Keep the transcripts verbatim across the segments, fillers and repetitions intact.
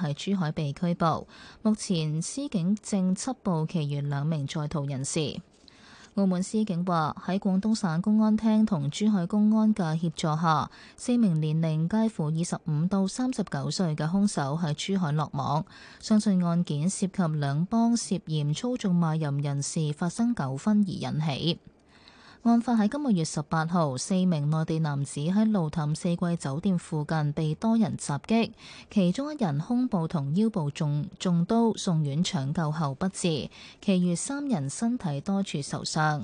喺珠海被拘捕，目前司警正緝捕其餘兩名在逃人士。澳門司警話喺廣東省公安廳同珠海公安嘅協助下，四名年齡介乎二十五到三十九歲嘅兇手喺珠海落網，相信案件涉及兩幫涉嫌操縱賣淫人士發生糾紛而引起。案發喺今個月十八號，四名內地男子喺路氹四季酒店附近被多人襲擊，其中一人胸部同腰部中中刀，送院搶救後不治，其餘三人身體多處受傷。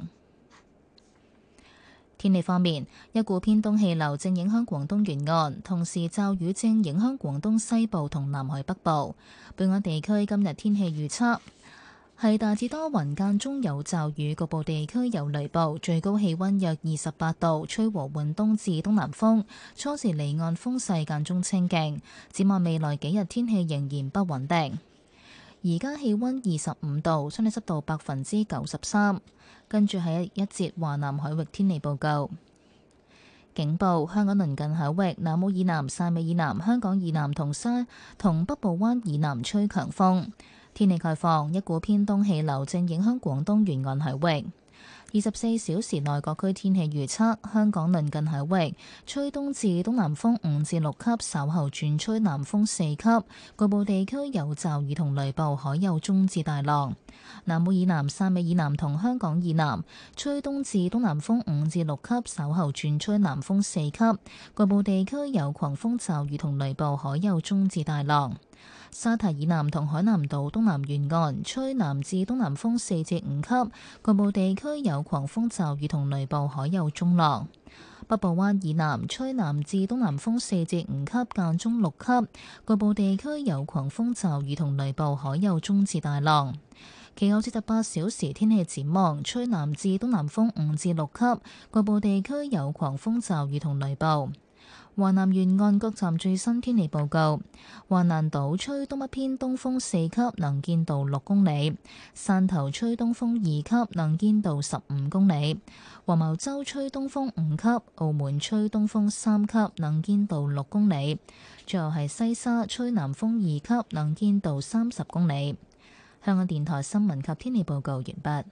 天氣方面，一股偏東氣流正影響廣東沿岸，同時驟雨正影響廣東西部同南海北部。本港地區今日天氣預測係大致多雲，間中有驟雨，局部地區有雷暴，最高氣溫約二十八度，吹和緩東至東南風，初時離岸風勢間中清勁。展望未來幾日天氣仍然不穩定。而家氣溫二十五度，相對濕度百分之九十三。跟住係一節華南海域天氣報告。警報：香港鄰近海域南澳以南、汕尾以南、香港以南同沙同北部灣以南吹強風。天氣概況：一股偏東氣流正影響廣東沿岸海域。二十四小時內各區天氣預測：香港鄰近海域吹東至東南風五至六級，稍後轉吹南風四級，局部地區有驟雨同雷暴，海有中至大浪。南澳以南、汕尾以南同香港以南吹東至東南風五至六級，稍後轉吹南風四級，局部地區有狂風驟雨同雷暴，海有中至大浪。沙堤以南同海南島東南沿岸吹南至東南風四至五級，局部地區有狂風驟雨同雷暴，海有中浪。北部灣以南吹南至東南風四至五級，間中六級，局部地區有狂風驟雨同雷暴，海有中至大浪。其後四十八小時天氣展望，吹南至東南風五至六級，局部地區有狂風驟雨同雷暴。華南沿岸各站最新天氣報告：華南島吹東北偏東風四級，能見度六公里；汕頭吹東風二級，能見度十五公里；黃茅洲吹東風五級；澳門吹東風三級，能見度六公里；最後係西沙吹南風二級，能見度三十公里。香港電台新聞及天氣報告完畢。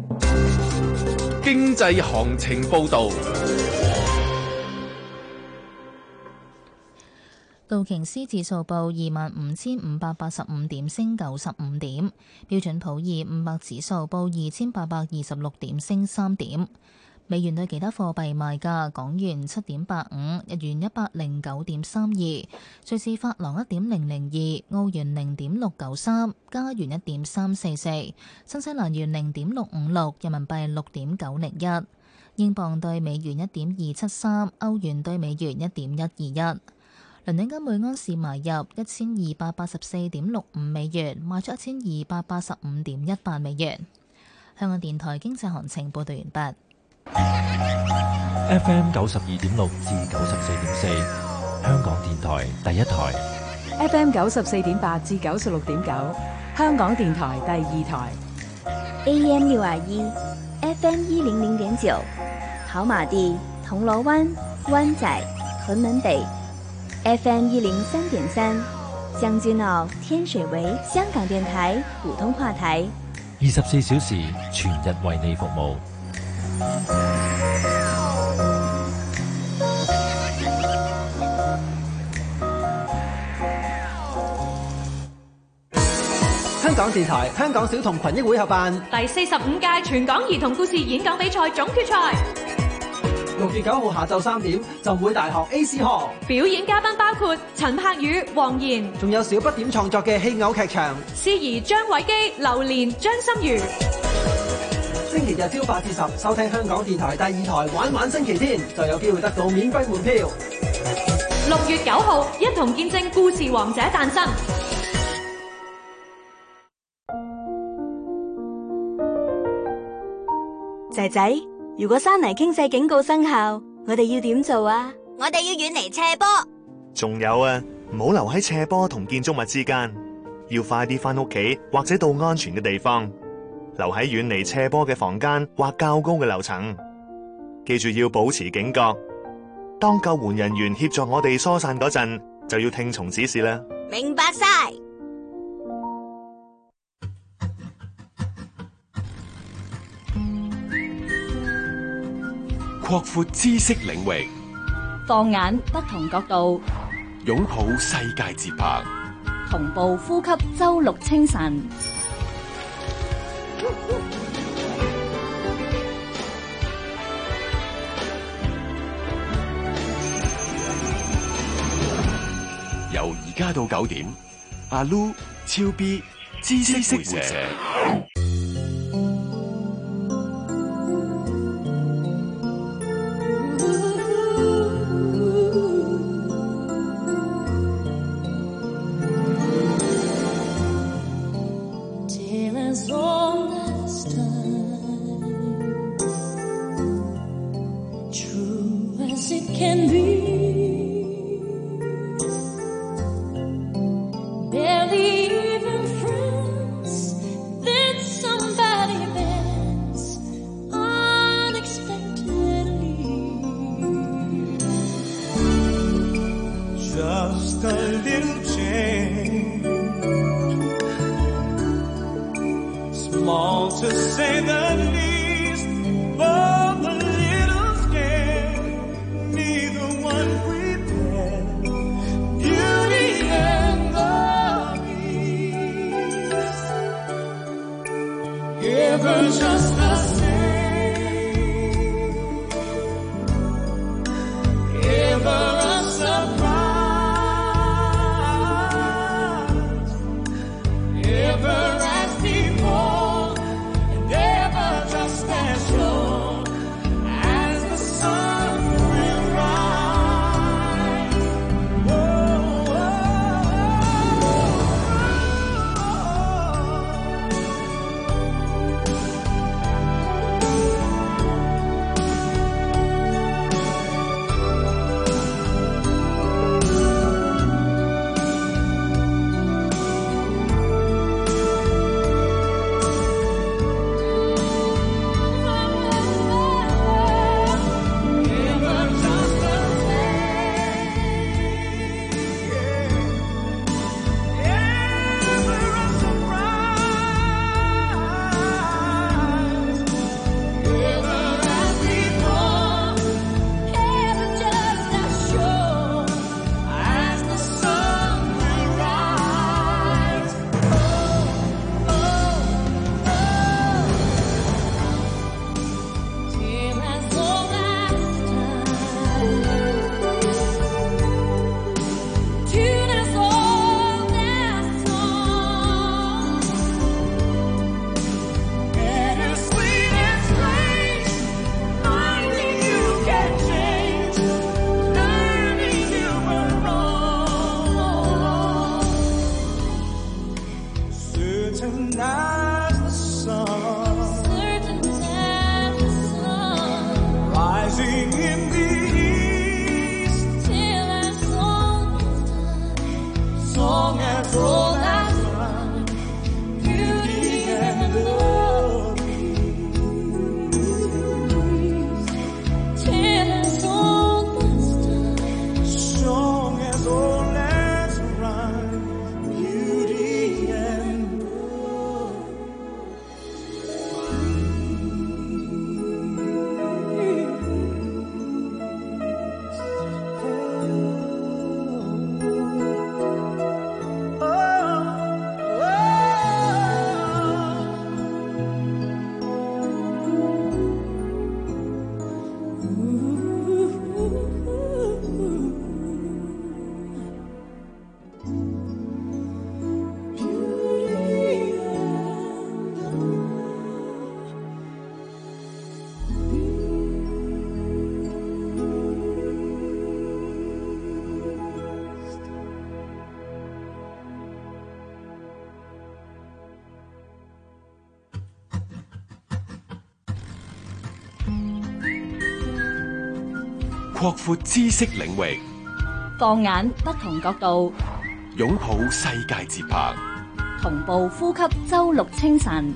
經濟行情報導。 道瓊斯指數報二萬五千五百八十五點，升九十五點。標準普爾五百指數報二千八百二十六點，升三點。美元對其他貨幣賣價：港元七點八五，日元一百零九點三二，瑞士法郎一點零零二，澳元零點六九三，加元一點三四四，新西蘭元零點六五六，人民幣六點九零一，英鎊對美元一點二七三，歐元對美元一點一二一。倫敦金每安士買入一千二百八十四點六五美元，賣出一千二百八十五點一八美元。香港電台經濟行情報道完畢。 F M 九十二點六至九十四點四，香港電台第一台。 F M 九十四點八至九十六點九，香港電台第二台。 A M 六二一，F M 一零零點九，跑馬地、銅鑼灣、灣仔、屯門北。F M 一零三點三，將軍澳、天水圍，香港電台普通話台， 二十四小時全日為你服務。 香港電台、香港小童群益會合辦第四十五屆全港兒童故事演講比賽總決賽。 六月九號下晝三點，浸會大學 A C Hall， 表演嘉賓包括陳柏宇、黃妍， 仲有小不點創作嘅戲偶劇場， 司儀張偉基、榴蓮、張心如。 星期日朝八至十，收聽香港電台第二台玩玩星期天，就有機會得到免費門票。 六月九號，一同見證故事王者誕生。 仔仔，如果山泥傾瀉警告生效，我哋要點做啊？ 我哋要遠離斜坡。 仲有啊，唔好留喺斜坡同建築物之間，要快啲返屋企或者到安全嘅地方，留喺遠離斜坡嘅房間或較高嘅樓層。記住要保持警覺，當救援人員協助我哋疏散嗰陣，就要聽從指示啦。 明白晒。 擴闊知識領域， 放眼不同角度， 擁抱世界節拍， 同步呼吸周六清晨。 由而家到九點，阿 Lu、超 B、知識會社。 擴闊知識領域， 放眼不同角度， 擁抱世界節拍， 同步呼吸周六清晨。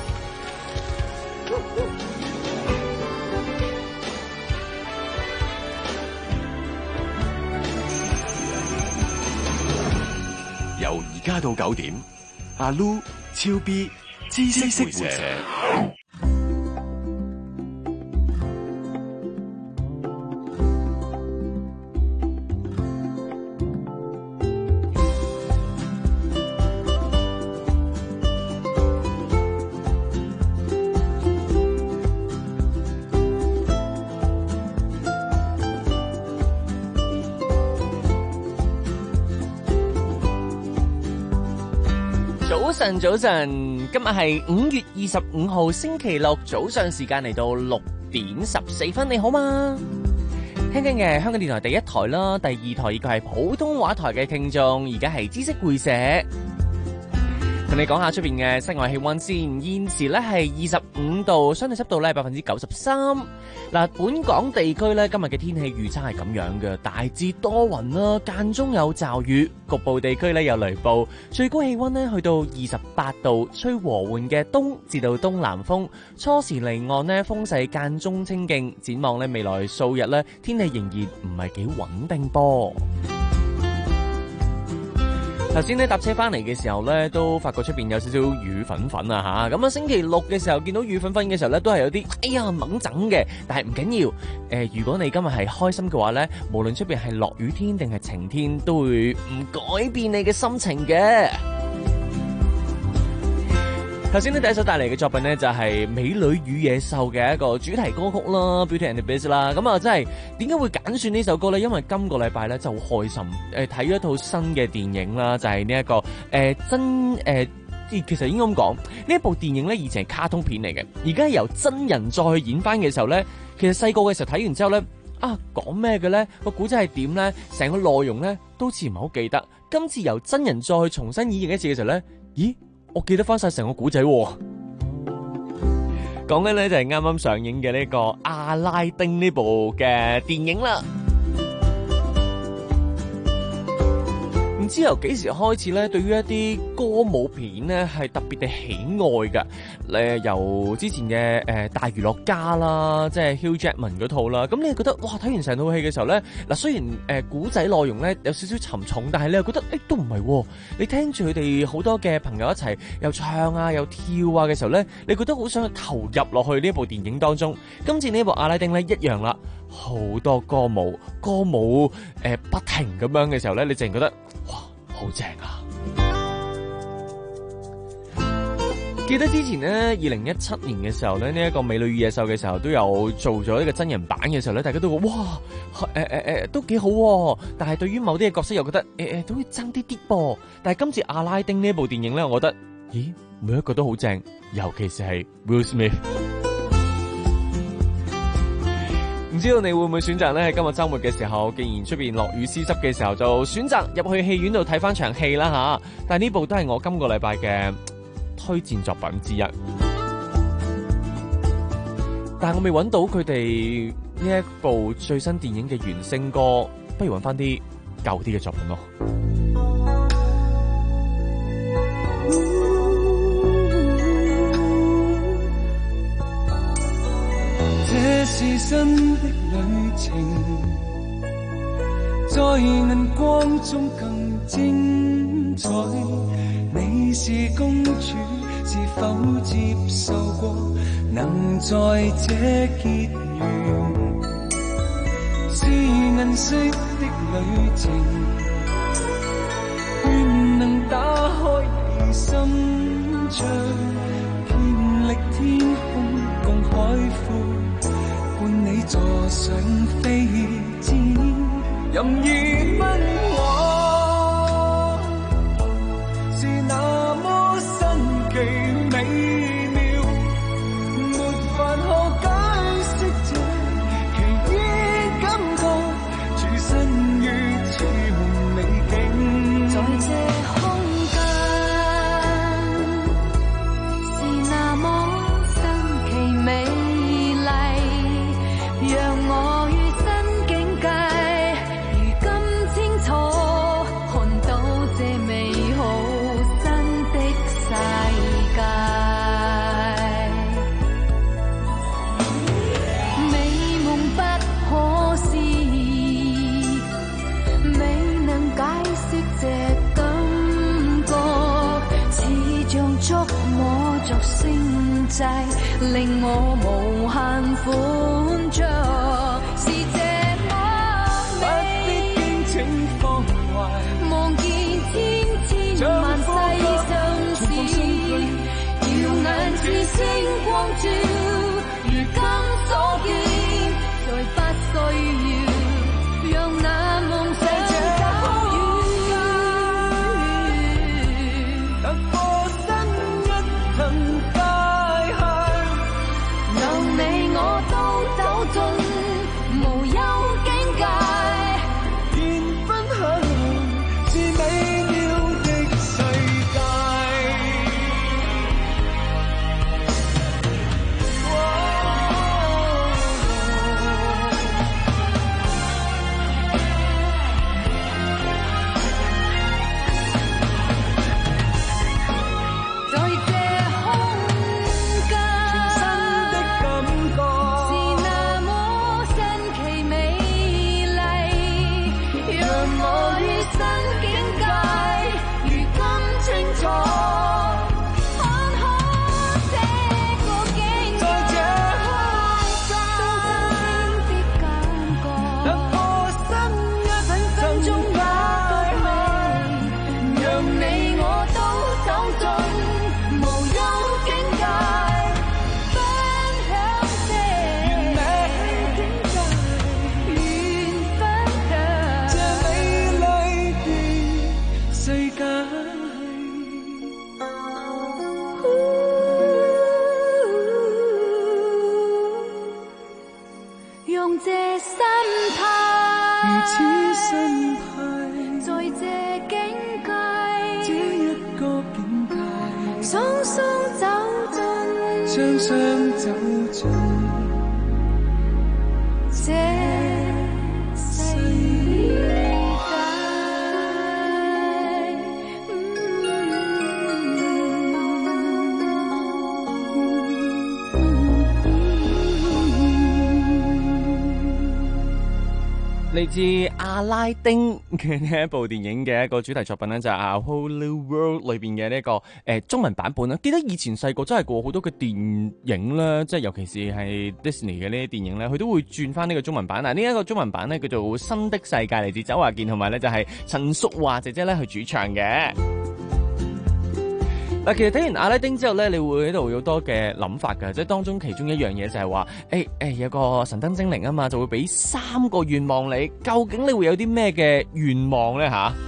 由而家到九點，阿 Lu、超 B、知識會社。 早晨，早晨，今日係五月二十五號星期六早上時間嚟到六點十四分，你好嗎？聽緊嘅香港電台第一台啦，第二台依個係普通話台嘅聽眾，而家係知識會社。同你講下出邊嘅室外氣溫先，現時咧係二十五度，相對濕度咧係百分之九十三。嗱，本港地區咧今日嘅天氣預測係咁樣嘅，大致多雲啦，間中有驟雨，局部地區咧有雷暴，最高氣溫咧去到二十八度，吹和緩嘅東至到東南風，初時離岸咧風勢間中清勁。展望咧未來數日咧天氣仍然唔係幾穩定噃。頭先咧搭車翻嚟嘅時候咧，都發覺出邊有少少雨粉粉啊吓，咁啊星期六嘅時候見到雨粉粉嘅時候咧，都係有啲哎呀猛整嘅，但係唔緊要。誒、呃，如果你今日係開心嘅話咧，無論出邊係落雨天定係晴天，都會唔改變你嘅心情嘅。頭先咧第一首帶嚟嘅作品呢，就係《美女與野獸》嘅一個主題歌曲啦，《Beauty and the Beast》啦。咁啊，真係點解會揀選呢首歌呢？因為今個禮拜咧就好開心，誒睇咗一套新嘅電影啦，就係呢一個誒、呃、真誒、呃，其實應該咁講，呢一部電影咧以前係卡通片嚟嘅，而家係由真人再去演翻嘅時候咧，其實細個嘅時候睇完之後咧，啊講咩嘅咧？個古仔係點咧？成個內容咧都似唔係好記得。今次由真人再去重新演繹一次嘅時候咧，咦？我記得翻晒成個古仔，講緊咧就係啱啱上映嘅呢個《阿拉丁》呢部嘅電影啦。唔知由幾時開始咧，對於一啲歌舞片咧係特別地喜愛噶。誒，由之前嘅誒、呃、大娛樂家啦，即係 Hugh Jackman 嗰套啦。咁你又覺得哇，睇完成套戲嘅時候咧，嗱雖然誒古仔內容咧有少少沉重，但係你又覺得誒、欸、都唔係喎。你聽住佢哋好多嘅朋友一齊又唱啊又跳啊嘅時候咧，你覺得好想去投入落去呢一部電影當中。今次呢一部阿拉丁咧一樣啦，好多歌舞，歌舞誒、呃、不停咁樣嘅時候咧，你淨係覺得哇好正啊！記得之前咧，二零一七年嘅時候咧，呢、這、一個《美女與野獸》嘅時候都有做咗呢個真人版嘅時候咧，大家都話哇，誒誒誒，都幾好、啊。但係對於某啲嘅角色又覺得誒誒、欸，都會爭啲啲噃。但係今次阿拉丁呢一部電影咧，我覺得，咦，每一個都好正，尤其是係 Will Smith。唔知道你會唔會選擇咧？喺今日周末嘅時候，既然出邊落雨絲濕嘅時候，就選擇入去戲院度睇翻場戲啦吓。但係呢部都係我今個禮拜嘅推薦作品之一，但係我未揾到佢哋呢一部最新電影嘅原聲歌，不如揾翻啲舊啲嘅作品咯。 這是新的旅程，在銀光中更精彩。你是公主，是否接受過能在這結緣？是銀色的旅程，願能打開你心窗，遍歷天空共海闊，伴你坐上飛氈，任意奔往。是那麼新奇美妙，沒法可解釋這奇異感覺，處身於似夢美景。在這空間，是那麼新奇美麗，讓我於新境界，如今清楚看到這美好觸摸着星際，令我無限歡暢。是這麼美，不必驚請放懷，望見千千萬世相似，耀眼似星光照，如今所見，再不需要讓那夢想久遠。突破雙雙走進，雙雙走進這世界。 嚟自阿拉丁嘅呢一部電影嘅一個主題作品咧，就係《A Whole World》裏邊嘅呢個誒、呃、中文版本啦。記得以前細個真係過好多嘅電影啦，即係尤其是係 Disney 嘅呢啲電影咧，佢都會轉翻呢個中文版。嗱，呢一個中文版咧叫做《新的世界》，嚟自周華健同埋咧就係陳淑華姐姐咧去主唱嘅。嗱，其實睇完阿拉丁之後咧，你會喺度有多嘅諗法㗎，即係當中其中一樣嘢就係話，誒誒有個神燈精靈啊嘛，就會俾三個願望你，究竟你會有啲咩嘅願望咧吓？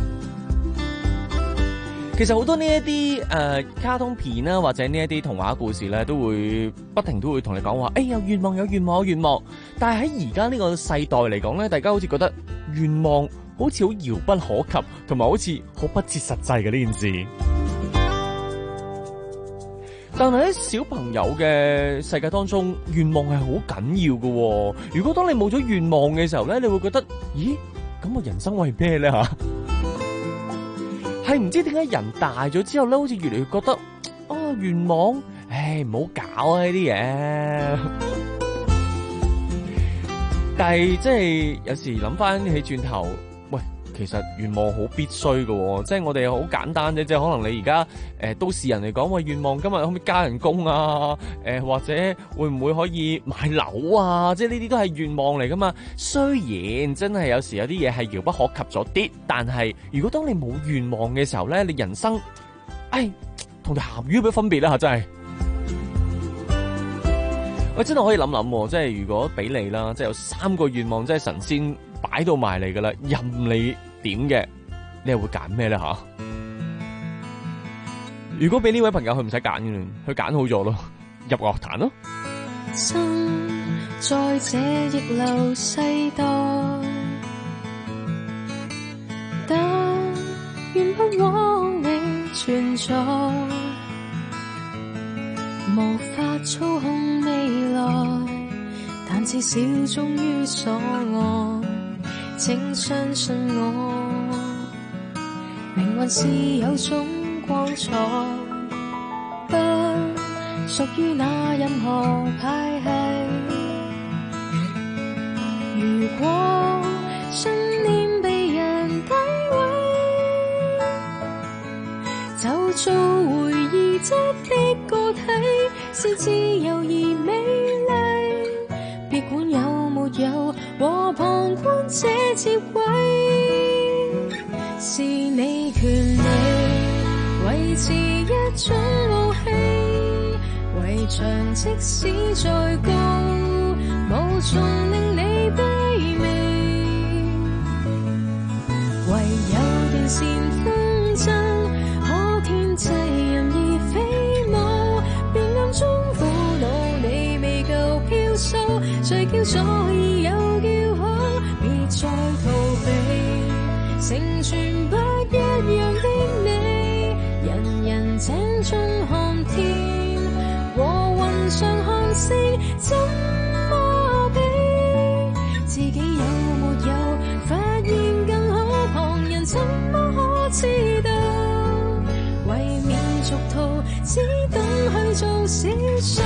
其實好多呢一啲誒卡通片啦，或者呢一啲童話故事咧，都會不停都會同你講話，誒有願望有願望有願望，但係喺而家呢個世代嚟講咧，大家好似覺得願望好似好遙不可及，同埋好似好不切實際嘅呢件事。但係喺小朋友嘅世界當中，願望係好緊要嘅喎。如果當你冇咗願望嘅時候咧，你會覺得，咦？咁我人生為咩咧嚇？係唔知點解人大咗之後咧，好似越嚟越覺得，哦願望，唉唔好搞啊呢啲嘢。但係即係有時諗翻起轉頭。其實願望好必須嘅，即係我哋好簡單啫，即係可能你而家誒都市人嚟講，喂願望今日可唔可以加人工啊？誒、呃、或者會唔會可以買樓啊？即係呢啲都係願望嚟噶嘛。雖然真係有時有啲嘢係遙不可及咗啲，但係如果當你冇願望嘅時候咧，你人生，誒同條鹹魚有咩分別咧？吓真係，我真係可以諗諗，即係如果俾你啦，即係有三個願望，即係神仙擺到埋嚟噶啦，任你點嘅，你又會揀咩咧吓？如果俾呢位朋友佢唔使揀嘅，佢揀好咗咯，入樂壇咯。 生在這逆流世代，但願不枉你存在，無法操控未來，但至少忠於所愛。請相信我，命運是有種光彩，不屬於那任何派系。如果信念被人詆毀，就做回異質的個體，是自由而美麗。別管有沒有和旁觀者接軌，是你權利維持一種武器，圍牆即使再高，無從令你卑微。唯有電線風箏可天際任意飛舞，變暗中苦惱你未夠飄數，誰叫所以有叫好，別再逃避，成全不一樣的你，人人井中看天，和雲上看星，怎麼比？自己有沒有發現更好，旁人怎麼可知道？為免俗套，只懂去做小數。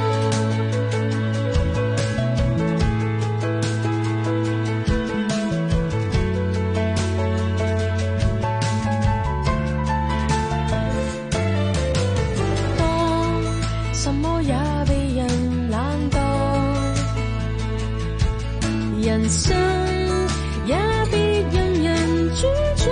人生也別讓人主宰，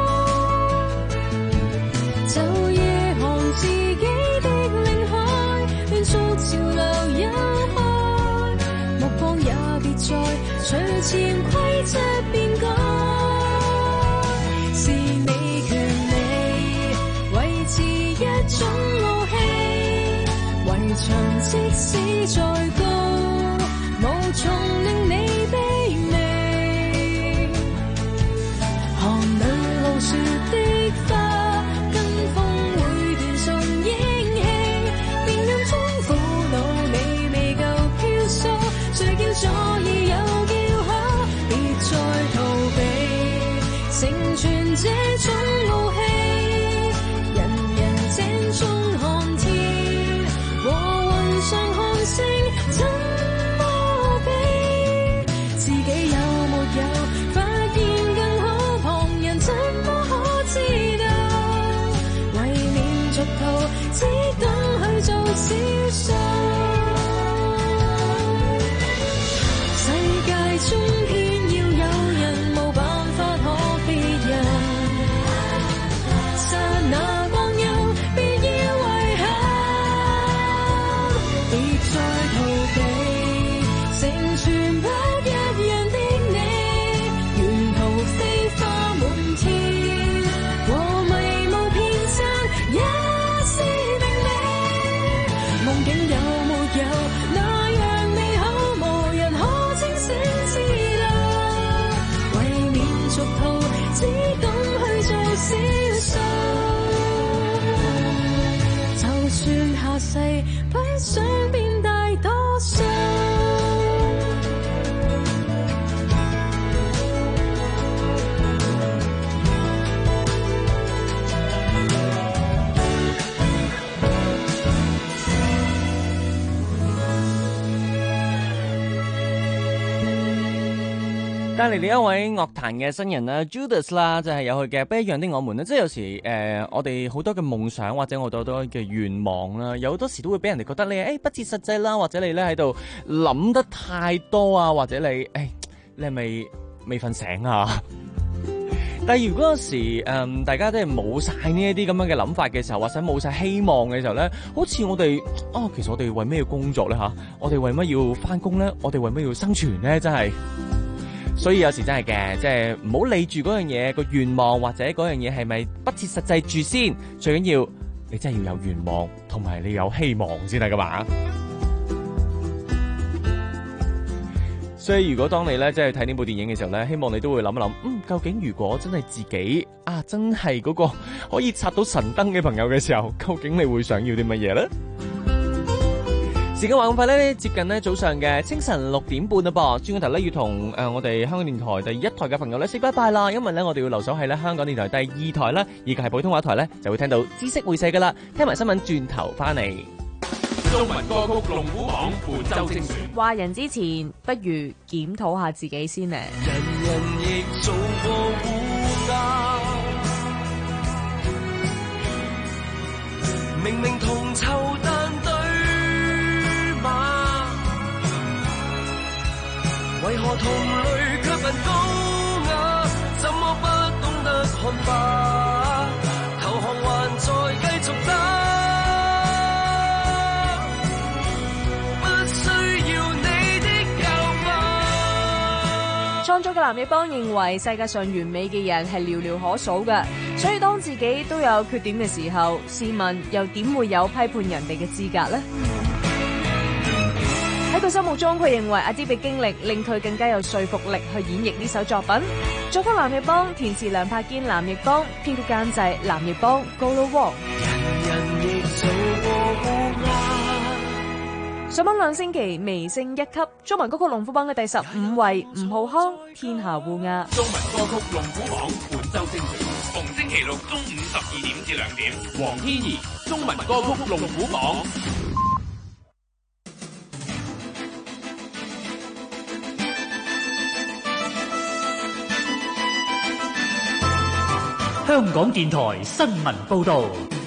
就夜航自己的領海，亂逐潮流一開，目光也別再隨潛規則變改，是你權利維持一種武器，圍牆即使再高，無從令你卑微，寒裏露雪的花，跟風會斷送只懂去做小數。世界中偏要有人冇辦法可別人，剎那光陰別要遺憾，別再逃避，成全不一樣的你，沿途飛花滿天，和迷霧遍散也是明媚。夢境有沒有那樣美好，無人可清醒知道，為免俗套，只懂去做小數。就算下世不想變大多數。 帶嚟另一位樂壇嘅新人啦 ，Judas 啦，就係有佢嘅不一樣的我們啦。即係有時誒、呃，我哋好多嘅夢想或者我哋好多嘅願望啦，有好多時都會俾人哋覺得你誒、哎、不切實際啦，或者你咧喺度諗得太多啊，或者你誒、哎、你係咪未瞓醒啊？但係如果有時誒、嗯、大家都係冇晒呢一啲咁樣嘅諗法嘅時候，或者冇晒希望嘅時候咧，好似我哋啊，其實我哋為咩要工作咧嚇？我哋為乜要返工咧？我哋為乜要生存咧？真係。所以有時真係嘅，即係唔好理住嗰樣嘢個願望，或者嗰樣嘢係咪不切實際住先。最緊要你真係要有願望，同埋你有希望先得噶嘛。所以如果當你咧即係睇呢部電影嘅時候咧，希望你都會諗一諗，嗯，究竟如果真係自己啊，真係嗰個可以擦到神燈嘅朋友嘅時候，究竟你會想要啲乜嘢咧？時間話咁快咧，接近咧早上嘅清晨六點半啦噃，轉個頭咧要同誒、呃、我哋香港電台第一台嘅朋友咧 say 拜拜啦，因為咧我哋要留守喺咧香港電台第二台啦，以及係普通話台咧就會聽到知識會社噶啦，聽埋新聞轉頭翻嚟。 中文歌曲龍虎榜本周精選， 話人之前不如檢討下自己先咧。 人人亦做過烏鴉，明明同臭但對馬，為何同類卻分高雅？怎麼不懂得看法？投降還在繼續打。 創作嘅南亦邦認為世界上完美嘅人係寥寥可數嘅，所以當自己都有缺點嘅時候，試問又點會有批判人哋嘅資格呢？喺佢心目中，佢認為阿芝嘅經歷令佢更加有說服力去演繹呢首作品。作曲南亦邦，填詞梁柏堅、南亦邦，編曲監製南亦邦、高魯旺。 人人亦做過烏鴉。 上榜兩星期微升一級，中文歌曲龍虎榜嘅第十五位，吳浩康《天下烏鴉》。 中文歌曲龍虎榜本周精選，逢星期六中午十二點至兩點，黃天怡中文歌曲龍虎榜。 香港電台新聞報導。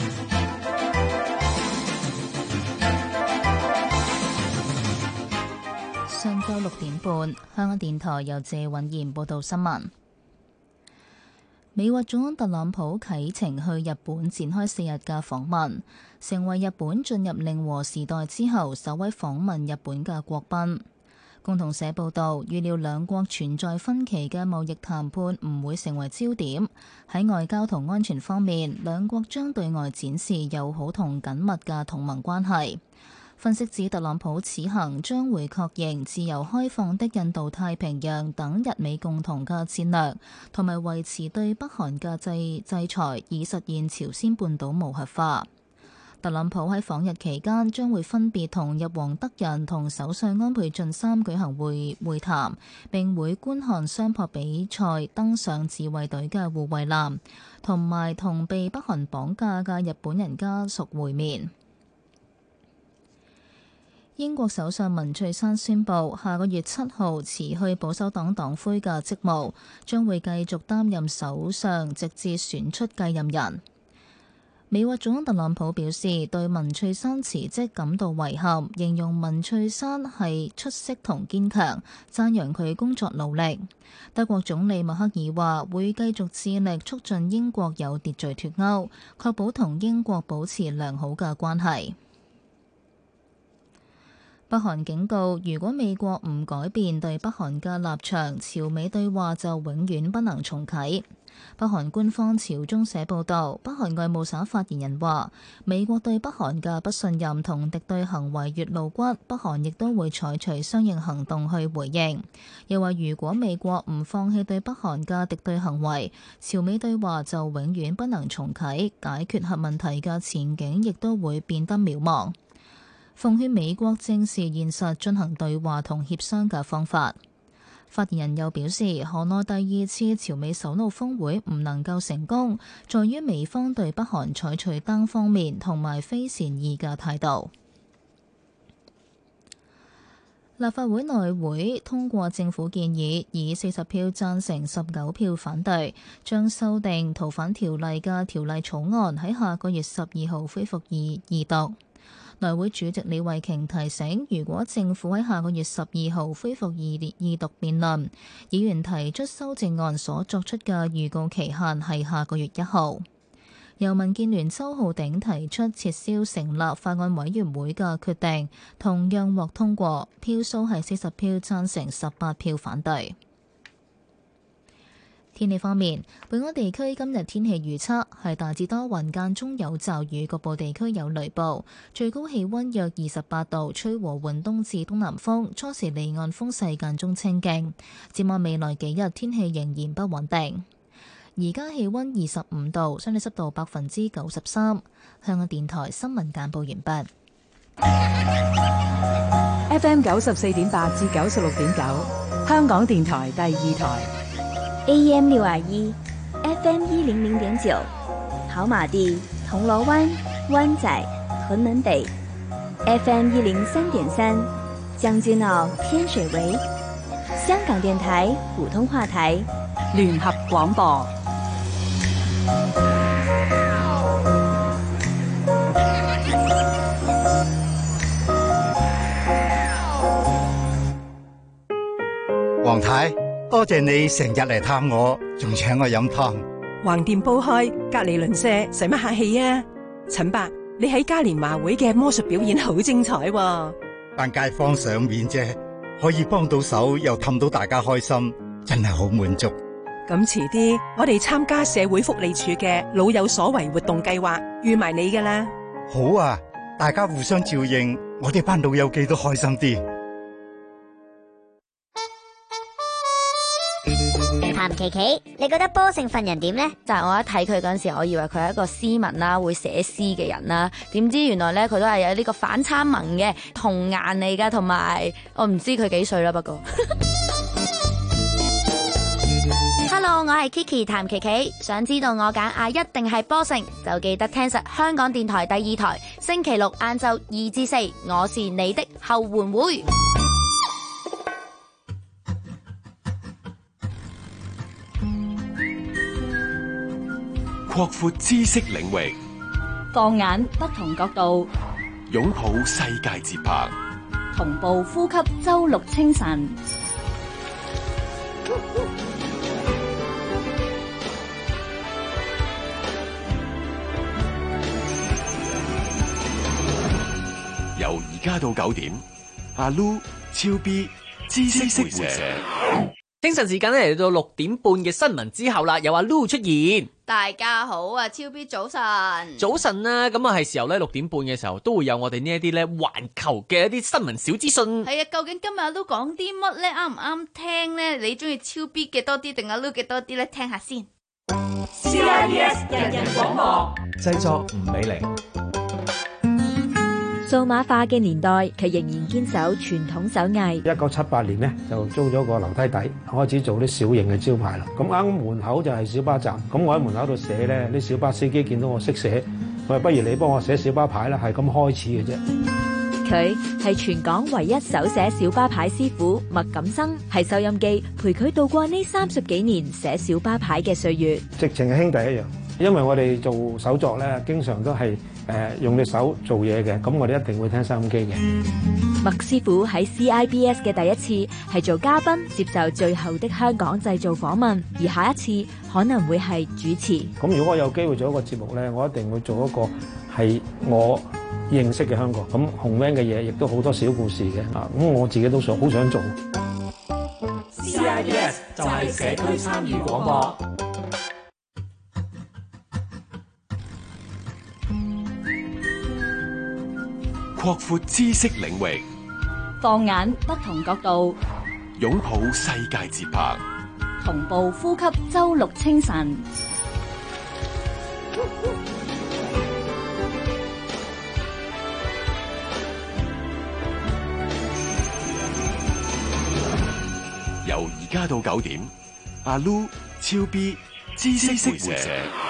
上晝六點半，香港電台由謝允賢報道新聞。美國總統特朗普啟程去日本展開四日嘅訪問，成為日本進入令和時代之後首位訪問日本嘅國賓。共同社報道，預料兩國存在分歧嘅貿易談判唔會成為焦點。喺外交同安全方面，兩國將對外展示友好同緊密嘅同盟關係。分析指，特朗普此行將會確認自由開放的印度太平洋等日美共同嘅戰略，同埋維持對北韓嘅制制裁，以實現朝鮮半島無核化。特朗普喺訪日期間將會分別同日皇德仁同首相安倍晉三舉行會會談，並會觀看相撲比賽登上自衛隊嘅護衛艦，同埋同被北韓綁架嘅日本人家屬會面。英國首相文翠珊宣布，下個月七號辭去保守黨黨魁嘅職務，將會繼續擔任首相，直至選出繼任人。 美國總統特朗普表示對文翠珊辭職感到遺憾，形容文翠珊係出色同堅強，讚揚佢工作努力。德國總理默克爾話會繼續致力促進英國有秩序脫歐，確保同英國保持良好嘅關係。北韓警告，如果美國唔改變對北韓嘅立場，朝美對話就永遠不能重啟。北韓官方朝中社報導，北韓外務省發言人話，美國對北韓嘅不信任同敵對行為越露骨，北韓亦都會採取相應行動去回應。又話，如果美國唔放棄對北韓嘅敵對行為，朝美對話就永遠不能重啟，解決核問題嘅前景亦都會變得渺茫。奉勸美國正視現實，進行對話同協商嘅方法。發言人又表示，河內第二次朝美首腦峰會唔能夠成功，在於美方對北韓採取單方面同埋非善意嘅態度。立法會內會通過政府建議，以四十票贊成、十九票反對，將修訂逃犯條例嘅條例草案喺下個月十二號恢復二二讀。內會主席李慧瓊提醒，如果政府喺下個月十二號恢復二列二讀辯論，議員提出修正案所作出嘅預告期限係下個月一號。由民建聯周浩鼎提出撤銷成立法案委員會嘅決定，同樣獲通過，票數係四十票贊成、十八票反對。天氣方面，本港地區今日天氣預測係大致多雲，間中有驟雨，局部地區有雷暴，最高氣溫約二十八度，吹和緩東至東南風，初時離岸風勢間中清勁。展望未來幾日，天氣仍然不穩定。而家氣溫二十五度，相對濕度百分之九十三。香港電台新聞簡報完畢。 F M 九十四點八至九十六點九，香港電台第二台。 A M 六二一 ，F M 一零零點九，跑馬地、銅鑼灣、灣仔、屯門北 ，F M 一零三點三，將軍澳、天水圍，香港電台普通話台， 聯合廣播。 黃太，多謝你成日嚟探我，仲請我飲湯。 橫掂煲開，隔籬鄰舍，使乜客氣啊？陳伯，你喺嘉年華會嘅魔術表演好精彩喎！ 扮街坊賞面啫，可以幫到手又氹到大家開心，真係好滿足。 咁遲啲，我哋參加社會福利署嘅老有所為活動計劃，預埋你噶啦。 好啊，大家互相照應，我哋班老友記都開心啲。 譚琪琪，你覺得波勝份人點呢？ 就係我一睇佢嗰陣時，我以為佢係一個斯文啦，會寫詩嘅人啦。點知原來咧，佢都係有呢個反差萌嘅童顏嚟噶，同埋我唔知佢幾歲啦。不過 ，Hello， 我係 Kiki 譚琪琪。想知道我揀啊，一定係波勝，就記得聽實香港電台第二台，星期六晏晝二至四，我是你的後援會。 擴闊知識領域， 放眼不同角度， 擁抱世界節拍， 同步呼吸周六清晨。 由而家到九點，阿 Lu 超 B 知識會社。 清晨時間咧嚟到六點半嘅新聞之後啦，有阿 Lu 出現。 大家好啊，超 B 早晨。 早晨啦，咁啊係時候咧六點半嘅時候都會有我哋呢一啲咧環球嘅一啲新聞小資訊。 係啊，究竟今日阿 Lu 講啲乜咧？啱唔啱聽咧？你中意超 B 嘅多啲定阿 Lu 嘅多啲咧？聽下先。 C I B S 人人廣播， 製作吳美玲。 數碼化嘅年代，佢仍然堅守傳統手藝。 一九七八年呢，就租咗個樓梯底，開始做啲小型嘅招牌啦。咁啱門口就係小巴站，咁我喺門口度寫咧，啲小巴司機見到我識寫，佢話不如你幫我寫小巴牌啦，係咁開始嘅啫。 佢係全港唯一手寫小巴牌師傅麥錦生，係收音機陪佢度過呢三十幾年寫小巴牌嘅歲月。 直情係兄弟一樣， 因為我哋做手作咧，經常都係誒用隻手做嘢嘅，咁我哋一定會聽收音機嘅。 麥師傅喺 C I B S 嘅第一次係做嘉賓，接受最後的香港製造訪問，而下一次可能會係主持。 咁如果我有機會做一個節目咧，我一定會做一個係我認識嘅香港。咁紅 van 嘅嘢亦都好多小故事嘅啊，咁我自己都想好想做。 C I B S 就係社區參與廣播。 擴闊知識領域， 放眼不同角度， 擁抱世界節拍， 同步呼吸周六清晨。 由而家到九點，阿 Lu、超 B、知識活者。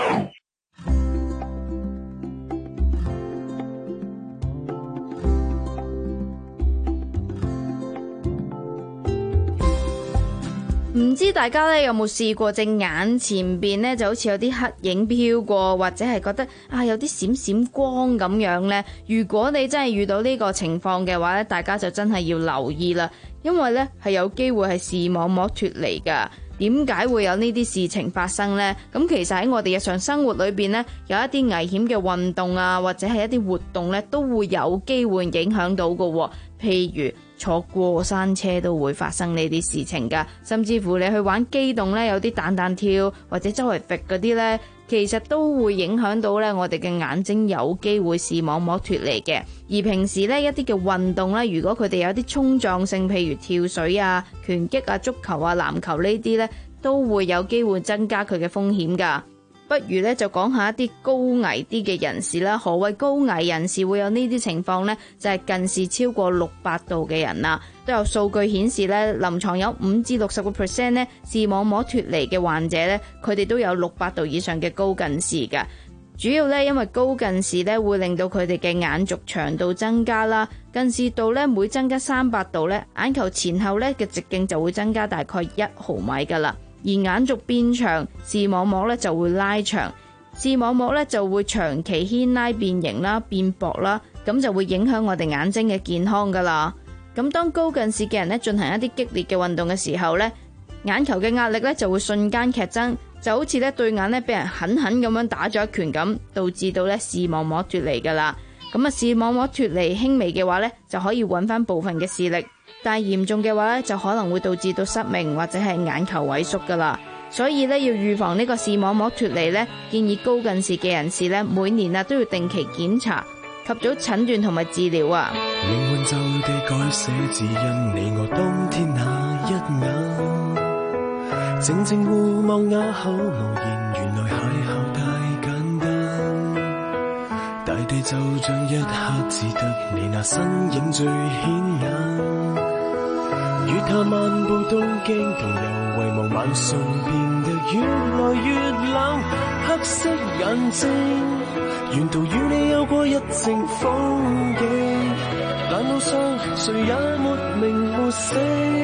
唔知大家咧有冇試過隻眼前邊咧就好似有啲黑影飄過，或者係覺得啊有啲閃閃光咁樣呢？如果你真係遇到呢個情況嘅話咧，大家就真係要留意啦，因為咧係有機會係視網膜脫離噶。點解會有呢啲事情發生呢？咁其實喺我哋日常生活裏邊呢，有一啲危險嘅運動啊，或者係一啲活動呢，都會有機會影響到㗎。譬如坐過山車都會發生呢啲事情㗎，甚至乎你去玩機動呢，有啲彈彈跳或者周圍揈嗰啲呢，其實都會影響到呢我哋嘅眼睛，有機會視網膜脫離嘅。而平時呢，一啲嘅運動呢，如果佢哋有啲衝撞性，譬如跳水啊、拳擊啊、足球啊、籃球呢啲呢，都會有機會增加佢嘅風險㗎。不如咧就講下一啲高危啲嘅人士啦。何謂高危人士會有呢啲情況呢？就係近視超過六百度嘅人啦。都有數據顯示咧，臨床有五至六十個 percent 咧視網膜脫離嘅患者咧，佢哋都有六百度以上嘅高近視㗎。主要咧因為高近視咧會令到佢哋嘅眼軸長度增加啦，近視度咧每增加三百度咧，眼球前後咧嘅直徑就會增加大概一毫米噶啦。而眼軸變長，視網膜咧就會拉長，視網膜咧就會長期牽拉變形啦、變薄啦，咁就會影響我哋眼睛嘅健康噶啦。咁當高近視嘅人咧進行一啲激烈嘅運動嘅時候咧，眼球嘅壓力咧就會瞬間劇增，就好似咧對眼咧俾人狠狠咁樣打咗一拳咁，導致到咧視網膜脫離噶啦。咁啊，視網膜脫離輕微嘅話咧，就可以揾翻部分嘅視力。但係嚴重嘅話咧，就可能會導致到失明或者係眼球萎縮噶啦。所以咧要預防呢個視網膜脫離咧，建議高近視嘅人士咧每年啊都要定期檢查，及早診斷同埋治療啊。 命運就地改寫，只因你我當天那一眼，靜靜互望啞口無言，原來邂逅太簡單。大地就像一刻只得你那身影最顯眼。與他漫步到驚動，又遺忘晚上變得越來越冷。黑色眼睛，沿途與你有過一程風景，但路上誰也沒名沒姓。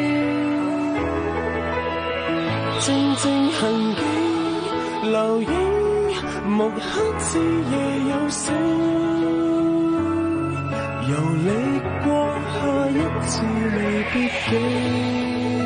靜靜行徑，留影，木刻似夜有聲，遊歷過下一次未必經。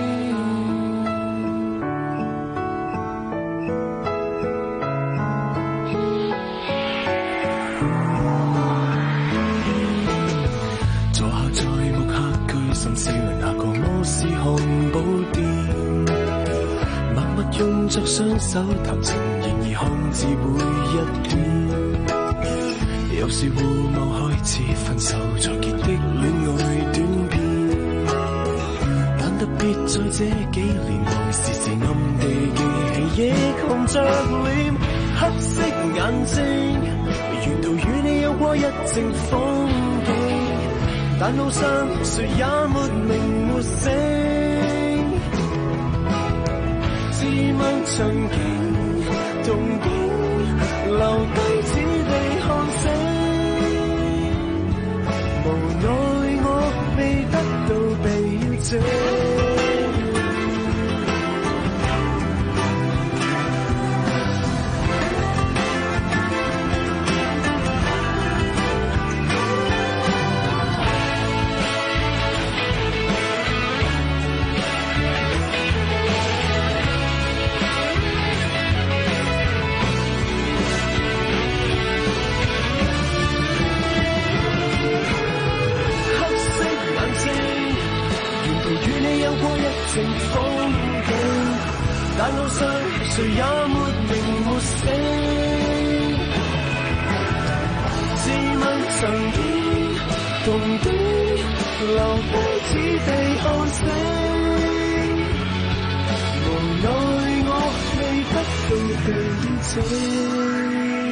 坐下在木刻居深宵那個摩斯漢堡店，默默用着雙手談情，然而看似每一天。有時互望開始分手，才結的戀愛短片。但特別在這幾年內，時時暗地記起，亦紅着臉。黑色眼睛，沿途與你有過一程風景，但路上誰也沒名沒姓。自問曾經動景，留低此地看星。無奈我未得到避靜。 誰也沒名沒姓。自問曾經共的留低此地安息，無奈我未得到記者。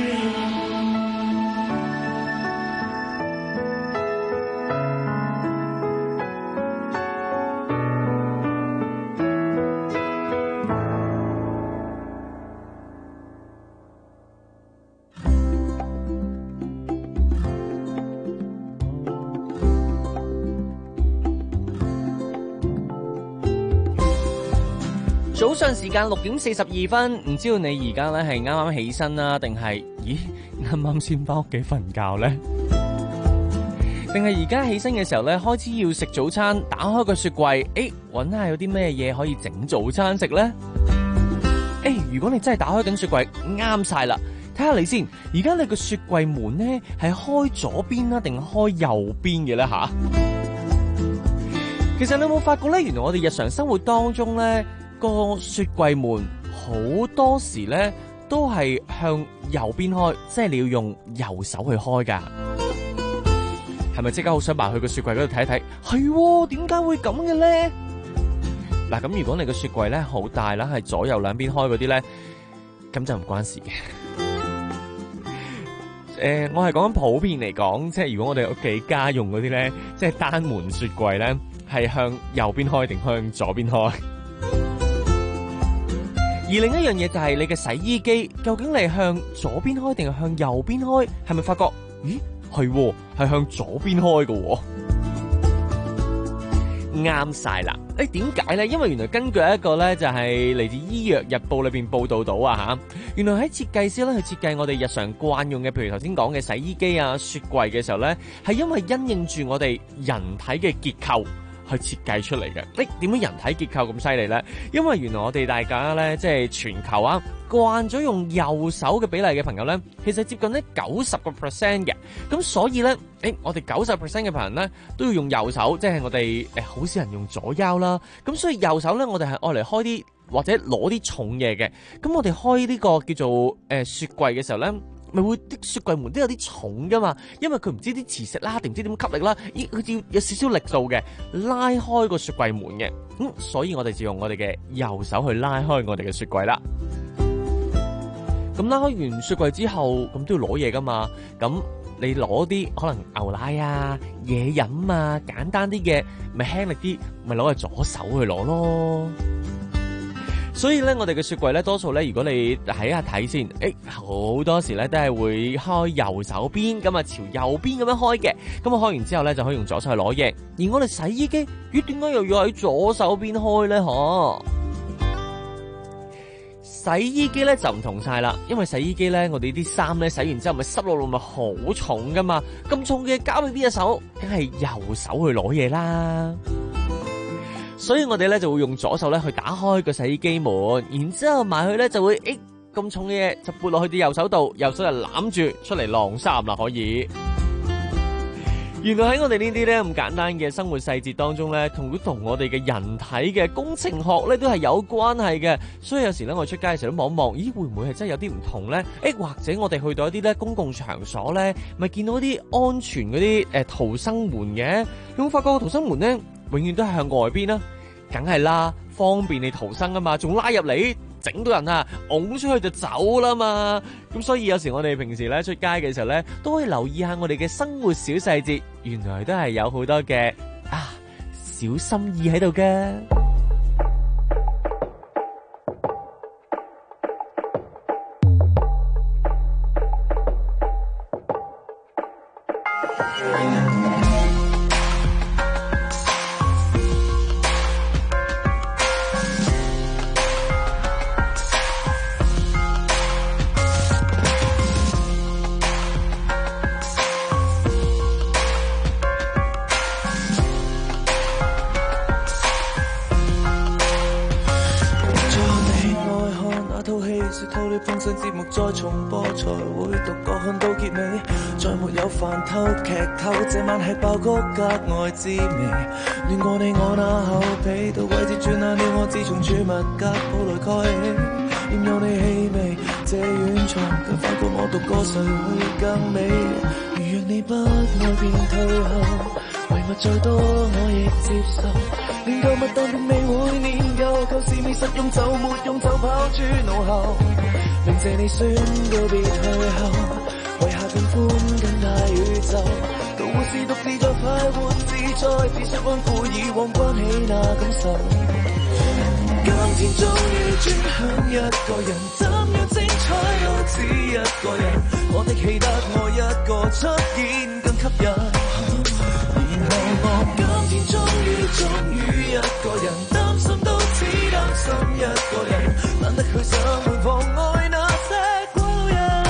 早上時間六點四十二分，唔知道你而家咧係啱啱起身啦，定係咦啱啱先翻屋企瞓覺呢？定係而家起身嘅時候咧開始要食早餐，打開個雪櫃，誒，搵下有啲咩嘢可以整早餐食呢？誒，如果你真係打開緊雪櫃，啱晒啦！睇下你先，而家你個雪櫃門咧係開左邊啦，定開右邊嘅咧吓？其實你有冇發覺咧？原來我哋日常生活當中咧，個雪櫃門好多時咧都係向右邊開，即係你要用右手去開噶。係咪即刻好想埋去個雪櫃嗰度睇一睇？係，點解會咁嘅咧？嗱，咁如果你個雪櫃咧好大啦，係左右兩邊開嗰啲咧，咁就唔關事嘅。誒、呃，我係講緊普遍嚟講，即係如果我哋屋企家用嗰啲咧，即係單門雪櫃咧，係向右邊開定向左邊開？而另一樣嘢就係你嘅洗衣機，究竟你係向左邊開定係向右邊開？係咪發覺？咦，係，係向左邊開嘅，啱晒啦！誒，點解咧？因為原來根據一個咧就係嚟自醫藥日報裏邊報道到啊吓，原來喺設計師咧去設計我哋日常慣用嘅，譬如頭先講嘅洗衣機啊、雪櫃嘅時候咧，係因為因應住我哋人體嘅結構去設計出嚟嘅。誒，點解人體結構咁犀利咧？因為原來我哋大家咧，即係全球啊，慣咗用右手嘅比例嘅朋友咧，其實接近咧九十個 percent 嘅。咁所以咧，誒，我哋九十 percent 嘅朋友咧都要用右手，即係我哋誒好少人用左腰啦。咁所以右手咧，我哋係愛嚟開啲或者攞啲重嘢嘅。咁我哋開呢個叫做誒、呃、雪櫃嘅時候咧，咪會啲雪櫃門都有啲重噶嘛，因為佢唔知啲磁石啦，定唔知點吸力啦，咦，佢要有少少力度嘅，拉開個雪櫃門嘅。咁所以我哋就用我哋嘅右手去拉開我哋嘅雪櫃啦。咁拉開完雪櫃之後，咁都要攞嘢噶嘛。咁你攞啲可能牛奶啊、嘢飲啊，簡單啲嘅，咪輕力啲，咪攞去左手去攞咯。所以咧，我哋嘅雪櫃咧，多數咧，如果你睇下睇先，誒，好多時咧都係會開右手邊，咁啊朝右邊咁樣開嘅。咁我開完之後咧，就可以用左手去攞嘢。而我哋洗衣機，咦，點解又要喺左手邊開咧？嗬？洗衣機咧就唔同晒啦，因為洗衣機咧，我哋啲衫咧洗完之後咪濕落落咪好重噶嘛，咁重嘅交俾邊隻手，梗係右手去攞嘢啦。所以我哋咧就會用左手咧去打開個洗衣機門，然之後埋去咧就會，誒，咁重嘅嘢就撥落去啲右手度，右手就攬住出嚟晾衫啦，可以。原來喺我哋呢啲咧咁簡單嘅生活細節當中咧，同同我哋嘅人體嘅工程學咧都係有關係嘅。所以有時咧我出街嘅時候都望一望，咦，會唔會係真係有啲唔同咧？誒，或者我哋去到一啲咧公共場所咧，咪見到啲安全嗰啲誒逃生門嘅？有冇發覺個逃生門咧永遠都係向外邊啦？梗係啦，方便你逃生啊嘛，仲拉入嚟。整到人啊，拱出去就走啦嘛。咁所以有時我哋平時咧出街嘅時候咧，都可以留意下我哋嘅生活小細節，原來都係有好多嘅啊小心意喺度㗎。 節目再重播才會獨個看到結尾，再沒有飯透劇透，這晚吃爆谷格外滋味。亂過你我那口皮，到季節轉眼了我，自從儲物格鋪來蓋起， 點有你氣味，這遠從卻發覺我獨個誰會更美。如若你不愛便退後，遺物再多我亦接受，練夠密但並未會練夠，舊時未實用就沒用就拋諸腦後。明謝你宣告別退後，為下更寬更大宇宙，到活是獨自在快活自在，只想安撫以往關起那感受。今天終於轉向一個人，怎樣精彩都只一個人，我的戲得我一個出現更吸引。然後我今天終於終於一個人，擔心都只擔心一個人，懶得去想會妨礙那些過路人。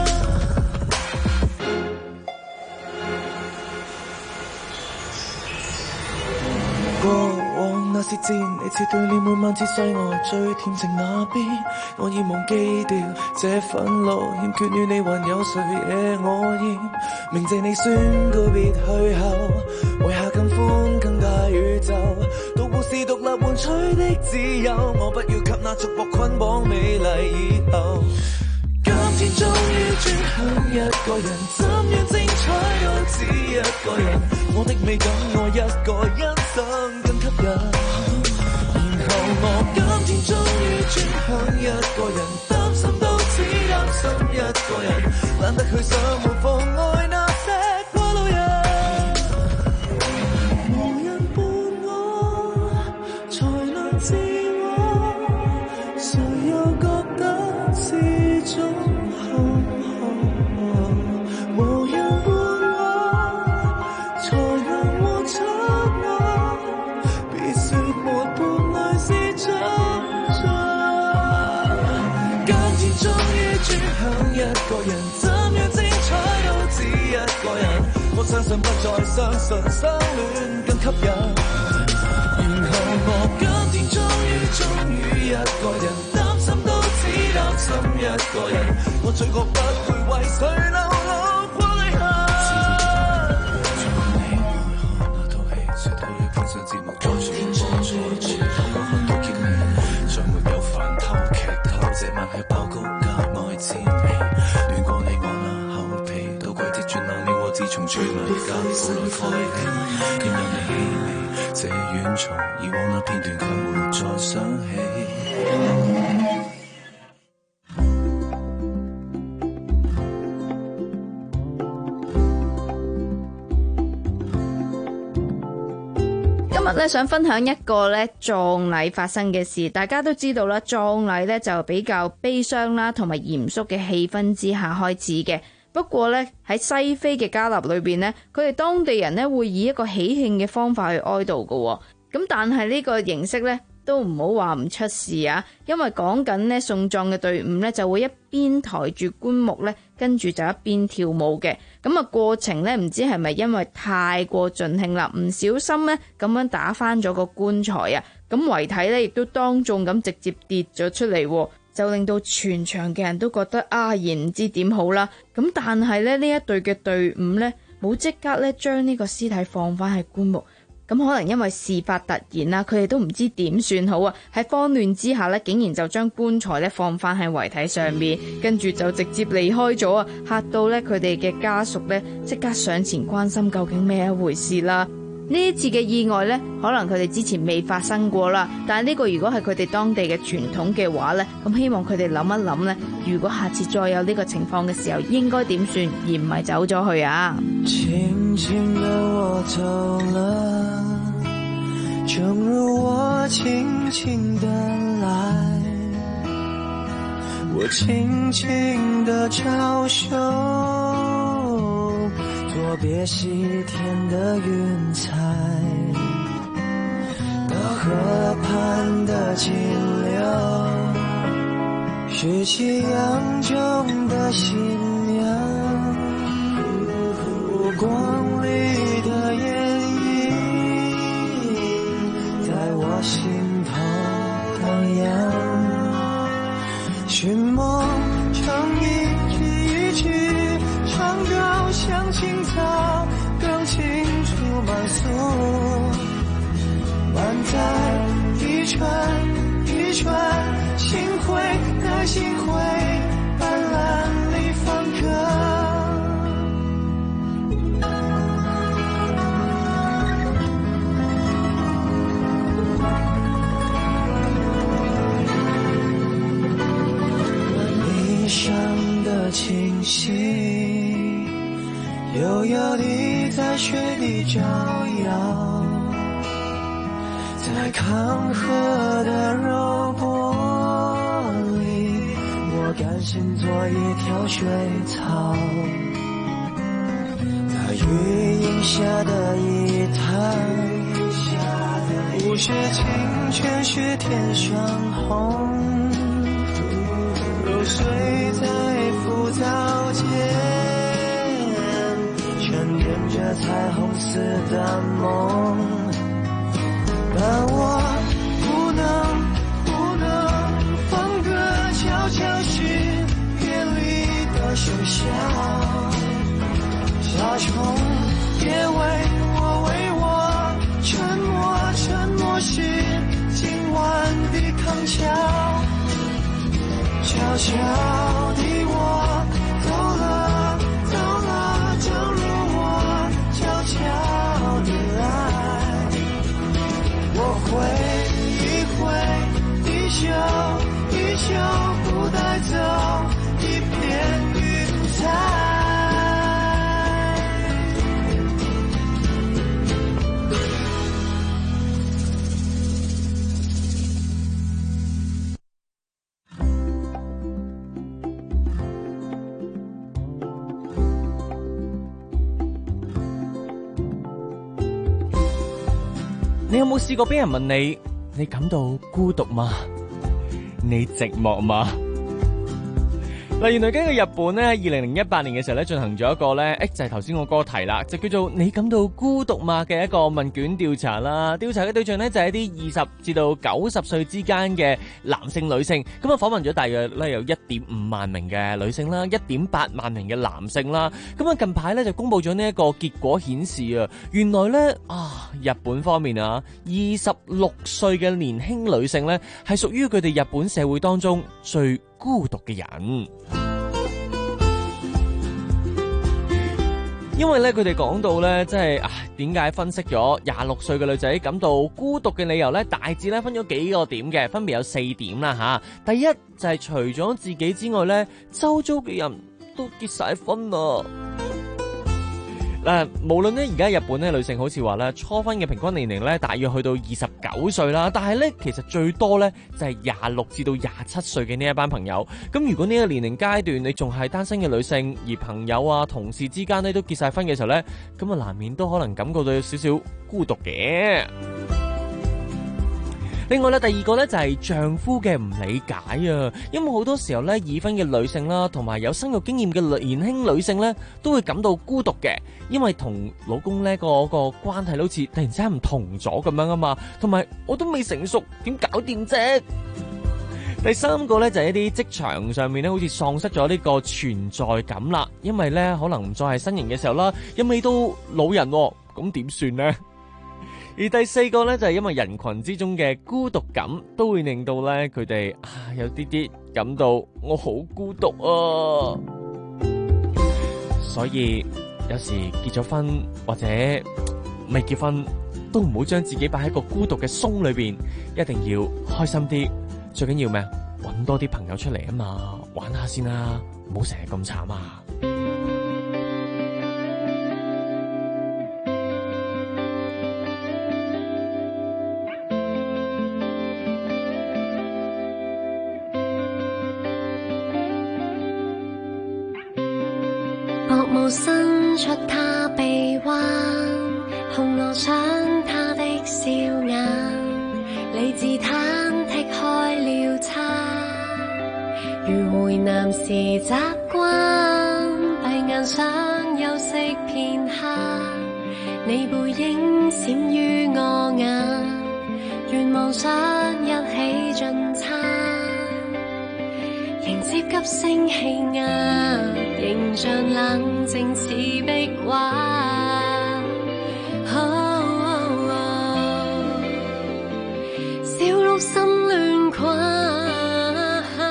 過往那些箭，你切對了每晚至西外最甜情那邊，我已忘記掉這憤怒，欠缺與你還有誰惹我厭？明謝你宣告別去後，為下更寬更大宇宙，到故事獨立換取的自由，我不要給那束縛捆綁美麗以後。今天終於轉向一個人，怎樣精彩都只一個人，我的美感我一個欣賞更吸引。然後我今天終於轉向一個人，擔心都只擔心一個人，懶得去想沒妨礙那些過路人。無人伴我才能自我，誰又覺得是種無人伴我才能活出我，別說沒伴侶是真相。今天終於轉向一個人，怎樣精彩都只一個人，我相信不再相信相戀更吸引。然後我今天終於終於一個人，擔心都只擔心一個人，我嘴角不會為誰流露過淚痕。在你愛看那套戲，這套戲片上節目再轉播再轉，我看到結尾，再沒有煩透劇透，這晚係爆谷加愛滋味，亂過你我那口皮，到季節轉冷了我自從轉嚟間鋪來開氣，見有你氣味，這遠從以往那片段卻沒再想起。 今日咧想分享一個咧葬禮發生嘅事，大家都知道啦，葬禮咧就比較悲傷啦，同埋嚴肅嘅氣氛之下開始嘅。不過咧喺西非嘅加納裏邊咧，佢哋當地人咧會以一個喜慶嘅方法去哀悼嘅。咁但係呢個形式咧都唔好話唔出事啊，因為講緊咧送葬嘅隊伍咧就會一邊抬住棺木咧，跟住就一邊跳舞嘅。咁啊過程咧唔知係咪因為太過盡興啦，唔小心咧咁樣打翻咗個棺材啊，咁遺體咧亦都當眾咁直接跌咗出嚟，就令到全場嘅人都覺得啊，然唔知點好啦。咁但係咧呢一隊嘅隊伍咧冇即刻咧將呢個屍體放翻喺棺木。咁可能因為事發突然啦，佢哋都唔知點算好啊！喺慌亂之下咧，竟然就將棺材咧放翻喺遺體上面，跟住就直接離開咗啊！嚇到咧佢哋嘅家屬咧，即刻上前關心究竟咩一回事啦！呢一次嘅意外咧，可能佢哋之前未發生過啦，但係呢個如果係佢哋當地嘅傳統嘅話咧，咁希望佢哋諗一諗咧，如果下次再有呢個情況嘅時候，應該點算，而唔係走咗去啊！ 輕輕地我走了，正如我輕輕地來，我輕輕地招手，作別西天的雲彩，到河畔的清流，拾起揚中的新娘，目光裏的眼影在我心頭蕩漾，尋夢成一句一句唱到像青草更清楚滿訴，滿載一串一串情會，耐心會斑斕裡放歌。我理想的清晰，悠悠地在水底招搖，在康河的柔波裡，我甘心做一條水草，在雨蔭下的一灘，不是清泉是天上紅，揉碎在浮藻間，沉淀着彩虹似的夢，但我不能不能放歌，悄悄是夜裡的笙簫，小蟲別為我為我沉默，沉默是今晚的康橋，悄悄地我走了走了，正如我悄悄地來，我會一會依舊依舊不帶走一片雲彩。 你有冇試過俾人問你，你感到孤獨嗎？你寂寞嗎？嗱，原來根據日本咧，二零零一八年嘅時候咧，進行咗一個咧，誒就係頭先我嗰個題啦，就叫做你感到孤獨嗎嘅一個問卷調查啦。調查嘅對象咧就係一啲二十至到九十歲之間嘅男性女性，咁啊訪問咗大約咧有一點五萬名嘅女性啦，一點八萬名嘅男性啦。咁啊近排咧就公布咗呢一個結果顯示啊，原來咧啊日本方面啊，二十六歲嘅年輕女性咧係屬於佢哋日本社會當中最孤獨嘅人。因為咧，佢哋講到咧，即係啊，點解分析咗廿六歲嘅女仔感到孤獨嘅理由咧？大致咧分咗幾個點嘅，分別有四點啦吓。第一就係除咗自己之外咧，周遭嘅人都結晒婚啦。嗱，無論咧而家日本咧女性好似話咧初婚嘅平均年齡咧大約去到二十九歲啦，但係咧其實最多咧就係廿六至到廿七歲嘅呢一班朋友。咁如果呢個年齡階段你仲係單身嘅女性，而朋友啊同事之間咧都結晒婚嘅時候咧，咁啊難免都可能感覺到有少少孤獨嘅。另外咧，第二個咧就係丈夫嘅唔理解啊，因為好多時候咧已婚嘅女性啦，同埋有生育經驗嘅年輕女性咧，都會感到孤獨嘅，因為同老公咧個個關係好似突然之間唔同咗咁樣啊嘛，同埋我都未成熟，點搞掂啫？第三個咧就係一啲職場上面咧，好似喪失咗呢個存在感啦，因為咧可能唔再係新人嘅時候啦，又未到老人，咁點算呢？而第四個咧就係因為人群之中嘅孤獨感，都會令到咧佢哋啊有啲啲感到我好孤獨啊。所以有時結咗婚或者未結婚，都唔好將自己擺喺個孤獨嘅松裏邊，一定要開心啲。最緊要咩？搵多啲朋友出嚟啊嘛，玩下先啦，唔好成日咁慘啊！ 薄霧伸出他臂彎，紅羅搶他的笑顏，理智忐忑開了餐，如回南時習慣，閉眼想休息片刻，你背影閃於我眼，願望想一起進餐，迎接急升氣壓，形象冷靜似壁畫。Oh, oh, oh, 小鹿心亂困，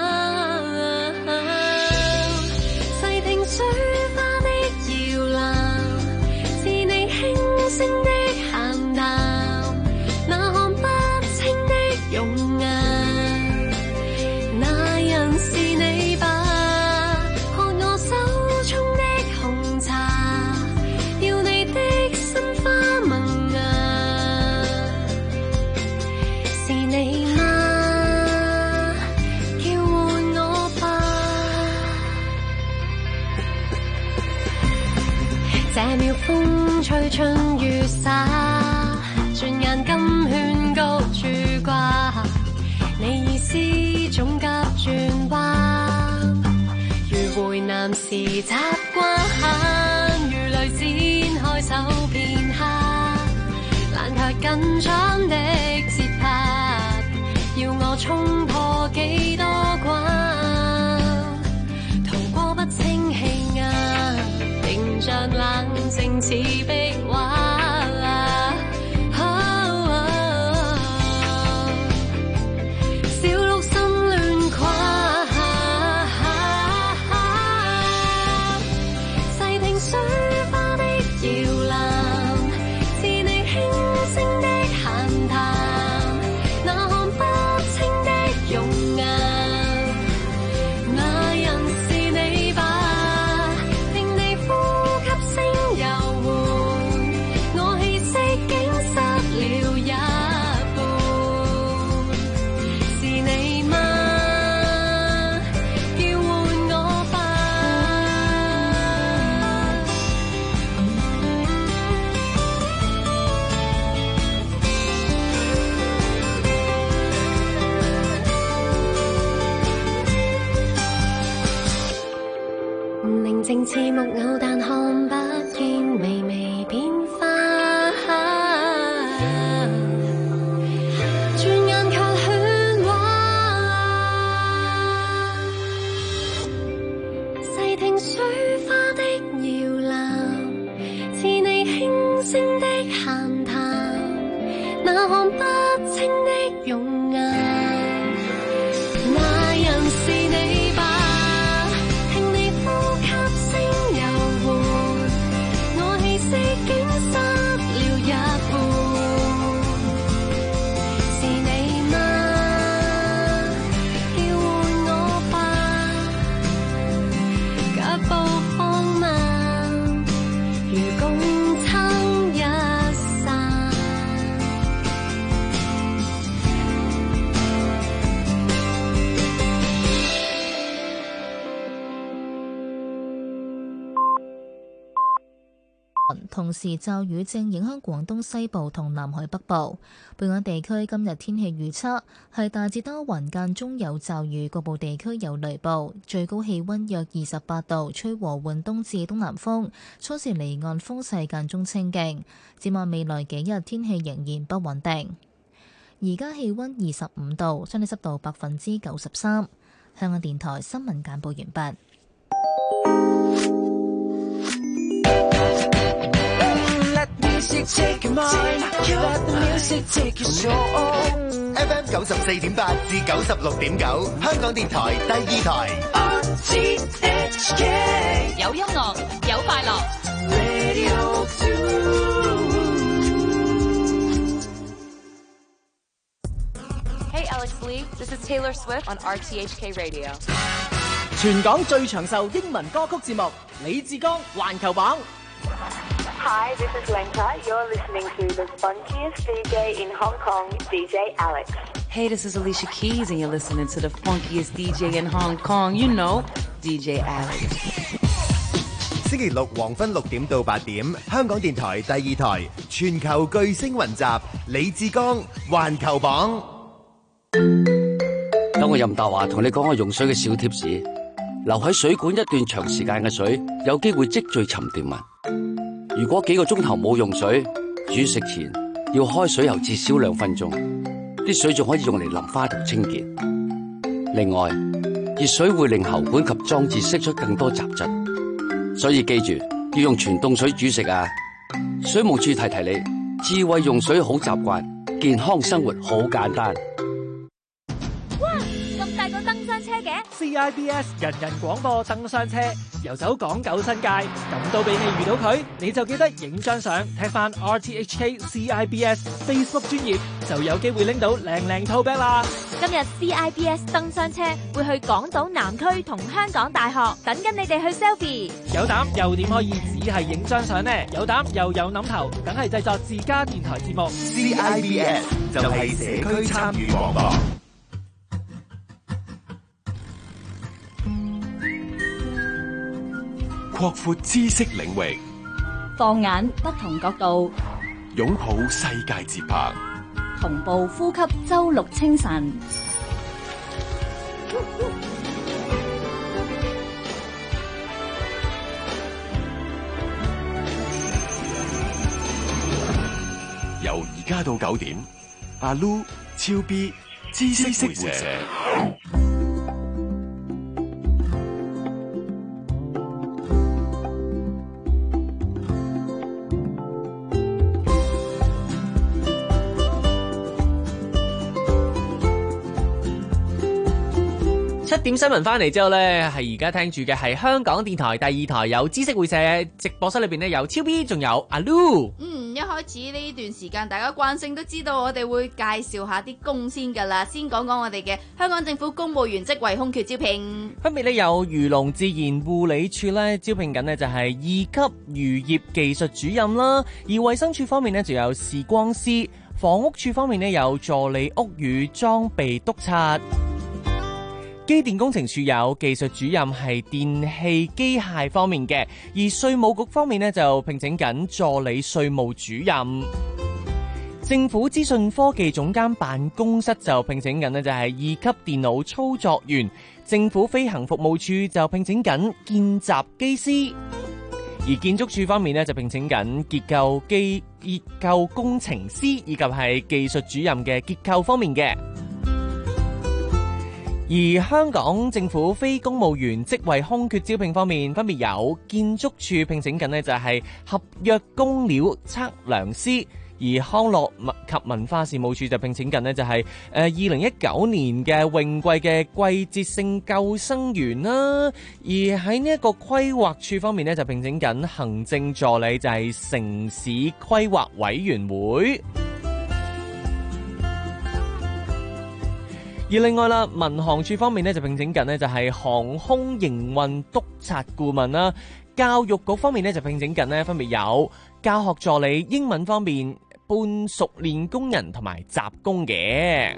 這秒風吹春雨灑，轉眼金圈高處掛，你意思總急轉彎，如回南時習慣，如淚展開手片刻，難卻緊張的節拍，要我衝破幾多關，逃過不清氣壓，形象冷靜似壁畫。靜似木偶，但看不見微微變化，轉眼卻喧嘩，細聽水花的搖籃，似你輕聲的閒談，那看不清的容顏，那人是你吧？ 同時驟雨正影響廣東西部同南海北部。本港地區今日天氣預測係大致多雲，間中有驟雨，局部地區有雷暴，最高氣溫約二十八度，吹和緩東至東南風，初時離岸風勢間中清勁。展望未來幾日天氣仍然不穩定。而家氣溫二十五度，相對濕度百分之九十三。香港電台新聞簡報完畢。 F M 九十四點八至九十六點九，香港電台第二台。 有音樂，有快樂。 Hey Alex Lee, this is Taylor Swift on R T H K Radio。 全港最長壽英文歌曲節目，李志剛環球榜。 Hi, this is Lenka. You're listening to the funkiest D J in Hong Kong, D J Alex. Hey, this is Alicia Keys, and you're listening to the funkiest D J in Hong Kong. You know, D J Alex. 星期六黃昏六點到八點，香港電台第二台全球巨星雲集，李志剛環球榜。 等我任達華同你講個用水嘅小貼士：留喺水管一段長時間嘅水，有機會積聚沉澱物。如果幾個鐘頭冇用水，煮食前要開水喉至少兩分鐘，啲水仲可以用嚟淋花同清潔。另外，熱水會令喉管及裝置釋出更多雜質，所以記住要用全凍水煮食啊！水務署提提你，智慧用水好習慣，健康生活好簡單。 哇！咁大個登山車嘅 C I B S 人人廣播登山車，遊走港九新界，咁都俾你遇到佢，你就記得影張相，踢翻 R T H K C I B S Facebook 專頁，就有機會拎到靚靚 tote bag 啦。 今日 C I B S 登山車會去港島南區同香港大學，等緊你哋去 selfie。 有膽又點可以只係影張相呢？有膽又有諗頭，梗係製作自家電台節目。 C I B S 就係社區參與廣播。 擴闊知識領域， 放眼不同角度， 擁抱世界節拍， 同步呼吸周六清晨。 由而家到九點，阿 Lu、超 B、知識會社。 七點新聞翻嚟之後呢，係而家聽住嘅係香港電台第二台，有知識會社直播室裏邊呢，有超 B， 仲有阿 Lu。 嗯，一開始呢段時間，大家慣性都知道我哋會介紹下啲工先噶啦。先講講我哋嘅香港政府公務員職位空缺招聘， 分別呢有漁農自然護理處呢招聘緊呢就係二級漁業技術主任啦，而衛生署方面呢就有視光師，房屋處方面呢有助理屋宇裝備督察。機電工程署有技術主任係電氣機械方面嘅，而稅務局方面呢就聘請緊助理稅務主任。政府資訊科技總監辦公室就聘請緊呢就係二級電腦操作員。政府飛行服務處就聘請緊見習機師，而建築署方面呢就聘請緊結構機結構工程師以及係技術主任嘅結構方面嘅。而香港政府非公務員職位空缺招聘方面，分別有建築署聘請緊呢就係合約工料測量師，而康樂及文化事務處就聘請緊呢就係誒二零一九年嘅泳季嘅季節性救生員啦。而喺呢一個規劃處方面呢，就聘請緊行政助理，就係城市規劃委員會。而另外啦，民航處方面咧就聘請緊呢就係航空營運督察顧問啦。教育局方面咧就聘請緊呢分別有教學助理、英文方面、半熟練工人同埋雜工嘅。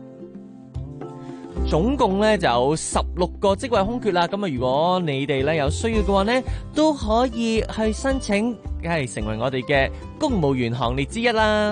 總共咧就有十六個職位空缺啦。咁啊，如果你哋咧有需要嘅話呢，都可以去申請，係成為我哋嘅公務員行列之一啦。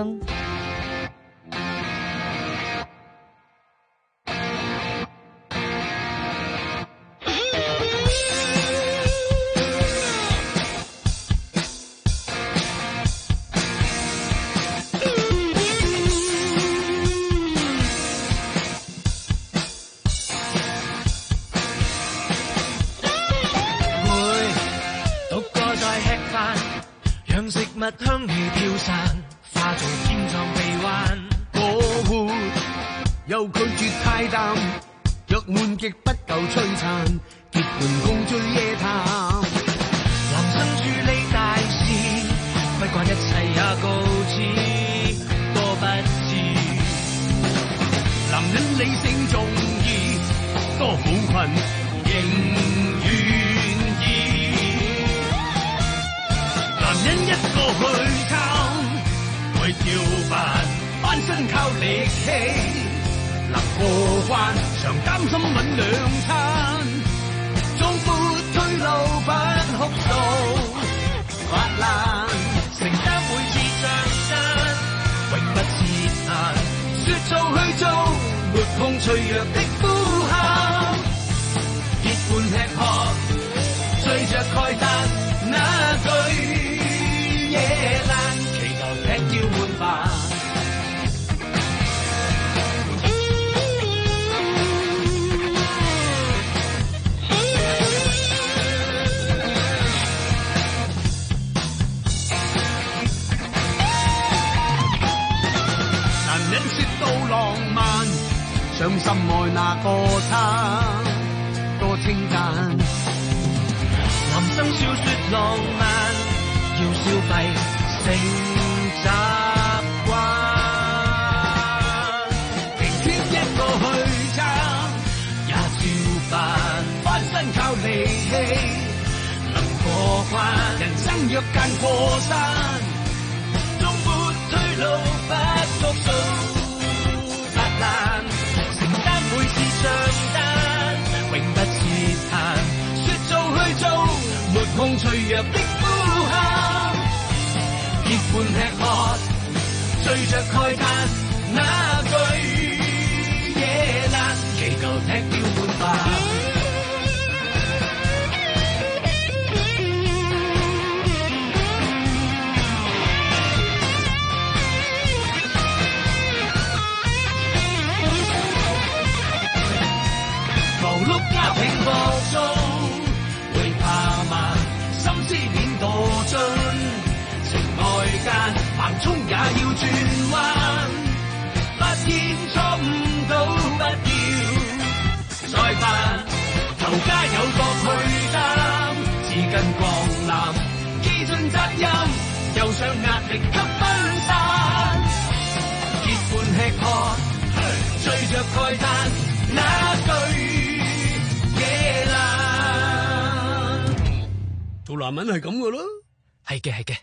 香氣飄散，化做天葬臂彎。我活又拒絕太淡，若悶極不夠璀璨，結伴共聚夜談。男生處理大事，不慣一切也告知，多不智。男人理性重義，多苦困仍願意。男人一個去靠，為跳板翻身靠力氣，能過關常擔心揾兩餐，壯闊退路不哭訴，發爛承擔每次上山，永不設限，說做去做，沒碰脆弱的呼喊，結伴吃喝，追着蓋達那句。夜闌期待踢掉滿飯，男人說到浪漫，想心愛那個他，多稱讚。男生笑說浪漫。要消費成習慣，明天一個去爭也照辦，翻身靠力氣能過關，人生若間過山，終沒退路不復數，發爛承擔每次上單，永不設限，說做去做，沒碰脆弱的呼喊。 歡吃喝，追着慨嘆那句野難，祈求踢掉半吧。浮碌家庭播種，會怕慢，心思點墮進，情愛間橫衝也要轉彎，發現錯誤都不要再犯，頭家有個去擔，自近光臨，記盡責任，又上壓力給分散，結伴吃喝，追着慨嘆那句。 做男人係咁噶咯， 係嘅係嘅。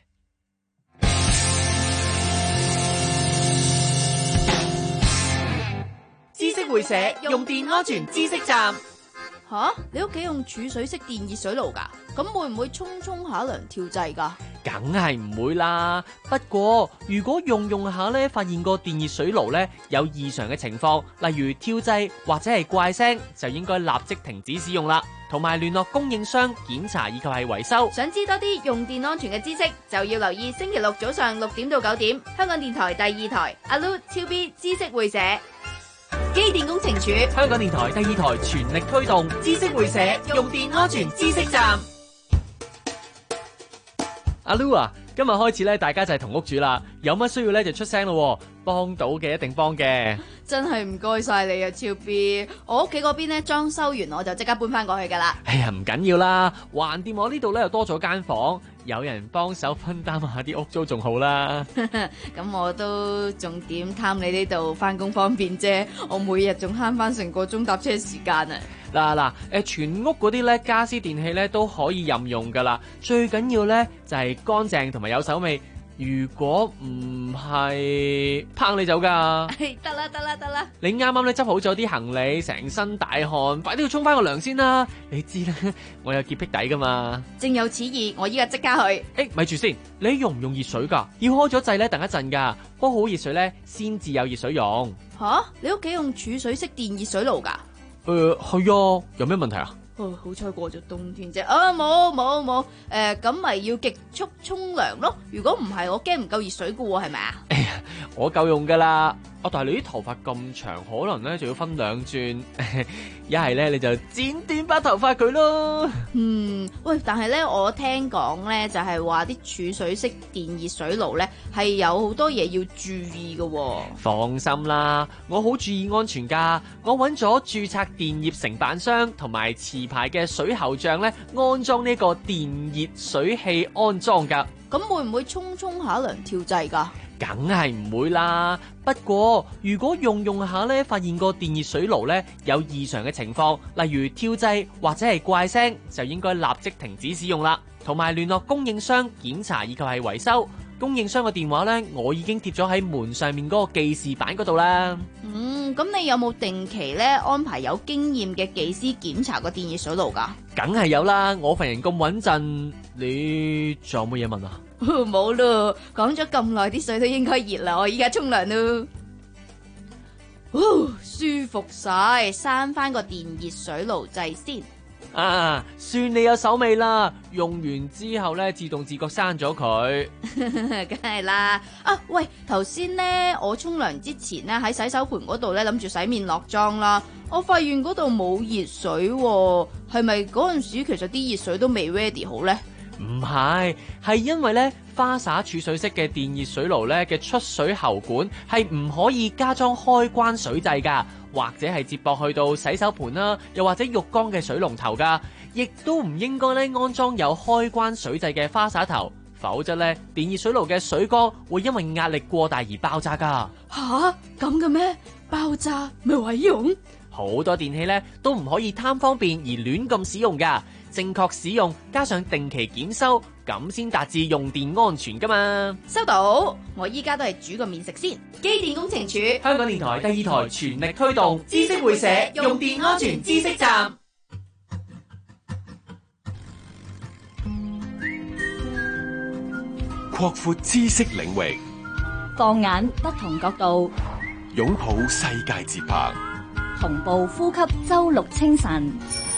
知識會社用電安全知識站。 吓，你屋企用儲水式電熱水爐噶？咁會唔會沖沖下涼跳掣噶？ 梗係唔會啦。不過如果用用下咧，發現個電熱水爐咧有異常嘅情況，例如跳掣或者係怪聲，就應該立即停止使用啦，同埋聯絡供應商檢查以及係維修。 想知多啲用電安全嘅知識，就要留意星期六早上六點到九點，香港電台第二台阿 Lu 超 B 知識會社。機電工程署、 香港電台第二台全力推動知識會社用電安全知識站。 阿 Lu 啊，今日開始咧，大家就係同屋主啦，有乜需要咧就出聲咯，幫到嘅一定幫嘅。 真係唔該晒你啊，超 B！我屋企嗰邊咧裝修完，我就即刻搬翻過去噶啦。 哎呀，唔緊要啦，橫掂我呢度咧又多咗間房，有人幫手分擔下啲屋租仲好啦。 咁我都重點貪你呢度翻工方便啫，我每日仲慳翻成個鐘搭車時間啊！ 嗱嗱，誒全屋嗰啲咧家私電器咧都可以任用噶啦，最緊要咧就係乾淨同埋有手尾。如果唔係，拚你走噶。 得啦得啦得啦！ 你啱啱咧執好咗啲行李，成身大汗，快啲要沖翻個涼先啦！你知啦，我有潔癖底噶嘛。 正有此意，我依家即刻去。 誒，咪住先，你用唔用熱水噶？要開咗掣咧，等一陣噶，煲好熱水咧，先至有熱水用。 吓，你屋企用儲水式電熱水爐噶？ 誒，係啊，有咩問題啊？ 哦，好彩過咗冬天啫。啊，冇冇冇，誒，咁咪要極速沖涼咯。如果唔係，我驚唔夠熱水噶喎，係咪啊？ 哎呀，我夠用噶啦。啊，但係你啲頭髮咁長，可能咧就要分兩轉。一係咧你就剪短把頭髮佢咯。 嗯，喂，但係咧我聽講咧就係話啲儲水式電熱水爐咧係有好多嘢要注意噶喎。 放心啦，我好注意安全噶。我揾咗註冊電業承辦商同埋持牌嘅水喉匠咧安裝呢個電熱水器安裝噶。 咁會唔會沖沖下涼跳掣噶？ 梗係唔會啦。不過如果用用下咧，發現個電熱水爐咧有異常嘅情況，例如跳掣或者係怪聲，就應該立即停止使用啦，同埋聯絡供應商檢查以及係維修。供應商嘅電話咧，我已經貼咗喺門上面嗰個記事板嗰度啦。 嗯，咁你有冇定期咧安排有經驗嘅技師檢查個電熱水爐噶？ 梗係有啦，我份人咁穩陣，你仲有冇嘢問啊？ 冇咯，講咗咁耐，啲水都應該熱啦，我依家沖涼咯。舒服晒，閂翻個電熱水爐掣先。 啊，算你有手尾啦，用完之後咧自動自覺閂咗佢。 梗係啦。啊，喂，頭先咧我沖涼之前咧喺洗手盆嗰度咧諗住洗面落妝啦，我發現嗰度冇熱水喎，係咪嗰陣時其實啲熱水都未 ready 好咧？ 唔係，係因為咧花灑儲水式嘅電熱水爐咧嘅出水喉管係唔可以加裝開關水掣噶，或者係接駁去到洗手盆啦，又或者浴缸嘅水龍頭噶，亦都唔應該咧安裝有開關水掣嘅花灑頭，否則咧電熱水爐嘅水缸會因為壓力過大而爆炸噶。 吓，咁嘅咩？爆炸咪毀容？ 好多電器咧都唔可以貪方便而亂咁使用噶。正確使用加上定期檢修，咁先達至用電安全噶嘛。 收到，我依家都係煮個麵食先。機電工程署、 香港電台第二台全力推動知識會社用電安全知識站。 擴闊知識領域， 放眼不同角度， 擁抱世界節拍， 同步呼吸周六清晨。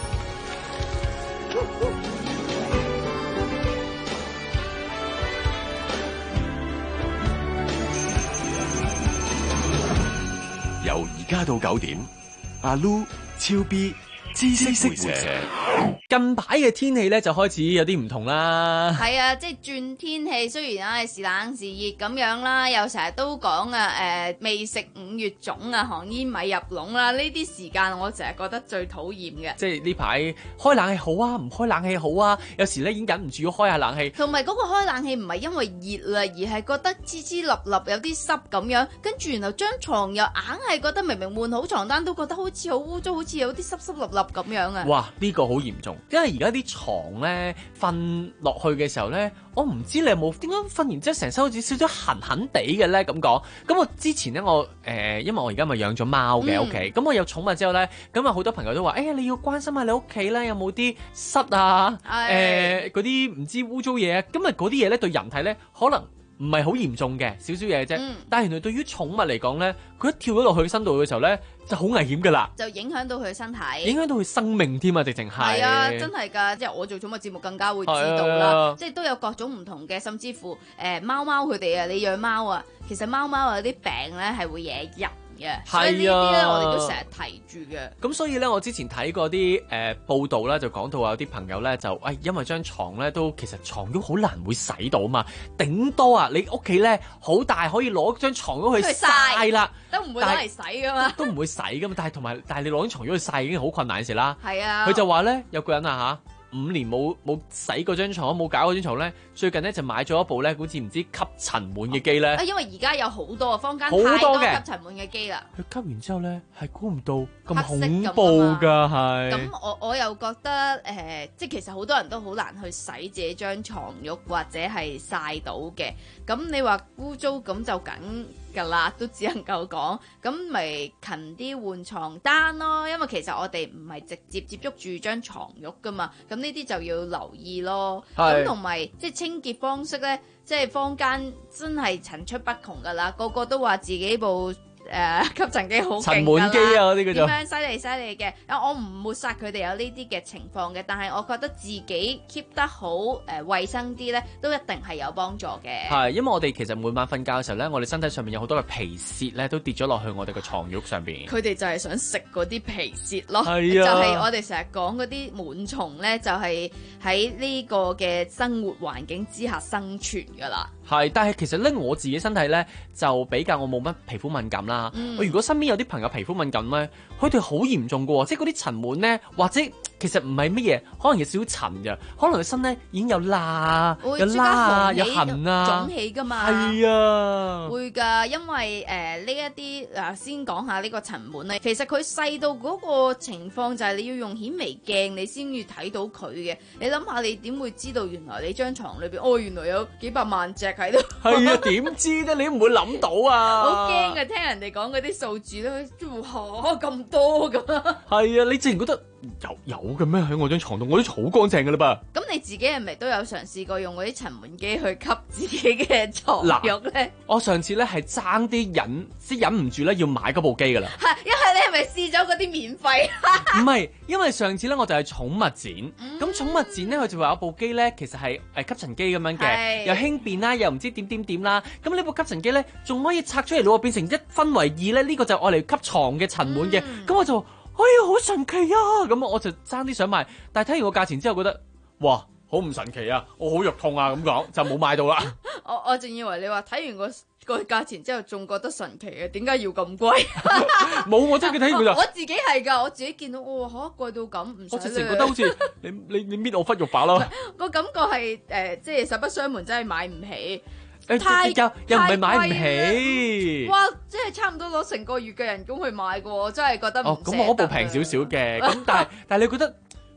由而家到九點，阿 Lu、超 B、知識活者。 近排嘅天氣咧就開始有啲唔同啦。 係啊，即係轉天氣，雖然啊時冷時熱咁樣啦，又成日都講啊誒未食五月粽啊，寒煙咪入籠啦。呢啲時間我成日覺得最討厭嘅。 即係呢排開冷氣好啊，唔開冷氣好啊，有時咧已經忍唔住要開下冷氣。 同埋嗰個開冷氣唔係因為熱啦，而係覺得黐黐立立有啲濕咁樣，跟住然後張床又硬係覺得明明換好床單都覺得好似好污糟，好似有啲濕濕立立咁樣啊！ 哇，呢個好嚴重，因為而家啲床咧瞓落去嘅時候咧，我唔知你有冇點解瞓完之後成身好似少少痕痕地嘅咧咁講。咁我之前咧我誒、呃，因為我而家咪養咗貓嘅屋企，咁、嗯、我有寵物之後咧，咁啊好多朋友都話：哎呀，你要關心下你屋企咧有冇啲虱啊，誒嗰啲唔知污糟嘢啊。咁啊嗰啲嘢咧對人體咧可能唔係好嚴重嘅，少少嘢啫。嗯、但係原來對於寵物嚟講咧，佢一跳咗落去身度嘅時候咧，就好危險噶啦， 就影響到佢身體， 影響到佢生命添啊！直情係。係啊，真係㗎，即係我做寵物節目更加會知道啦。啊、即係都有各種唔同嘅，甚至乎誒、呃、貓貓佢哋啊，你養貓啊，其實貓貓有啲病咧係會惹人嘅，所以呢啲咧我哋都成日提住嘅。 咁所以咧，我之前睇過啲誒、呃、報道咧，就講到有啲朋友咧就誒、哎，因為張床咧都其實床褥好難會洗到嘛，頂多啊你屋企咧好大可以攞張床褥去曬啦， 都唔會攞嚟洗噶嘛， 都唔會洗噶嘛。但係同埋但係你攞張床褥去曬已經好困難嘅事啦。 係啊， 佢就話咧有個人啊嚇。五年冇冇洗過張床，冇搞過張床咧，最近咧就買咗一部咧，好似唔知吸塵蟎嘅機咧。 啊，因為而家有好多啊，坊間太多吸塵蟎嘅機啦。 佢吸完之後咧，係估唔到咁恐怖㗎，係。 咁我我又覺得誒、呃，即係其實好多人都好難去洗自己張床褥或者係曬到嘅。咁你話污糟咁就梗㗎啦，都只能夠講，咁咪勤啲換床單咯。因為其實我哋唔係直接接觸住張床褥㗎嘛，咁呢啲就要留意咯。咁同埋即係清潔方式咧，即係坊間真係層出不窮㗎啦，個個都話自己部誒、呃、吸塵機好勁㗎啦， 塵蟎機啊嗰啲叫做點樣犀利犀利嘅。我唔抹殺佢哋有呢啲嘅情況嘅，但係我覺得自己 keep 得好誒衞生啲咧，都一定係有幫助嘅。 係，因為我哋其實每晚瞓覺嘅時候咧，我哋身體上面有好多嘅皮屑咧，都跌咗落去我哋嘅床褥上邊。 佢哋就係想食嗰啲皮屑咯， 係啊、就係我哋成日講嗰啲蟎蟲咧，就係喺呢個嘅生活環境之下生存㗎啦。 係，但係其實咧我自己身體咧就比較我冇乜皮膚敏感啦。嗯、我如果身邊有啲朋友皮膚敏感咧，佢哋好嚴重㗎喎，即係嗰啲塵蟎咧，或者其實唔係乜嘢，可能有少少塵㗎，可能佢身咧已經有疤、有疤啊、有痕啊， 腫起㗎嘛。 係啊， 會㗎，因為誒呢一啲嗱，先講下呢個塵蟎咧，其實佢細到嗰個情況就係你要用顯微鏡你先至睇到佢嘅。你諗下，你點會知道原來你張床裏邊哦，原來有幾百萬隻喺度？ 係啊，點知啫？你都唔會諗到啊！ 好驚啊！聽人哋講嗰啲數字咧，哇咁多咁。 係啊，你自然覺得有有嘅咩？喺我張床度，我啲床好乾淨㗎啦噃。 咁你自己係咪都有嘗試過用嗰啲塵蟎機去吸自己嘅床褥咧？ 我上次咧係爭啲忍，即忍唔住咧要買嗰部機㗎啦。 係，因為你係咪試咗嗰啲免費？ 唔係，因為上次咧我就係寵物展，咁、嗯、寵物展咧佢就話有部機咧，其實係誒吸塵機咁樣嘅，又輕便啦，又唔知點點點啦。咁呢部吸塵機咧仲可以拆出嚟咯，變成一分為二咧，呢、呢個就愛嚟吸床嘅塵蟎嘅。咁、嗯、我就哎呀好神奇啊！咁我就爭啲想買，但係睇完個價錢之後覺得哇好唔神奇啊，我好肉痛啊咁講就冇買到啦。 我我仲以為你話睇完個個價錢之後仲覺得神奇嘅，點解要咁貴？ 冇，我真係睇完佢就我自己係㗎，我自己見到哇嚇貴到咁，唔使我直情覺得好似你你你搣我忽肉把咯。 個感覺係誒、呃，即係實不相瞞，真係買唔起。 欸、太又又唔係買唔起， 哇！即係差唔多攞成個月嘅人工去買嘅喎，真係覺得唔捨得。 哦，咁我嗰部平少少嘅，咁但係但係你覺得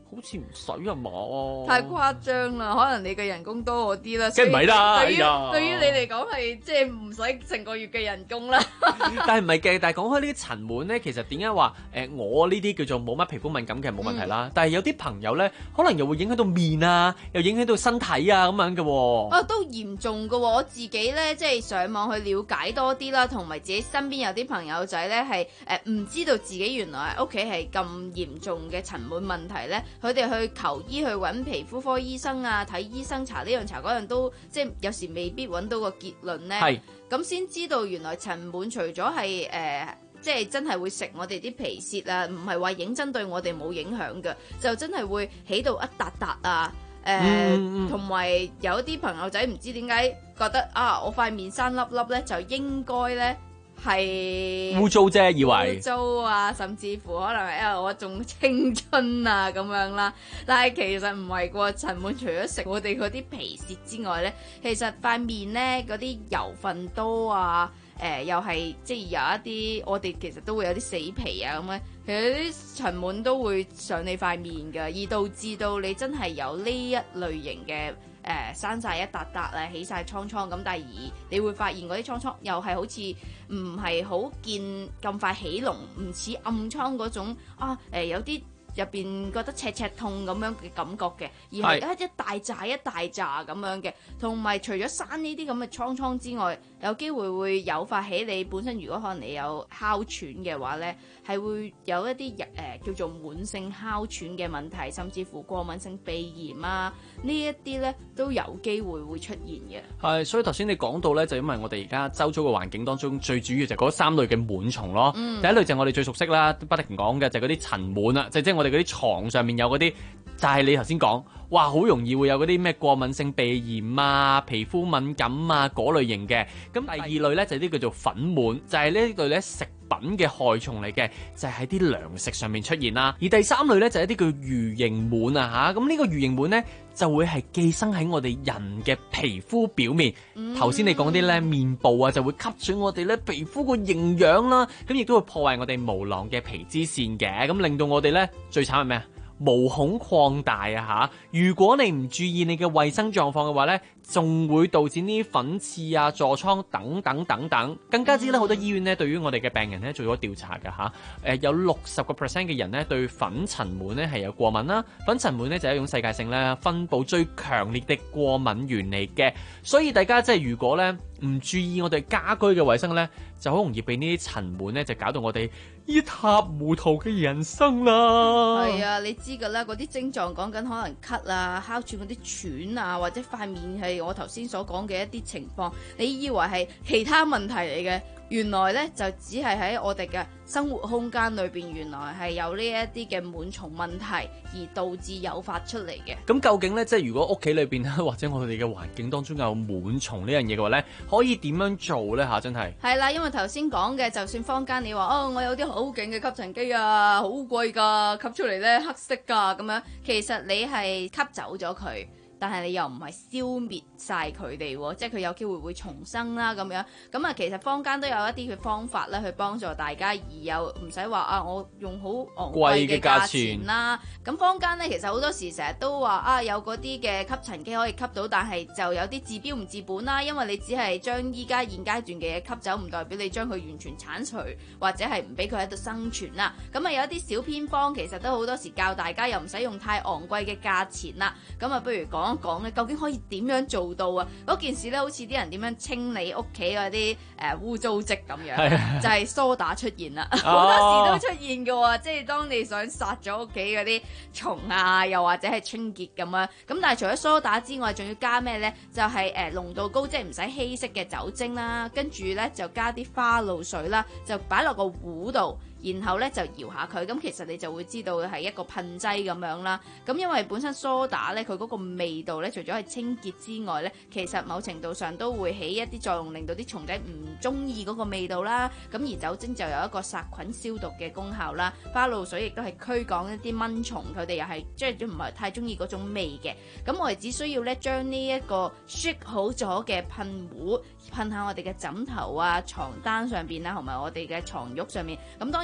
好似唔使啊嘛， 太誇張啦！可能你嘅人工多我啲啦， 梗唔係啦， 對於哎呀對於你嚟講係即係唔使成個月嘅人工啦。 但係唔係嘅，但係講開呢啲塵蟎咧，其實點解話誒我呢啲叫做冇乜皮膚敏感嘅冇問題啦， 嗯、 但係有啲朋友咧，可能又會影響到面啊，又影響到身體啊咁樣嘅喎。 啊，都嚴重嘅喎！我自己咧即係上網去了解多啲啦，同埋自己身邊有啲朋友仔咧係誒唔知道自己原來屋企係咁嚴重嘅塵蟎問題咧，佢哋去求醫去揾皮膚科醫生啊，睇醫生查呢樣查嗰樣都即係有時未必揾到個結論咧。係咁先知道原來塵蟎除咗係誒即係真係會食我哋啲皮屑啊，唔係話認真對我哋冇影響嘅，就真係會起到一笪笪啊。誒，同埋、呃嗯、有啲朋友仔唔知點解覺得啊，我塊面生粒粒咧，就應該咧係污糟啫，以為污糟啊，甚至乎可能係因為我仲青春啊咁樣啦。但係其實唔係喎，塵蟎除咗食我哋嗰啲皮屑之外咧，其實塊面咧嗰啲油分多啊。誒、呃、又係即係有一啲，我哋其實都會有啲死皮啊咁咧，其實啲塵蟎都會上你塊面㗎，而導致到你真係有呢一類型嘅誒、呃、生晒一笪笪啊，起晒瘡瘡咁，但係而你會發現嗰啲瘡瘡又係好似唔係好見咁快起籠，唔似暗瘡嗰種啊誒、呃、有啲。入邊覺得赤赤痛咁樣嘅感覺嘅，而係一一大扎一大扎咁樣嘅，同埋除咗生呢啲咁嘅瘡瘡之外，有機會會誘發起你本身如果可能你有哮喘嘅話呢，係會有一啲誒、呃、叫做滿性哮喘嘅問題，甚至乎過敏性鼻炎啊，呢一啲呢都有機會會出現嘅。 係，所以頭先你講到呢，就因為我哋而家周遭嘅環境當中，最主要就係嗰三類嘅蟎蟲咯。嗯、第一類就係我哋最熟悉啦，不停講嘅就係嗰啲塵蟎啊，就即係我哋嗰啲床上面有嗰啲，就係你頭先講，哇，好容易會有嗰啲咩過敏性鼻炎啊、皮膚敏感啊嗰類型嘅。咁第二類呢，就係啲叫做粉蟎，就係呢一類咧食品嘅害蟲嚟嘅，就係喺啲糧食上面出現啦。而第三類呢，就係一啲叫魚形蟎啊嚇，咁呢個魚形蟎呢，就會係寄生喺我哋人嘅皮膚表面。頭先、嗯、你講啲咧面部啊，就會吸取我哋咧皮膚個營養啦，咁亦都會破壞我哋毛囊嘅皮脂腺嘅，咁令到我哋咧最慘係咩啊？毛孔擴大啊嚇！如果你唔注意你嘅衛生狀況嘅話咧，仲會導致呢啲粉刺啊、痤瘡等等等等。更加之咧，好多醫院咧對於我哋嘅病人咧做咗調查㗎嚇。誒有六十個 percent 嘅人咧對粉塵蟎咧係有過敏啦。粉塵蟎咧就係一種世界性咧分佈最強烈的過敏源嚟嘅。所以大家即係如果咧唔注意我哋家居嘅衛生咧，就好容易被呢啲塵蟎咧就搞到我哋一塌糊塗嘅人生啦。 係啊，你知㗎啦，嗰啲症狀講緊可能咳啊、哮喘嗰啲喘啊，或者塊面係我頭先所講嘅一啲情況，你以為係其他問題嚟嘅，原來呢就只係喺我哋嘅生活空間裏邊，原來係有呢一啲嘅蟎蟲問題而導致誘發出嚟嘅。 咁究竟呢？即係如果屋企裏邊或者我哋嘅環境當中有蟎蟲呢樣嘢嘅話呢，可以點樣做呢？吓，真係係啦，因為頭先講嘅，就算坊間你話哦，我有啲好勁嘅吸塵機啊，好貴㗎，吸出嚟呢黑色㗎咁樣，其實你係吸走咗佢。但係你又唔係消滅晒佢哋喎，即係佢有機會會重生啦咁樣。咁啊，其實坊間都有一啲嘅方法咧，去幫助大家，而又唔使話啊，我用好昂貴嘅價錢啦。咁坊間咧，其實好多時成日都話啊，有嗰啲嘅吸塵機可以吸到，但係就有啲治標唔治本啦。因為你只係將依家現階段嘅嘢吸走，唔代表你將佢完全剷除，或者係唔俾佢喺度生存啦。咁啊，有一啲小偏方，其實都好多時教大家又唔使用，用太昂貴嘅價錢啦。咁啊，不如講講講咧，究竟可以點樣做到啊？嗰件事咧，好似啲人點樣清理屋企嗰啲誒污糟漬咁樣，就係梳打出現啦，好多時都出現嘅喎。即係當你想殺咗屋企嗰啲蟲啊，又或者係清潔咁樣。咁但係除咗梳打之外，仲要加咩咧？就係誒濃度高，即係唔使稀釋嘅酒精啦。跟住咧就加啲花露水啦，就擺落個壺度。然後咧就搖下佢，咁其實你就會知道係一個噴劑咁樣啦。咁因為本身梳打咧，佢嗰個味道咧，除咗係清潔之外咧，其實某程度上都會起一啲作用，令到啲蟲仔唔中意嗰個味道啦。咁而酒精就有一個殺菌消毒嘅功效啦。花露水亦都係驅趕一啲蚊蟲，佢哋又係即係唔係太中意嗰種味嘅。咁我哋只需要咧將呢一個雪好咗嘅噴壺噴下我哋嘅枕頭啊、床單上邊啊，同埋我哋嘅床褥上面。咁當然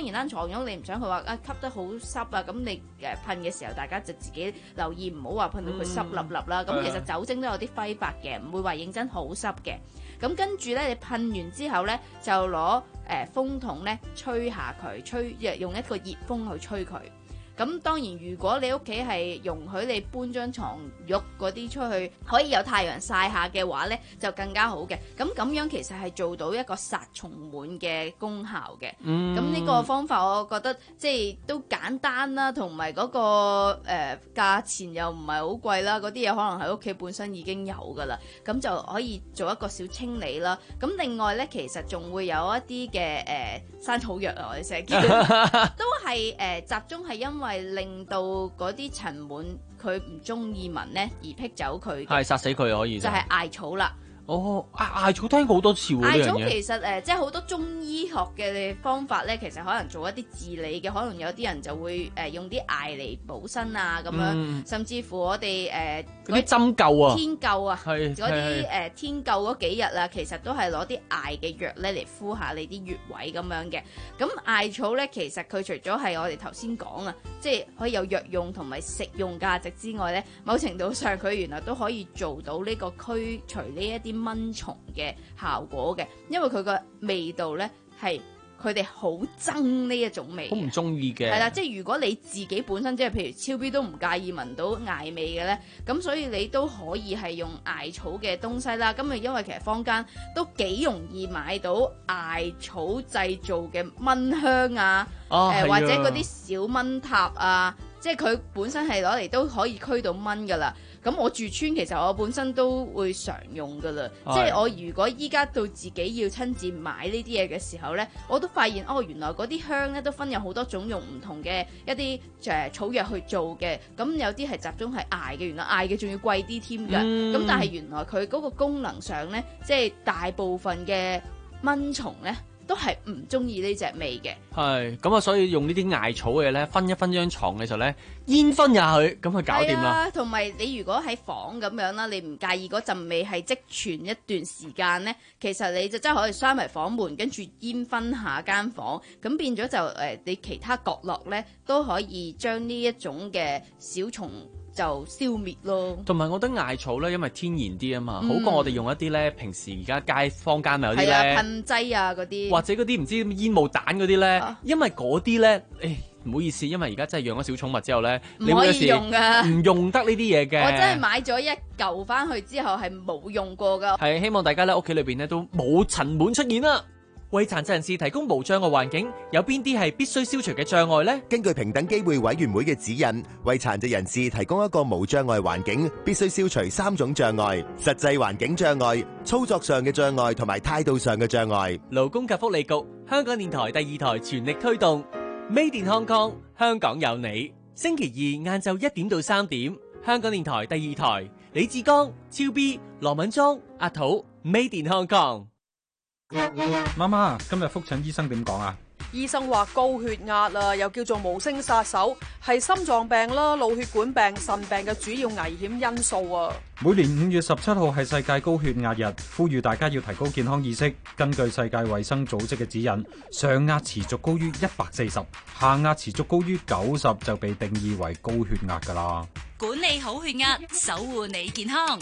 然啦，床褥你唔想佢話啊吸得好濕啊，咁你誒噴嘅時候，大家就自己留意，唔好話噴到佢濕立立啦。咁、嗯、其實酒精都有啲揮發嘅，唔會話認真好濕嘅。咁跟住咧，你噴完之後咧，就攞誒、呃、風筒咧吹下佢，吹用一個熱風去吹佢。咁當然，如果你屋企係容許你搬張床褥嗰啲出去，可以有太陽曬下嘅話呢，就更加好嘅。咁咁樣其實係做到一個殺蟲蟎嘅功效嘅。咁呢、嗯、個方法我覺得即係都簡單啦，同埋嗰個誒、呃、價錢又唔係好貴啦。嗰啲嘢可能喺屋企本身已經有㗎啦，咁就可以做一個小清理啦。咁另外呢，其實仲會有一啲嘅誒山草藥啊，我哋成日叫都係誒、呃、集中係因為。係令到嗰啲塵蟎佢唔中意聞咧，而辟走佢， 係殺死佢可以。 就係艾草啦。 哦，艾艾草聽過好多次喎。 艾草其實誒、呃，即係好多中醫學嘅方法咧，其實可能做一啲治理嘅，可能有啲人就會誒、呃、用啲艾嚟補身啊咁樣，嗯、甚至乎我哋誒嗰啲針灸啊、 天灸啊， 嗰啲誒天灸嗰幾日啊，其實都係攞啲艾嘅藥咧嚟敷下你啲穴位咁樣嘅。咁艾草咧，其實佢除咗係我哋頭先講啊，即係可以有藥用同埋食用價值之外咧，某程度上佢原來都可以做到呢個驅除呢一啲蚊蟲嘅效果嘅，因為佢個味道咧係佢哋好憎呢一種味， 好唔中意嘅。 係啦，即係如果你自己本身即係譬如超 B 都唔介意聞到艾味嘅咧，咁所以你都可以係用艾草嘅東西啦。咁啊，因為其實坊間都幾容易買到艾草製造嘅蚊香啊，誒、 啊呃、或者嗰啲小蚊塔啊，即係佢本身係攞嚟都可以驅到蚊噶啦。咁我住村其實我本身都會常用噶啦，即係我如果依家到自己要親自買呢啲嘢嘅時候呢，我都發現哦，原來嗰啲香呢都分有好多種，用唔同嘅一啲誒草藥去做嘅。咁有啲係集中係艾嘅，原來艾嘅仲要貴啲添㗎。咁、嗯、但係原來佢嗰個功能上呢，即係大部分嘅蚊蟲呢，都係唔中意呢隻味嘅。 係咁啊，所以用呢啲艾草嘅咧，分一分張床嘅時候咧，煙熏下佢，咁佢搞掂啦。 同埋你如果喺房咁樣啦，你唔介意嗰陣味係積存一段時間咧，其實你就真係可以閂埋房門，跟住煙熏下間房，咁變咗就誒、呃，你其他角落咧都可以將呢一種嘅小蟲就消滅咯。 同埋我覺得艾草咧，因為天然啲啊嘛， 嗯、 好過我哋用一啲咧平時而家街坊間咪有啲咧噴劑啊嗰啲， 或者嗰啲唔知煙霧彈嗰啲咧，啊、因為嗰啲咧，誒唔好意思，因為而家真係養咗小寵物之後咧， 唔可以用噶， 唔用得呢啲嘢嘅。 我真係買咗一嚿翻去之後係冇用過噶。 係希望大家咧屋企裏邊咧都冇塵蟎出現啦。為殘疾人士提供無障礙環境，有邊啲係必須消除嘅障礙呢？ 根據平等機會委員會嘅指引，為殘疾人士提供一個無障礙環境，必須消除三種障礙：實際環境障礙、操作上嘅障礙同埋態度上嘅障礙。 勞工及福利局、香港電台第二台全力推動 Made in Hong Kong， 香港有你。星期二晏晝一點到三點，香港電台第二台，李志剛、超 B、羅敏莊、阿土 Made in Hong Kong。 媽媽，今日復診醫生點講啊？ 醫生話高血壓啊，又叫做無聲殺手，係心臟病啦、腦血管病、腎病嘅主要危險因素啊。 每年五月十七號係世界高血壓日，呼籲大家要提高健康意識。根據世界衛生組織嘅指引，上壓持續高於一百四十，下壓持續高於九十就被定義為高血壓噶啦。 管理好血壓，守護你健康。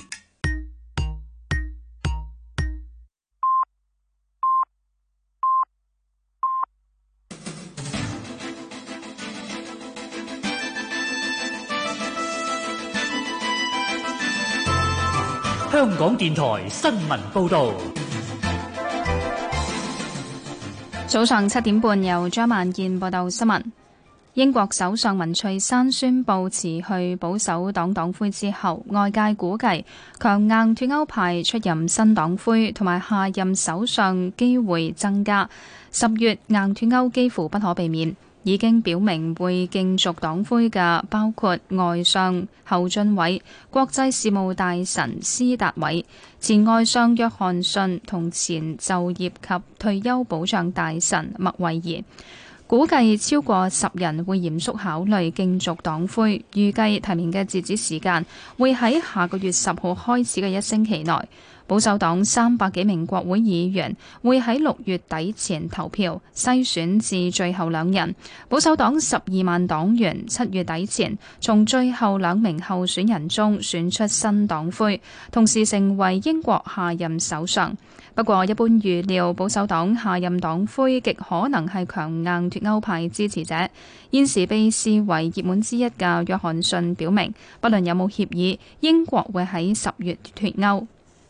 香港電台新聞報道。 早上七點半，由張萬健報道新聞。英國首相文翠珊宣布辭去保守黨黨魁之後，外界估計強硬脫歐派出任新黨魁同埋下任首相機會增加。十月硬脫歐幾乎不可避免。已經表明會競逐黨魁嘅包括外相侯俊偉、國際事務大臣施達偉、前外相約翰遜同前就業及退休保障大臣麥惠儀。估計超過十人會嚴肅考慮競逐黨魁，預計提名嘅截止時間會喺下個月十號開始嘅一星期內。 保守黨三百幾名國會議員會喺六月底前投票，篩選至最後兩人。保守黨十二萬黨員七月底前從最後兩名候選人中選出新黨魁，同時成為英國下任首相。不過，一般預料保守黨下任黨魁極可能係強硬脱歐派支持者。現時被視為熱門之一嘅約翰遜表明，不論有冇協議，英國會喺十月脱歐。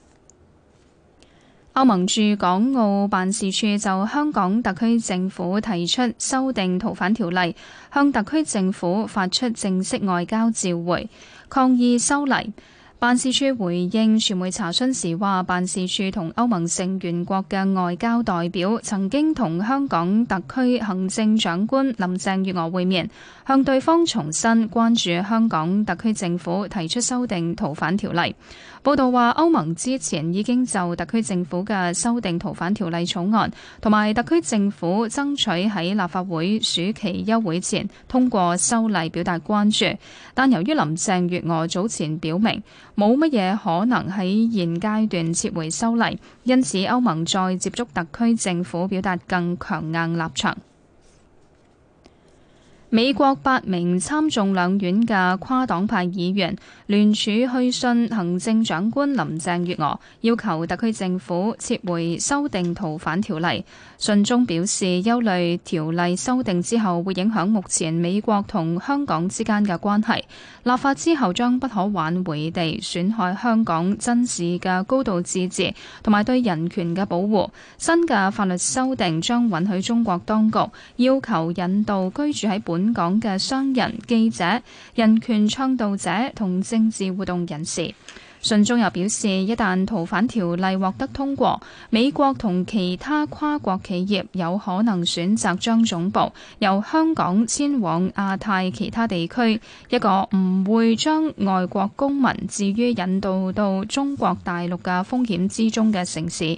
歐盟駐港澳辦事處就香港特區政府提出修訂逃犯條例，向特區政府發出正式外交照會，抗議修例。辦事處回應傳媒查詢時話，辦事處同歐盟成員國嘅外交代表曾經同香港特區行政長官林鄭月娥會面，向對方重申關注香港特區政府提出修訂逃犯條例。報道話，歐盟之前已經就特區政府嘅修訂逃犯條例草案同埋特區政府爭取喺立法會暑期休會前通過修例表達關注，但由於林鄭月娥早前表明冇乜嘢可能喺現階段撤回修例，因此歐盟再接觸特區政府表達更強硬立場。美國八名參眾兩院嘅跨黨派議員聯署去信行政長官林鄭月娥，要求特區政府撤回修訂逃犯條例。信中表示，憂慮條例修訂之後會影響目前美國同香港之間嘅關係，立法之後將不可挽回地損害香港真實嘅高度自治同埋對人權嘅保護。新嘅法律修訂將允許中國當局要求引渡居住喺本本港嘅商人、記者、人權倡導者同政治活動人士。信中又表示，一旦逃犯條例獲得通過，美國同其他跨國企業有可能選擇將總部由香港遷往亞太其他地區，一個唔會將外國公民置於引渡到中國大陸嘅風險之中嘅城市。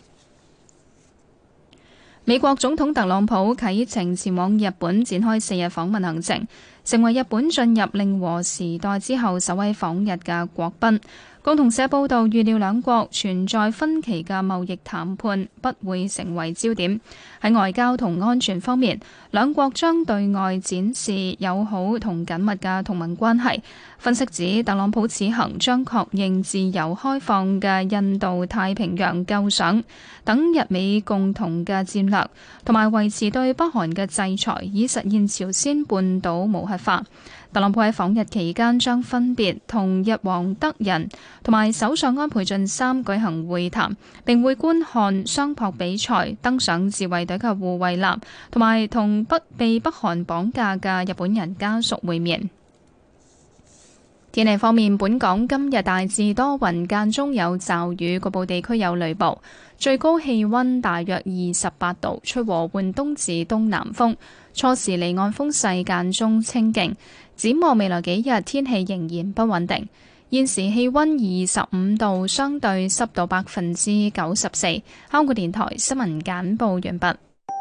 美國總統特朗普啟程前往日本展開四日訪問行程，成為日本進入令和時代之後首位訪日嘅國賓。共同社報道，預料兩國存在分歧嘅貿易談判不會成為焦點。喺外交同安全方面，兩國將對外展示友好同緊密嘅同盟關係。分析指，特朗普此行將確認自由開放嘅印度太平洋構想等日美共同嘅戰略，同埋維持對北韓嘅制裁，以實現朝鮮半島無核化。特朗普喺訪日期間將分別同日皇德仁同埋首相安倍晉三舉行會談，並會觀看雙撲比賽、登上自衛隊嘅護衛艦，同埋同不被北韓綁架嘅日本人家屬會面。天氣方面，本港今日大致多雲，間中有驟雨，局部地區有雷暴，最高氣溫大約二十八度，吹和緩東至東南風，初時離岸風勢間中清勁。展望未來幾日，天氣仍然不穩定。現時氣溫二十五度，相對濕度百分之九十四。香港電台新聞簡報完畢。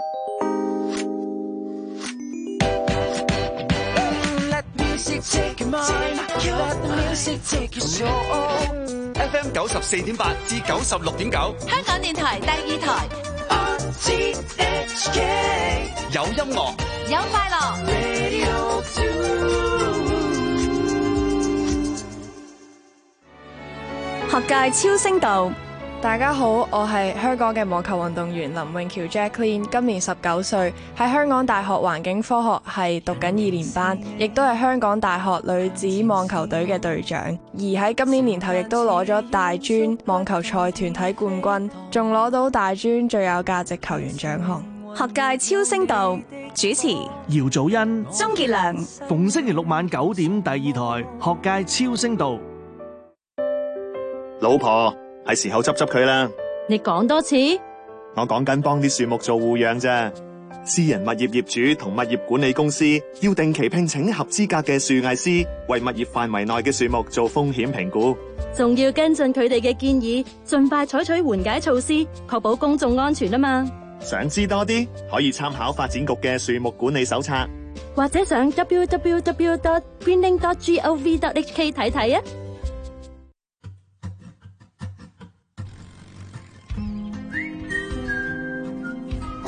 F M 九十四點八至九十六點九， 香港電台第二台。 R T H K 有音樂， 有快樂。 學界超聲道，大家好，我係香港嘅網球運動員林永橋 Jacqueline， 今年十九歲，喺香港大學環境科學系讀緊二年班，亦都係香港大學女子網球隊嘅隊長，而喺今年年頭亦都攞咗大專網球賽團體冠軍，仲攞到大專最有價值球員獎項。學界超聲道主持姚祖欣、 鍾傑良， 逢星期六晚九點第二台學界超聲道。 老婆，係時候執執佢啦。 你講多次。 我講緊幫啲樹木做護養啫。私人物業業主同物業管理公司要定期聘請合資格嘅樹藝師，為物業範圍內嘅樹木做風險評估， 仲要跟進佢哋嘅建議，盡快採取緩解措施，確保公眾安全啊嘛。 想知多啲，可以參考發展局嘅樹木管理手冊， 或者上 w w w dot greening dot gov dot h k 睇睇啊。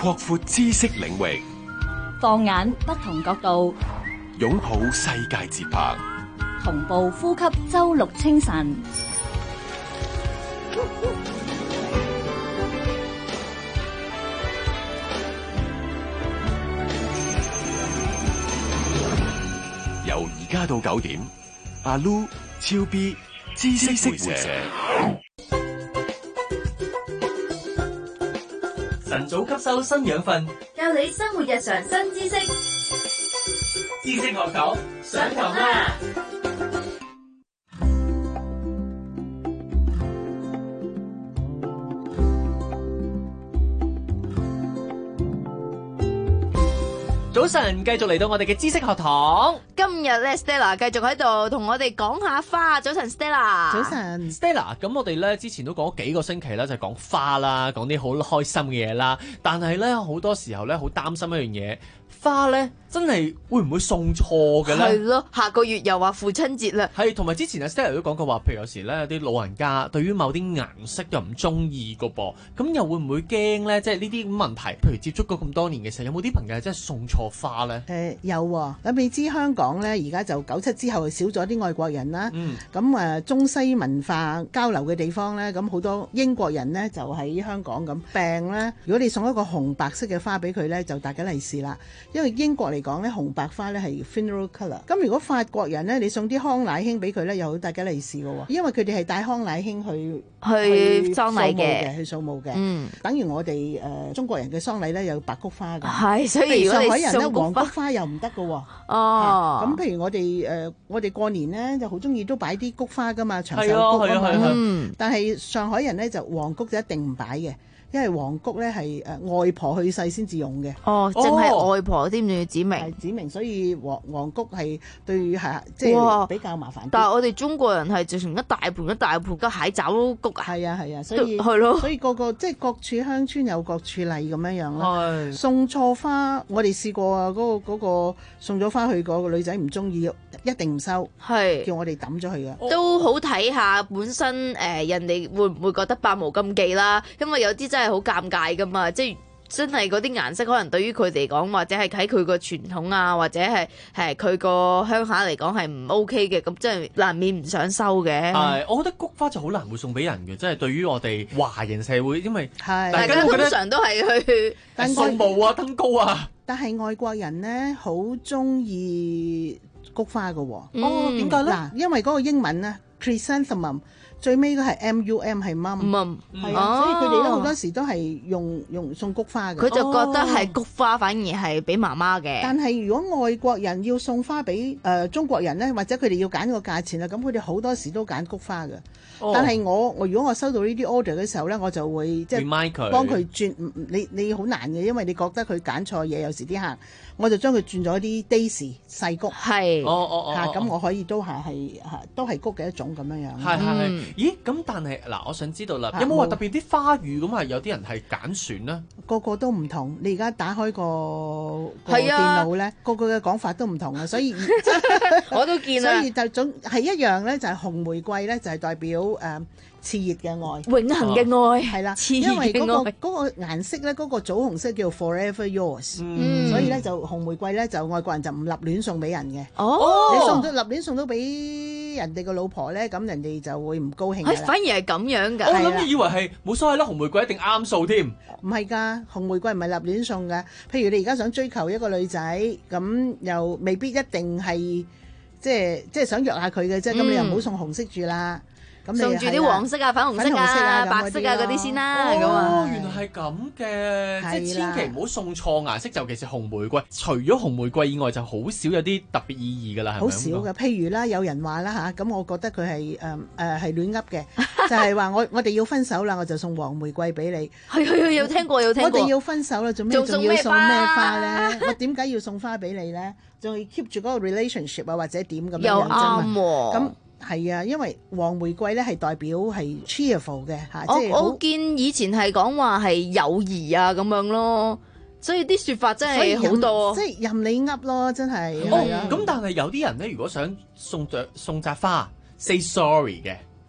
擴闊知識領域， 放眼不同角度， 擁抱世界節拍， 同步呼吸周六清晨。 由而家到九點，阿 Lu、超 B、知識會社。 晨早吸收新養分， 教你生活日常新知識。 知識學堂上堂啦！ 早晨，繼續嚟到我哋嘅知識學堂。 今日咧 Stella 繼續喺度同我哋講下花。早晨 Stella。 早晨 Stella。咁我哋咧之前都講幾個星期啦，就係講花啦，講啲好開心嘅嘢啦。但係咧好多時候咧好擔心一樣嘢，花咧真係會唔會送錯嘅咧？ 係咯，下個月又話父親節啦。 係，同埋之前阿 Stella 都講過話，譬如有時咧有啲老人家對於某啲顏色又唔中意個噃，咁又會唔會驚咧？即係呢啲咁問題，譬如接觸過咁多年嘅時候，有冇啲朋友真係送錯花咧？ 誒、呃、有喎、哦，咁你知香港咧而家就九七之後少咗啲外國人啦，咁誒、嗯、中西文化交流嘅地方咧，咁好多英國人咧就喺香港咁病咧。如果你送一個紅白色嘅花俾佢咧，就大吉利是啦。因為英國嚟講咧，紅白花咧係 funeral colour。咁如果法國人咧，你送啲康乃馨俾佢咧，又好大吉利是嘅喎。因為佢哋係帶康乃馨去去喪禮嘅， 去掃墓嘅。 嗯， 等於我哋誒、呃、中國人嘅喪禮咧有白菊花嘅。 係，所以如果你上海人咧送黃菊花又唔得嘅喎。 哦， 咁譬如我哋誒、呃、我哋過年咧就好中意都擺啲菊花噶嘛，長壽菊啊嘛。嗯，但係上海人咧就黃菊就一定唔擺嘅。因為黃菊咧係誒外婆去世先至用嘅。 哦，淨係外婆添，仲要指明。 係指明，所以黃黃菊係對係即係比較麻煩啲。 但係我哋中國人係直情一大盤一大盤嘅蟹爪菊啊。 係啊係啊，所以係咯， 所以個個即係各處鄉村有各處例咁樣樣啦。送錯花，我哋試過啊，嗰個嗰個送咗花去嗰個女仔唔中意，一定唔收， 係叫我哋抌咗佢嘅。 都好睇下本身誒、呃、人哋會唔會覺得百無禁忌啦，因為有啲真係好尷尬噶嘛，即係真係嗰啲顏色可能對於佢哋嚟講，或者係喺佢個傳統啊，或者係係佢個鄉下嚟講係唔 OK 嘅，咁真係難免唔想收嘅。 係，我覺得菊花就好難會送俾人嘅，即係對於我哋華人社會，因為大家通常都係去送墓啊、登高啊。 但係外國人咧好中意菊花嘅喎。 哦，點解咧？ 嗱，因為嗰個英文咧 chrysanthemum。最尾嗰係 M U M 係 mum，係啊，所以佢哋咧好多時都係用用送菊花嘅。 佢就覺得係菊花反而係俾媽媽嘅。 但係如果外國人要送花俾誒、呃、中國人咧，或者佢哋要揀個價錢啦，咁佢哋好多時都揀菊花嘅。哦、但係我我如果我收到呢啲 order 嘅時候咧，我就會即係幫佢轉。你你好難嘅，因為你覺得佢揀錯嘢，有時啲客我就將佢轉咗啲 daisy 細菊。 係， 哦哦哦，咁我可以都係係都係菊嘅一種咁樣樣。 係係係。咦，咁但係嗱，我想知道啦，有冇話特別啲花語咁係有啲人係揀選咧？ 個個都唔同。你而家打開個個電腦咧，個個嘅講法都唔同啊，所以我都見啦。 所以就總係一樣咧，就係紅玫瑰咧，就係代表誒熾熱嘅愛， 永恆嘅愛係啦。 熾因為熱嘅愛。 嗰個嗰個顏色咧，嗰個棗紅色叫 Forever Yours， 嗯， 所以咧就紅玫瑰咧就外國人就唔立亂送俾人嘅。 哦， 你送到立亂送到俾人哋個老婆咧，咁人哋就會唔高興㗎啦。 反而係咁樣㗎。 我諗住以為係冇所謂啦，紅玫瑰一定啱數添。 唔係㗎，紅玫瑰唔係立亂送㗎。譬如你而家想追求一個女仔，咁又未必一定係即係即係想約下佢嘅啫。咁、嗯、你又唔好送紅色住啦。咁送住啲黃色啊、粉紅色啊、白色啊嗰啲先啦。咁啊， 哦，原來係咁嘅，即係千祈唔好送錯顏色，尤其是紅玫瑰。除咗紅玫瑰以外，就好少有啲特別意義㗎啦，係咪？ 好少嘅，譬如啦，有人話啦吓，咁我覺得佢係誒誒係亂噏嘅，就係話我我哋要分手啦，我就送黃玫瑰俾你。 係係有聽過有聽過。 我哋要分手啦，做咩仲要送咩花咧？我點解要送花俾你咧？仲要 keep 住嗰個 relationship 啊，或者點咁樣樣啫嘛？ 又啱喎。 咁係啊，因為黃玫瑰咧係代表係 cheerful 嘅嚇， 我即係我見以前係講話係友誼啊咁樣咯，所以啲説法真係好多， 即係任你噏咯，真係。 哦，咁但係有啲人咧，如果想送著送扎花 say sorry 嘅，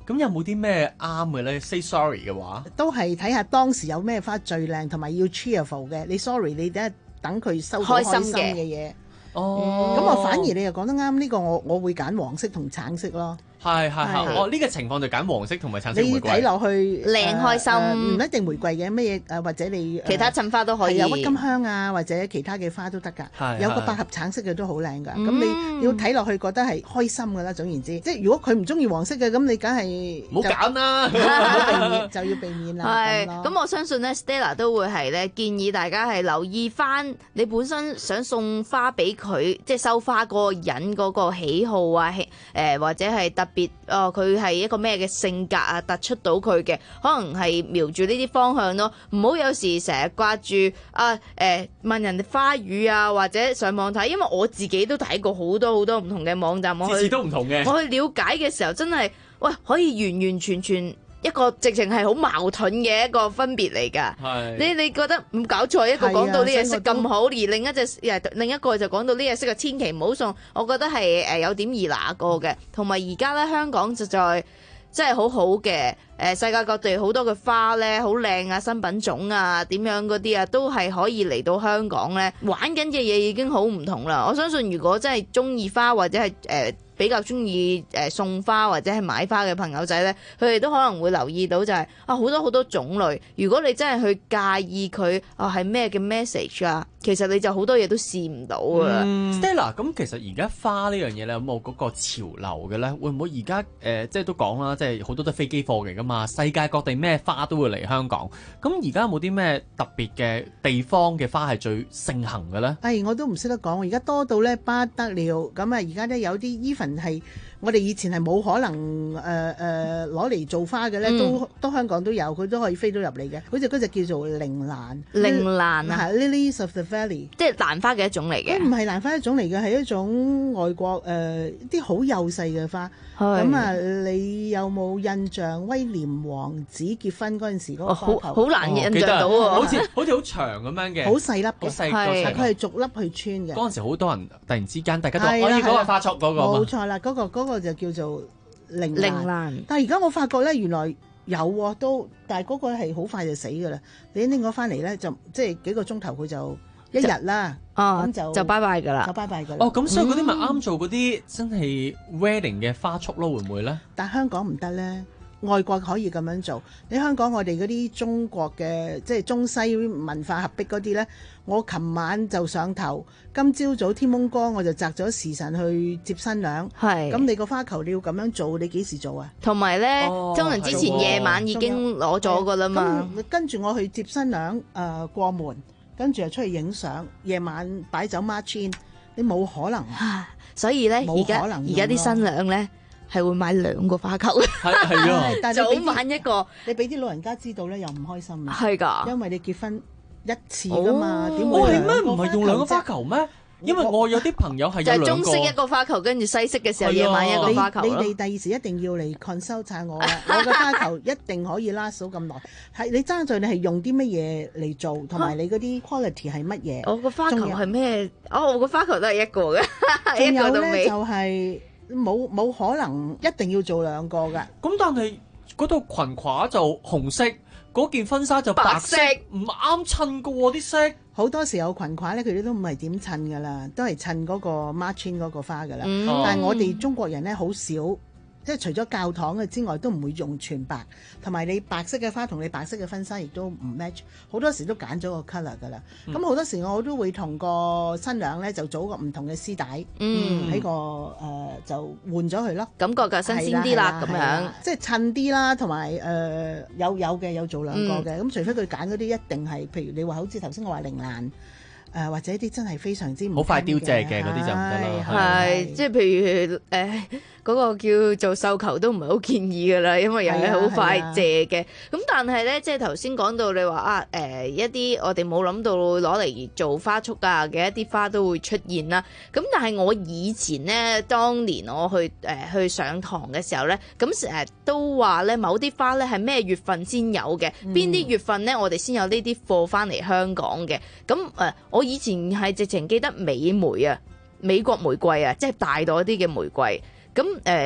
咁有冇啲咩啱嘅咧 ？Say sorry 嘅話， 都係睇下當時有咩花最靚，同埋要 cheerful 嘅。你 sorry，你等等佢收到開心嘅嘢。哦，咁我反而你又講得啱，呢個我我會揀黃色同橙色咯。 係係係，我呢個情況就揀黃色同埋橙色玫瑰。 你睇落去靚開心， 唔一定玫瑰嘅，咩嘢誒或者你其他襯花都可以， 有鬱金香啊或者其他嘅花都得㗎。有個百合橙色嘅都好靚㗎。咁你要睇落去覺得係開心㗎啦。總言之，即係如果佢唔中意黃色嘅，咁你梗係唔好揀啦， 就要避免啦。 係咁，我相信咧 Stella 都會係咧建議大家係留意翻你本身想送花俾佢，即係收花嗰個人嗰個喜好啊，誒或者係特別哦，佢係一個咩嘅性格啊，突出到佢嘅，可能係瞄住呢啲方向咯。唔好有時成日掛住啊誒、呃、問人哋花語啊，或者上網睇，因為我自己都睇過好多好多唔同嘅網站，我去次次都唔同嘅。 我去了解嘅時候，真係喂可以完完全全一個直情係好矛盾嘅一個分別嚟㗎。係你你覺得唔搞錯，一個講到呢嘢色咁好，而另一隻另一個就講到呢嘢色嘅千祈唔好送，我覺得係誒有點易拿過嘅。同埋而家咧香港實在真係好好嘅，誒世界各地好多嘅花咧好靚啊，新品種啊點樣嗰啲啊都係可以嚟到香港咧玩緊嘅嘢已經好唔同啦。我相信如果真係中意花或者係誒、呃比較中意誒送花或者係買花嘅朋友仔咧，佢哋都可能會留意到就係、是、啊好多好多種類。如果你真係去介意佢啊係咩嘅 message 啊，其實你就好多嘢都試唔到啊。 嗯、Stella，咁其實而家花呢樣嘢咧有冇嗰個潮流嘅咧？會唔會而家誒即係都講啦，即係好多都飛機貨嚟噶嘛？世界各地咩花都會嚟香港。咁而家有冇啲咩特別嘅地方嘅花係最盛行嘅咧？ 誒、哎，我都唔識得講，而家多到咧不得了。咁啊，而家咧有啲 even係我哋以前係冇可能誒誒攞嚟做花嘅咧，嗯，都都香港都有，佢都可以飛到入嚟嘅。好似嗰隻叫做鈴蘭， 鈴蘭啊 ，Lilies of the Valley， 即係蘭花嘅一種嚟嘅。 唔係蘭花一種嚟嘅，係一種外國誒啲好幼細嘅花。咁啊，你有冇印象威廉王子結婚嗰陣時嗰個花球？ 好好難印象到喎， 好似好似好長咁樣嘅， 好細粒嘅， 好細個， 佢係逐粒去穿嘅。 嗰陣時好多人突然之間，大家都可以嗰個花束嗰個。 冇錯啦，嗰個嗰個就叫做鈴蘭。 鈴蘭。但係而家我發覺咧，原來有喎，都，但係嗰個係好快就死㗎啦。你拎我翻嚟咧，就即係幾個鐘頭佢就一日啦。 哦， 咁就就拜拜㗎啦， 就拜拜㗎啦。 哦，咁所以嗰啲咪啱做嗰啲真係 wedding 嘅花束咯，會唔會咧？ 但香港唔得咧，外國可以咁樣做。你香港我哋嗰啲中國嘅即係中西文化合璧嗰啲咧，我琴晚就上頭，今朝早天蒙光我就擇咗時辰去接新娘。 係。 咁你個花球你要咁樣做，你幾時做啊？ 同埋咧，通常之前夜晚已經攞咗㗎啦嘛。 跟住我去接新娘，誒、呃、過門。跟住又出去影相，夜晚擺酒 march in，你冇可能。 所以咧，而家而家啲新娘咧係會買兩個花球。 係係啊， 但早晚一個， 你俾啲老人家知道咧，又唔開心啊。 係㗎， 因為你結婚一次㗎嘛，點、 哦、 會兩個花球？唔係用兩個花球咩？因為我有啲朋友係有兩個， 就係、中式一個花球，跟住西式嘅時候夜晚一個花球。 你哋第二時一定要嚟 consult 下我啦，我嘅花球一定可以 last 到咁耐。係你爭在你係用啲乜嘢嚟做，同埋你嗰啲 quality 係乜嘢？ 我個花球係咩？哦，我個花球都係一個嘅， 仲有咧就係冇冇可能一定要做兩個㗎。 咁但係嗰套裙褂就紅色。嗰件婚紗就白色，唔啱襯噶喎啲色。 好多時候裙褂咧，佢哋都唔係點襯噶啦，都係襯嗰個 marching 嗰個花噶啦。 嗯、 但係我哋中國人咧好少，即係除咗教堂嘅之外，都唔會用全白。同埋你白色嘅花同你白色嘅婚紗亦都唔 match， 好多時都揀咗個 colour 噶啦。咁、嗯、好多時我都會同個新娘咧就組個唔同嘅絲帶，喺、嗯、個誒、呃、就換咗佢咯， 感覺就新鮮啲啦咁樣， 即係襯啲啦，同埋誒有有嘅有，有做兩個嘅。咁、嗯、除非佢揀嗰啲一定係，譬如你話好似頭先我話鈴蘭。誒、呃、或者啲真係非常之唔好快凋謝嘅嗰啲就唔得啦， 係即係譬如誒嗰、呃嗰個叫做繡球都唔係好建議㗎啦，因為又係好快謝嘅。咁、啊啊、但係咧，即係頭先講到你話啊誒、呃、一啲我哋冇諗到攞嚟做花束啊嘅一啲花都會出現啦。咁但係我以前咧，當年我去誒、呃、去上堂嘅時候咧，咁成日都話咧某啲花咧係咩月份先有嘅，邊、嗯、啲月份咧我哋先有呢啲貨翻嚟香港嘅。咁誒、呃、我以前係直情記得美玫啊，美國玫瑰啊，即係大朵啲嘅玫瑰。咁誒呢啲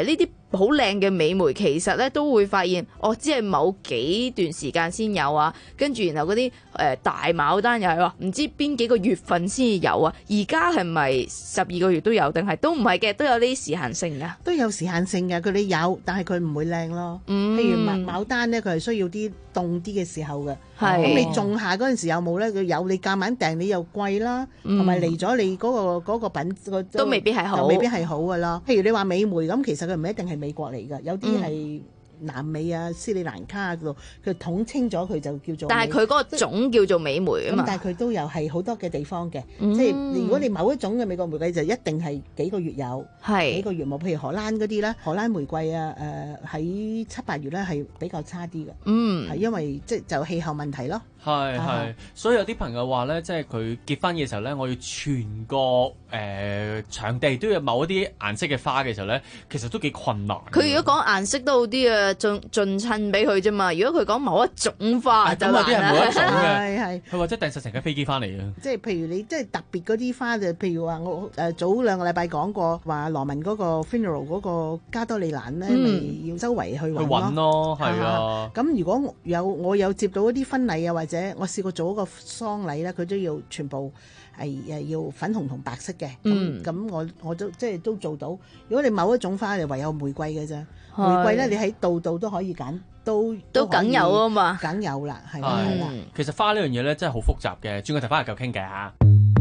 好靚嘅美眉，其實咧都會發現，哦，只係某幾段時間先有啊，跟住然後嗰啲誒大牡丹又係話唔知邊幾個月份先有啊，而家係咪十二個月都有，定係都唔係嘅，都有啲時限性㗎？ 都有時限性嘅，佢哋有，但係佢唔會靚咯。 嗯、 譬如牡牡丹咧，佢係需要啲凍啲嘅時候嘅。 係咁你種下嗰陣時有冇咧？佢有，你夾硬訂你又貴啦，同埋嚟咗你嗰、嗰個嗰個品個都未必係好， 未必係好㗎啦。譬如你話美眉咁，其實佢唔一定係美國嚟㗎，有啲係南美啊、斯里蘭卡嗰度，佢統稱咗佢就叫做。 但係佢嗰個種叫做美眉啊嘛。 咁但係佢都有係好多嘅地方嘅， 嗯、 即係如果你某一種嘅美國玫瑰就一定係幾個月有， 係幾個月冇。譬如荷蘭嗰啲咧，荷蘭玫瑰啊，誒、呃、喺七八月咧係比較差啲嘅， 嗯， 係因為即係就氣候問題咯。 係係，所以有啲朋友話咧，即係佢結婚嘅時候咧，我要全個誒、呃、場地都有某一啲顏色嘅花嘅時候咧，其實都幾困難。 佢如果講顏色都好啲啊，盡盡襯俾佢啫嘛。如果佢講某一種花就難啦。 咁有啲係某一種嘅， 係係。 佢或者訂實成架飛機翻嚟嘅。 即係譬如你即係特別嗰啲花就，譬如話我誒、呃、早兩個禮拜講過話羅文嗰個 funeral 嗰個加多利蘭咧，咪、嗯、要周圍去揾咯。 去揾咯，係啊。 咁如果有我有接到一啲婚禮啊，或者我試過做一個喪禮咧，佢都要全部係誒要粉紅同白色嘅。咁咁、嗯、我我都即係都做到。如果你某一種花，就唯有玫瑰嘅啫。玫瑰咧，你喺度度都可以揀，都都梗有啊嘛， 梗有啦，係啦係啦。 其實花呢樣嘢咧，真係好複雜嘅。轉個頭翻嚟夠傾嘅嚇。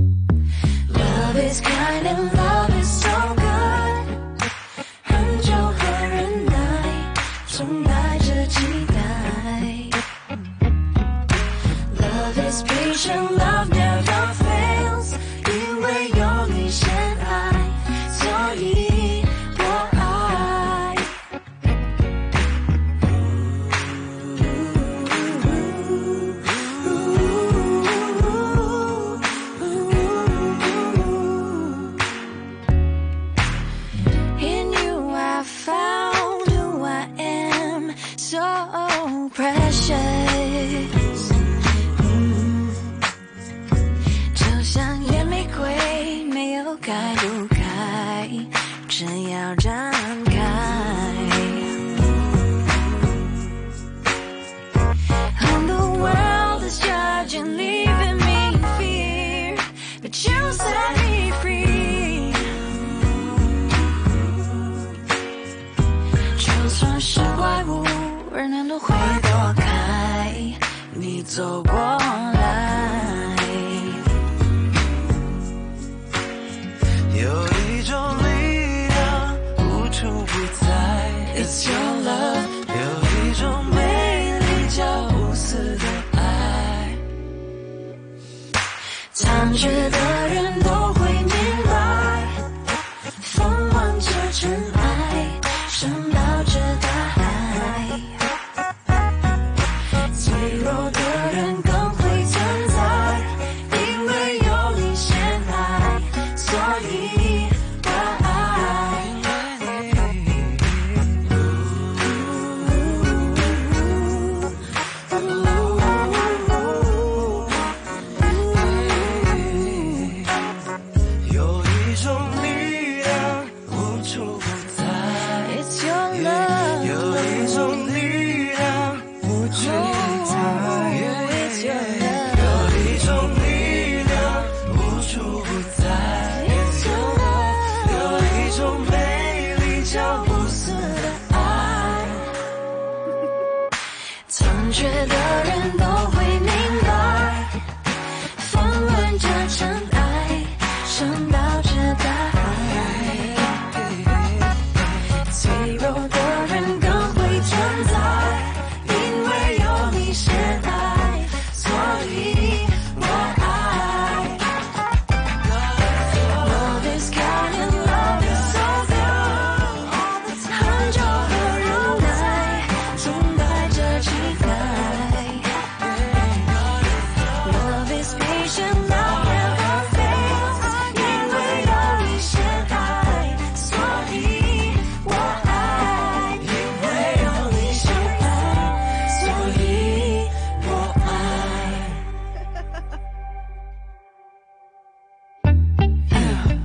Patient love never fails， 因為有你先愛，所以我愛。In you I found who I am, so precious。该不该只要展開 And the world is judging, leaving me in fear, but you set me free。 就算是怪物，人人都會躲開你走過來。有一種力量無處不在 It's your love， 有一種美麗叫無私的愛，殘缺的人都會明白，豐滿着塵埃，升到這大海，脆弱的人更會存在，因為有你先愛，所以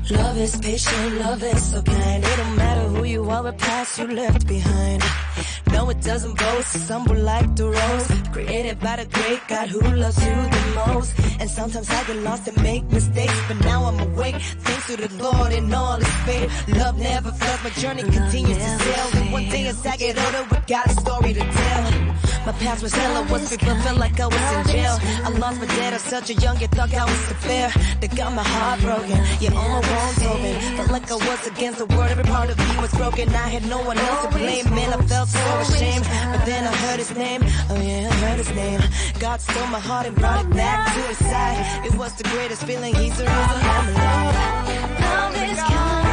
Love is patient, love is so kind. It don't matter who you are, what past you left behind. No, it doesn't boast, stumble like the rose. Created by the great God who loves you the most. And sometimes I get lost and make mistakes, but now I'm awake, thanks to the Lord and all His faith. Love never fails, my journey continues to sail. And one day as I get older, we got a story to tell. My past was hell, I was people felt like I was in jail. I lost my dad at such a young age, thought I was unfair. They got my heart broken, yeah, all my wounds open. Felt like I was against the world, every part of me was broken. I had no one else to blame, man, I felt so ashamed. But then I heard His name, oh yeah, I heard His name. God stole my heart and brought it back to His side. It was the greatest feeling, He's the reason I'm alive. Love is kind.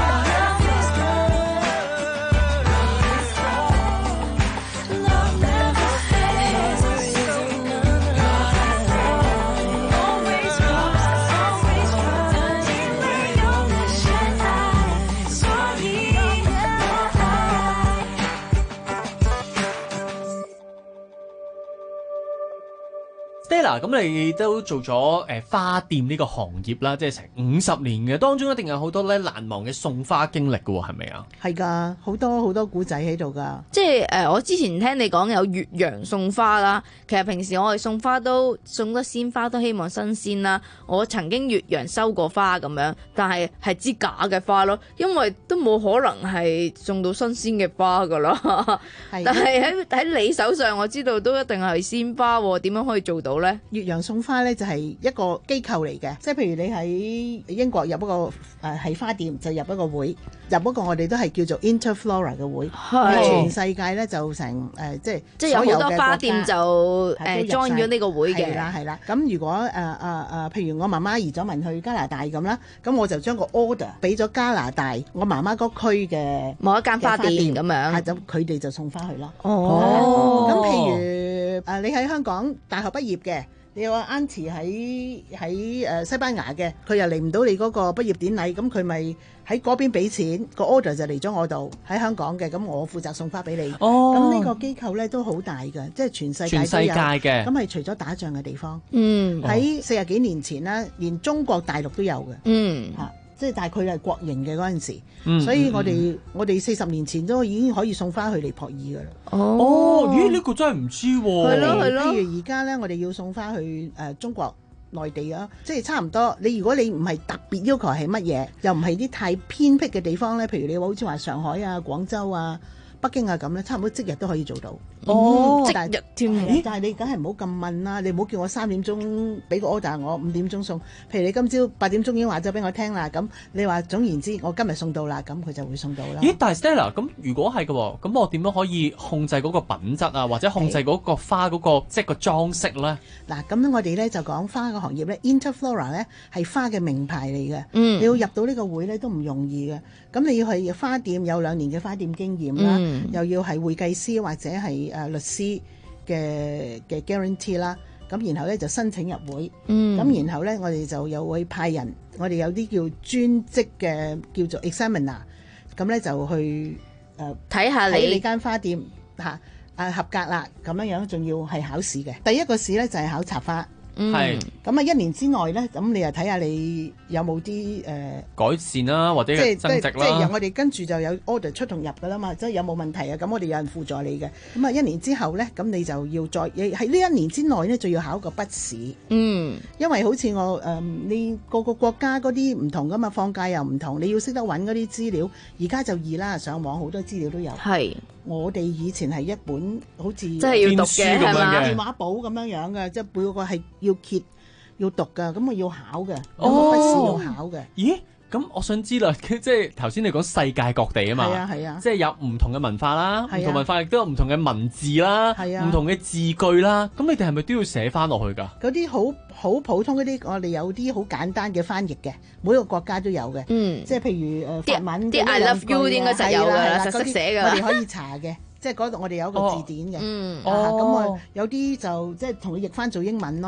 Stella， 咁你都做咗誒、呃、花店呢個行業啦，即係成五十年嘅，當中一定有好多咧難忘嘅送花經歷嘅喎，係咪啊？ 係㗎，好多好多古仔喺度㗎。 即係誒、呃，我之前聽你講有越洋送花啦，其實平時我哋送花都送得鮮花都希望新鮮啦。我曾經越洋收過花咁樣，但係係支假嘅花咯，因為都冇可能係送到新鮮嘅花㗎啦。但係喺喺你手上，我知道都一定係鮮花喎，點樣可以做到咧？ 越洋送花咧就係一個機構嚟嘅，即係譬如你喺英國入一個誒係花店就入一個會，入一個我哋都係叫做 Interflora 嘅會，全世界咧就成誒、呃、即係即係有好多花店就誒 join 咗呢個會嘅。 係啦係啦，咁如果誒誒誒，譬如我媽媽移咗民去加拿大咁啦，咁我就將個 order 俾咗加拿大我媽媽嗰區嘅某一間花店咁樣， 咁佢哋就送花去咯。 哦， 咁譬如誒你喺香港大學畢業嘅。你有個 auntie 喺喺誒西班牙嘅，佢又嚟唔到你嗰個畢業典禮，咁佢咪喺嗰邊俾錢，個 order 就嚟咗我度喺香港嘅，咁我負責送花俾你。哦，咁呢個機構咧都好大嘅，即係全世界都有。全世界嘅。咁係除咗打仗嘅地方，嗯，喺四十幾年前咧，連中國大陸都有嘅。嗯，嚇。即係，但係佢係國營嘅嗰陣時，嗯、所以我哋、嗯、我哋四十年前都已經可以送花去尼泊爾㗎啦。 哦，咦？呢、呢個真係唔知喎。 係咯係咯。譬如而家咧，我哋要送花去誒、呃、中國內地啊，即係差唔多。你如果你唔係特別要求係乜嘢，又唔係啲太偏僻嘅地方咧，譬如你好似話上海啊、廣州啊、北京啊咁咧，差唔多即日都可以做到。 哦，即日添。 但係你梗係唔好咁問啦，你唔好叫我三點鐘俾個 order 我五點鐘送。譬如你今朝八點鐘已經話咗俾我聽啦，咁你話總言之，我今日送到啦，咁佢就會送到啦。 咦？但係 Stella， 咁如果係嘅喎，咁我點樣可以控制嗰個品質啊，或者控制嗰個花嗰、嗰個即係個裝飾咧？ 嗱，咁我哋咧就講花嘅行業咧 ，Interflora 咧係花嘅名牌嚟嘅。 嗯， 你要入到呢個會咧都唔容易嘅。咁你要係花店有兩年嘅花店經驗啦，嗯、又要係會計師或者係誒、呃、律師嘅嘅 guarantee 啦。咁然後咧就申請入會。嗯，咁然後咧我哋就又會派人，我哋有啲叫專職嘅叫做 examiner， 咁咧就去誒睇下你你間花店嚇誒合格啦，咁樣樣仲要係考試嘅。第一個試咧就係考插花。係，咁啊一年之內咧，咁你又睇下你有冇啲誒改善啦，或者增值啦。 即係由我哋跟住就有 order 出同入噶啦嘛，即係有冇問題啊？咁我哋有人輔助你嘅。咁啊一年之後咧，咁你就要再喺呢一年之內咧，就要考個筆試。嗯，因為好似我誒、呃，你個個國家嗰啲唔同噶嘛，放假又唔同，你要識得揾嗰啲資料。而家就易啦，上網好多資料都有。係。我哋以前係一本好似即係要讀嘅係嘛電話簿咁樣樣嘅，即係每個係要揭要讀㗎，咁啊要考嘅，有個筆試要考嘅。 咦？咁我想知啦，即係頭先你講世界各地啊嘛，係啊係啊，即係有唔同嘅文化啦，唔同文化亦都有唔同嘅文字啦，係啊，唔同嘅字句啦，咁你哋係咪都要寫翻落去㗎？ 嗰啲好好普通嗰啲，我哋有啲好簡單嘅翻譯嘅，每個國家都有嘅，嗯，即係譬如誒法文啲 I love you 應該就有㗎，實識寫㗎， 我哋可以查嘅。即係嗰度我哋有一個字典嘅，嗯，咁我有啲就即係同佢譯翻做英文咯，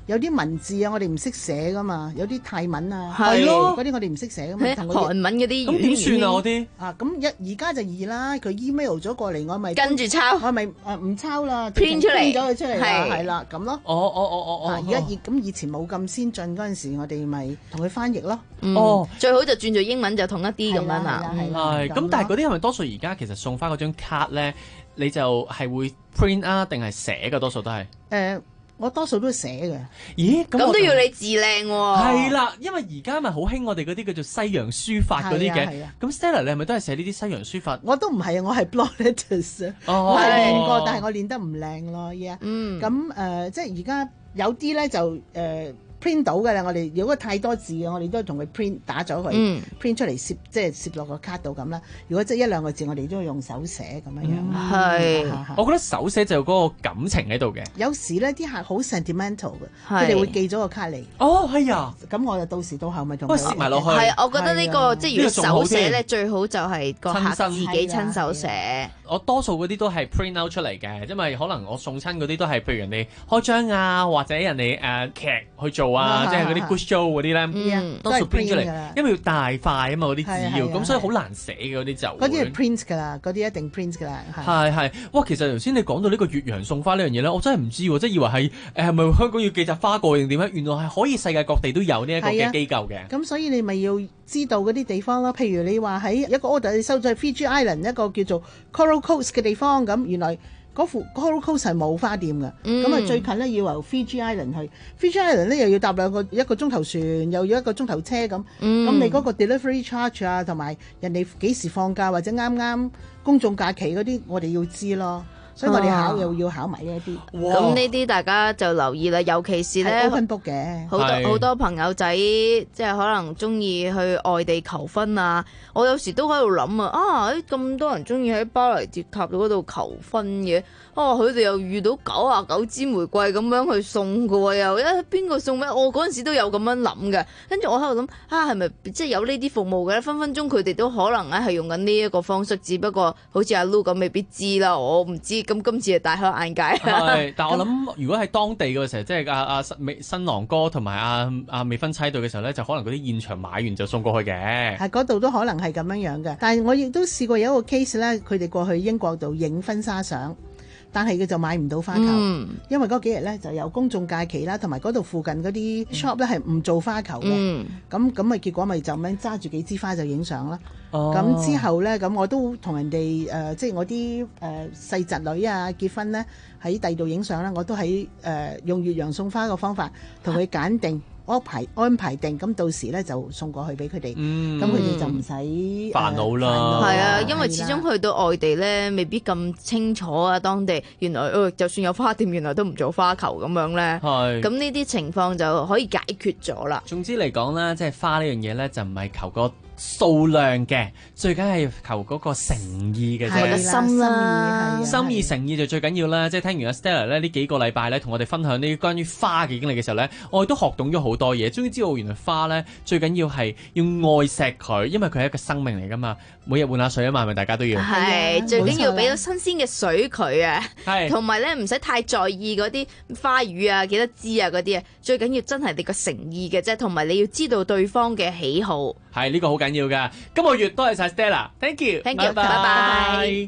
有啲文字啊，我哋唔識寫噶嘛，有啲泰文啊， 係咯，嗰啲我哋唔識寫噶嘛，同韓文嗰啲咁點算啊？嗰啲啊，咁一而家就易啦，佢 email 咗過嚟，我咪跟住抄， 我咪誒唔抄啦 print 出嚟 ，print 咗佢出嚟啦，係啦，咁咯。 哦哦哦哦哦， 而家以咁以前冇咁先進嗰陣時，我哋咪同佢翻譯咯。 哦， 最好就轉做英文就統一啲咁樣啦。 係，咁但係嗰啲係咪多數而家其實送翻嗰張卡咧，你就係會 print 啊，定係寫嘅多數都係？ 誒。我多數都寫嘅。 咦？ 咁都要你字靚喎。 係啦，因為而家咪好興我哋嗰啲叫做西洋書法嗰啲嘅。咁 Stella 你係咪都係寫呢啲西洋書法？ 我都唔係啊，我係 block letters 啊。 哦， 我係練過，但係我練得唔靚咯。依家。嗯。咁誒、呃，即係而家有啲咧就誒。呃print 到嘅啦，我哋如果太多字嘅，我哋都同佢 print 打咗佢、嗯、print 出嚟攝，即係攝落個卡度咁啦。如果即係一兩個字，我哋都要用手寫咁樣樣。 係、 嗯，我覺得手寫就有嗰個感情喺度嘅。 有時咧啲客好 sentimental 嘅，佢哋會寄咗個卡嚟。 哦，係啊， 咁我就到時到後咪同佢攝埋落去。 係，我覺得呢、這個、啊、即係如果手寫咧，最好就係個客自己親手寫。 我多數嗰啲都係 print out 出嚟嘅，因為可能我送親嗰啲都係譬如人哋開張啊，或者人哋誒、uh, 劇去做啊，即係嗰啲 good show 嗰啲咧，嗯、多數 print 出嚟，因為要大塊啊嘛，嗰啲紙要，咁所以好難寫嘅嗰啲就。 嗰啲係 print 㗎啦，嗰啲一定 print 㗎啦。 係係，哇！其實頭先你講到呢個越洋送花呢樣嘢咧，我真係唔知喎，即係以為係誒係咪香港要寄紮花過定點樣？原來係可以世界各地都有呢一個嘅機構嘅。 咁所以你咪要知道嗰啲地方咯，譬如你話喺一個 order 你收咗去 Fiji Island 一個叫做 Coral Coast 嘅地方，咁原來嗰副 Coral Coast 係冇花店嘅，咁、嗯、啊最近咧要由 Fiji Island 去 Fiji Island 咧又要搭兩個一個鐘頭船，又要一個鐘頭車咁，咁、嗯、你嗰個 delivery charge 啊，同埋人哋幾時放假或者啱啱公眾假期嗰啲，我哋要知咯。所以我哋考又要考埋呢一啲， 咁呢啲大家就留意啦。尤其是咧， 分 book 嘅好多好多朋友仔，即係可能中意去外地求婚啊。我有時都喺度諗啊，啊咁多人中意喺巴黎鐵塔嗰度求婚嘅，啊佢哋又遇到九啊九支玫瑰咁樣去送嘅喎，又一邊個送咩？我嗰陣時都有咁樣諗嘅。跟住我喺度諗，啊係咪即係有呢啲服務嘅咧？分分鐘佢哋都可能咧係用緊呢一個方式，只不過好似阿 Lu 咁未必知啦，我唔知。咁今次係大開眼界。 係，但我諗如果喺當地嘅時候，即係阿阿新新郎哥同埋阿阿未婚妻對嘅時候咧，就可能嗰啲現場買完就送過去嘅。 係嗰度都可能係咁樣樣嘅，但係我亦都試過有一個 case 咧，佢哋過去英國度影婚紗相。但係佢就買唔到花球，嗯、因為嗰幾日咧就有公眾假期啦，同埋嗰度附近嗰啲 shop 咧係唔做花球嘅，咁咁咪結果咪就咁樣揸住幾支花就影相啦。咁、哦、之後咧，咁我都同人哋誒、呃，即係我啲誒、呃、細侄女啊結婚咧喺第度影相啦，我都喺誒、呃、用越洋送花嘅方法同佢揀定。安排安排定，咁到時咧就送過去俾佢哋，咁佢哋就唔使煩惱啦。 係啊，因為始終去到外地咧，未必咁清楚啊。當地原來、呃、就算有花店，原來都唔做花球咁樣咧。係。咁呢啲情況就可以解決咗啦。 總之嚟講咧，即係花呢樣嘢咧，就唔係求個數量嘅，最緊係求嗰個誠意嘅啫。 我嘅心啦， 心意誠意就最緊要啦。即係聽完阿 Stella 咧呢幾個禮拜咧，同我哋分享呢啲關於花嘅經歷嘅時候咧，我哋都學懂咗好多嘢。終於知道原來花咧最緊要係要愛錫佢，因為佢係一個生命嚟噶嘛。每日換下水啊嘛，係咪大家都要？ 係最緊要俾到新鮮嘅水佢啊， 係同埋咧唔使太在意嗰啲花語啊、幾多枝啊嗰啲啊。最緊要真係你個誠意嘅啫，同埋你要知道對方嘅喜好。 係呢個好緊要噶。今個月多謝晒 Stella，Thank you，Thank you，拜拜。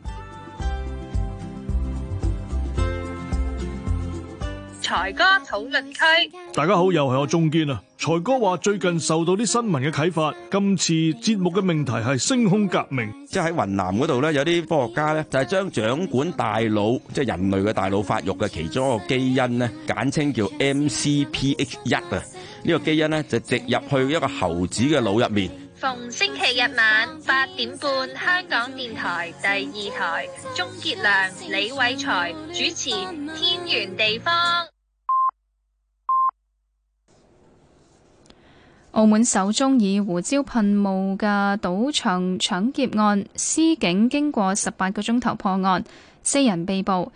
財哥討論區， 大家好，又係我鍾堅啊。財哥話最近受到啲新聞嘅啟發，今次節目嘅命題係星空革命。 即係喺雲南嗰度咧，有啲科學家咧就係將掌管大腦，即係人類嘅大腦發育嘅其中一個基因咧，簡稱叫 M C P H 一啊。呢個基因咧就植入去一個猴子嘅腦入面。 逢星期日晚八點半，香港電台第二台，鍾傑良、李偉才主持《天圓地方》。 澳門首宗以胡椒噴霧嘅賭場搶劫案，司警經過十八個鐘頭破案，四人被捕。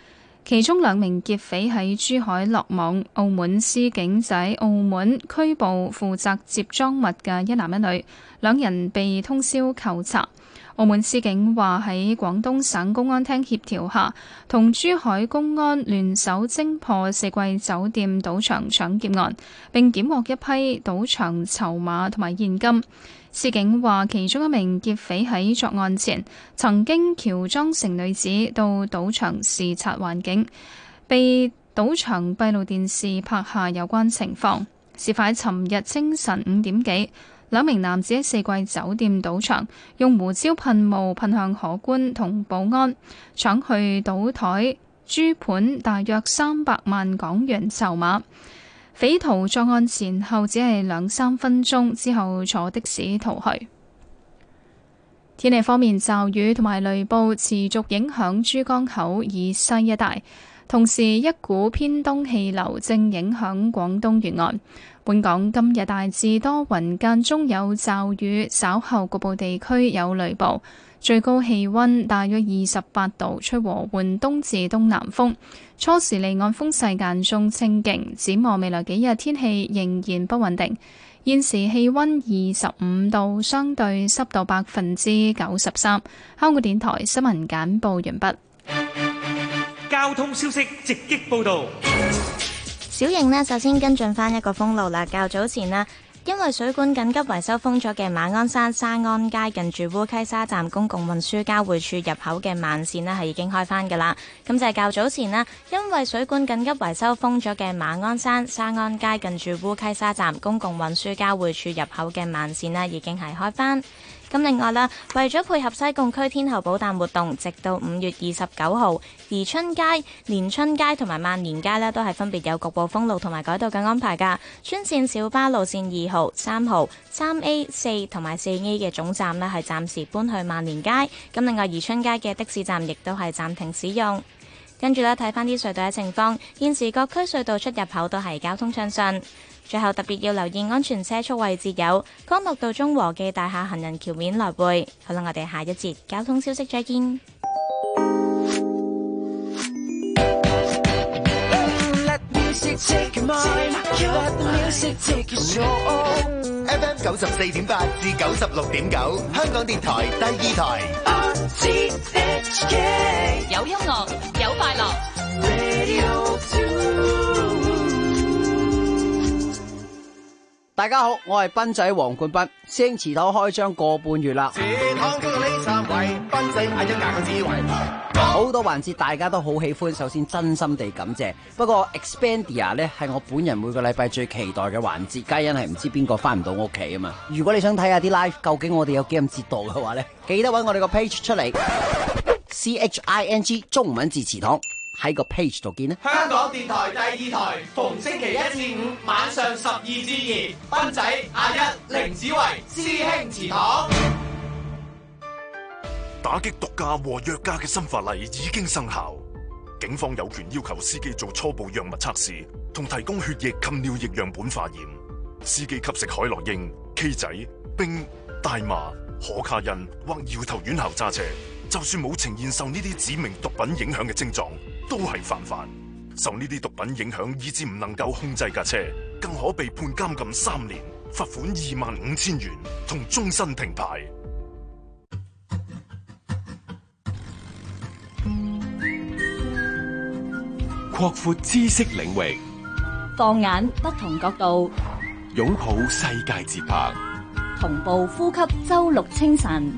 其中兩名劫匪喺珠海落網，澳門司警喺澳門拘捕負責接贓物嘅一男一女，兩人被通宵扣查。澳門司警話喺廣東省公安廳協調下，同珠海公安聯手偵破四季酒店賭場搶劫案，並檢獲一批賭場籌碼同埋現金。司警話，其中一名劫匪喺作案前曾經喬裝成女子到賭場視察環境，被賭場閉路電視拍下有關情況。事發喺尋日清晨五點幾，兩名男子喺四季酒店賭場用胡椒噴霧噴向荷官同保安，搶去賭台珠盤大約三百萬港元籌碼。匪徒作案前後只係兩三分鐘，之後坐的士逃去。天氣方面，驟雨同埋雷暴持續影響珠江口以西一帶，同時一股偏東氣流正影響廣東沿岸。本港今日大致多雲，間中有驟雨，稍後局部地區有雷暴。最高氣溫大約二十八度，吹和緩東至東南風。初時離岸風勢間中清勁。展望未來幾日天氣仍然不穩定。現時氣溫二十五度，相對濕度百分之九十三。香港電台新聞簡報完畢。 交通消息直擊報道。 小瑩呢，首先跟進翻一個封路啦。較早前呢，因為水管緊急維修封咗嘅馬鞍山沙安街近住烏溪沙站公共運輸交匯處入口嘅慢線呢係已經開返㗎啦。咁就係較早前呢，因為水管緊急維修封咗嘅馬鞍山沙安街近住烏溪沙站公共運輸交匯處入口嘅慢線呢已經係開返。咁另外啦，為咗配合西貢區天后寶誕活動，直到五月二十九號，宜春街、連春街同埋萬年街呢都係分別有局部封路同埋改道嘅安排㗎。專線小巴路線二號、三號、三 A、四同埋四 A 嘅總站呢係暫時搬去萬年街。咁另外宜春街嘅的，的士站亦都係暫停使用。跟住呢，睇返啲隧道嘅情況，現時各區隧道出入口都係交通暢順。最後特別要留意安全車速位置有干諾道中和記大廈行人橋面來回。好啦，我哋下一節交通消息再見。 F M 九十四點八至九十六點九，香港電台第二台。 有音樂，有快樂。 大家好，我係斌仔黃冠斌，星祠堂開張個半月啦，好多環節大家都好喜歡，首先真心地感謝。不過 Expandia 呢係我本人每個禮拜最期待嘅環節，皆因係唔知邊個翻唔到屋企啊嘛。如果你想睇下啲 live 究竟我哋有幾咁折墮嘅話呢，記得揾我哋個 page 出嚟，C H I N G 中文字祠堂。喺個 page 度見啦！ 香港電台第二台，逢星期一至五晚上十二至二，斌仔、阿一、凌子維師兄祠堂。 打擊毒駕和藥駕嘅新法例已經生效，警方有權要求司機做初步藥物測試，同提供血液及尿液樣本化驗。司機吸食海洛因、K 仔、冰、大麻、可卡因或搖頭丸後揸車，就算冇呈現受呢啲指明毒品影響嘅症狀，都係犯法。受呢啲毒品影響以致唔能夠控制架車，更可被判監禁三年、罰款二萬五千元同終身停牌。 擴闊知識領域， 放眼不同角度， 擁抱世界節拍， 同步呼吸周六清晨。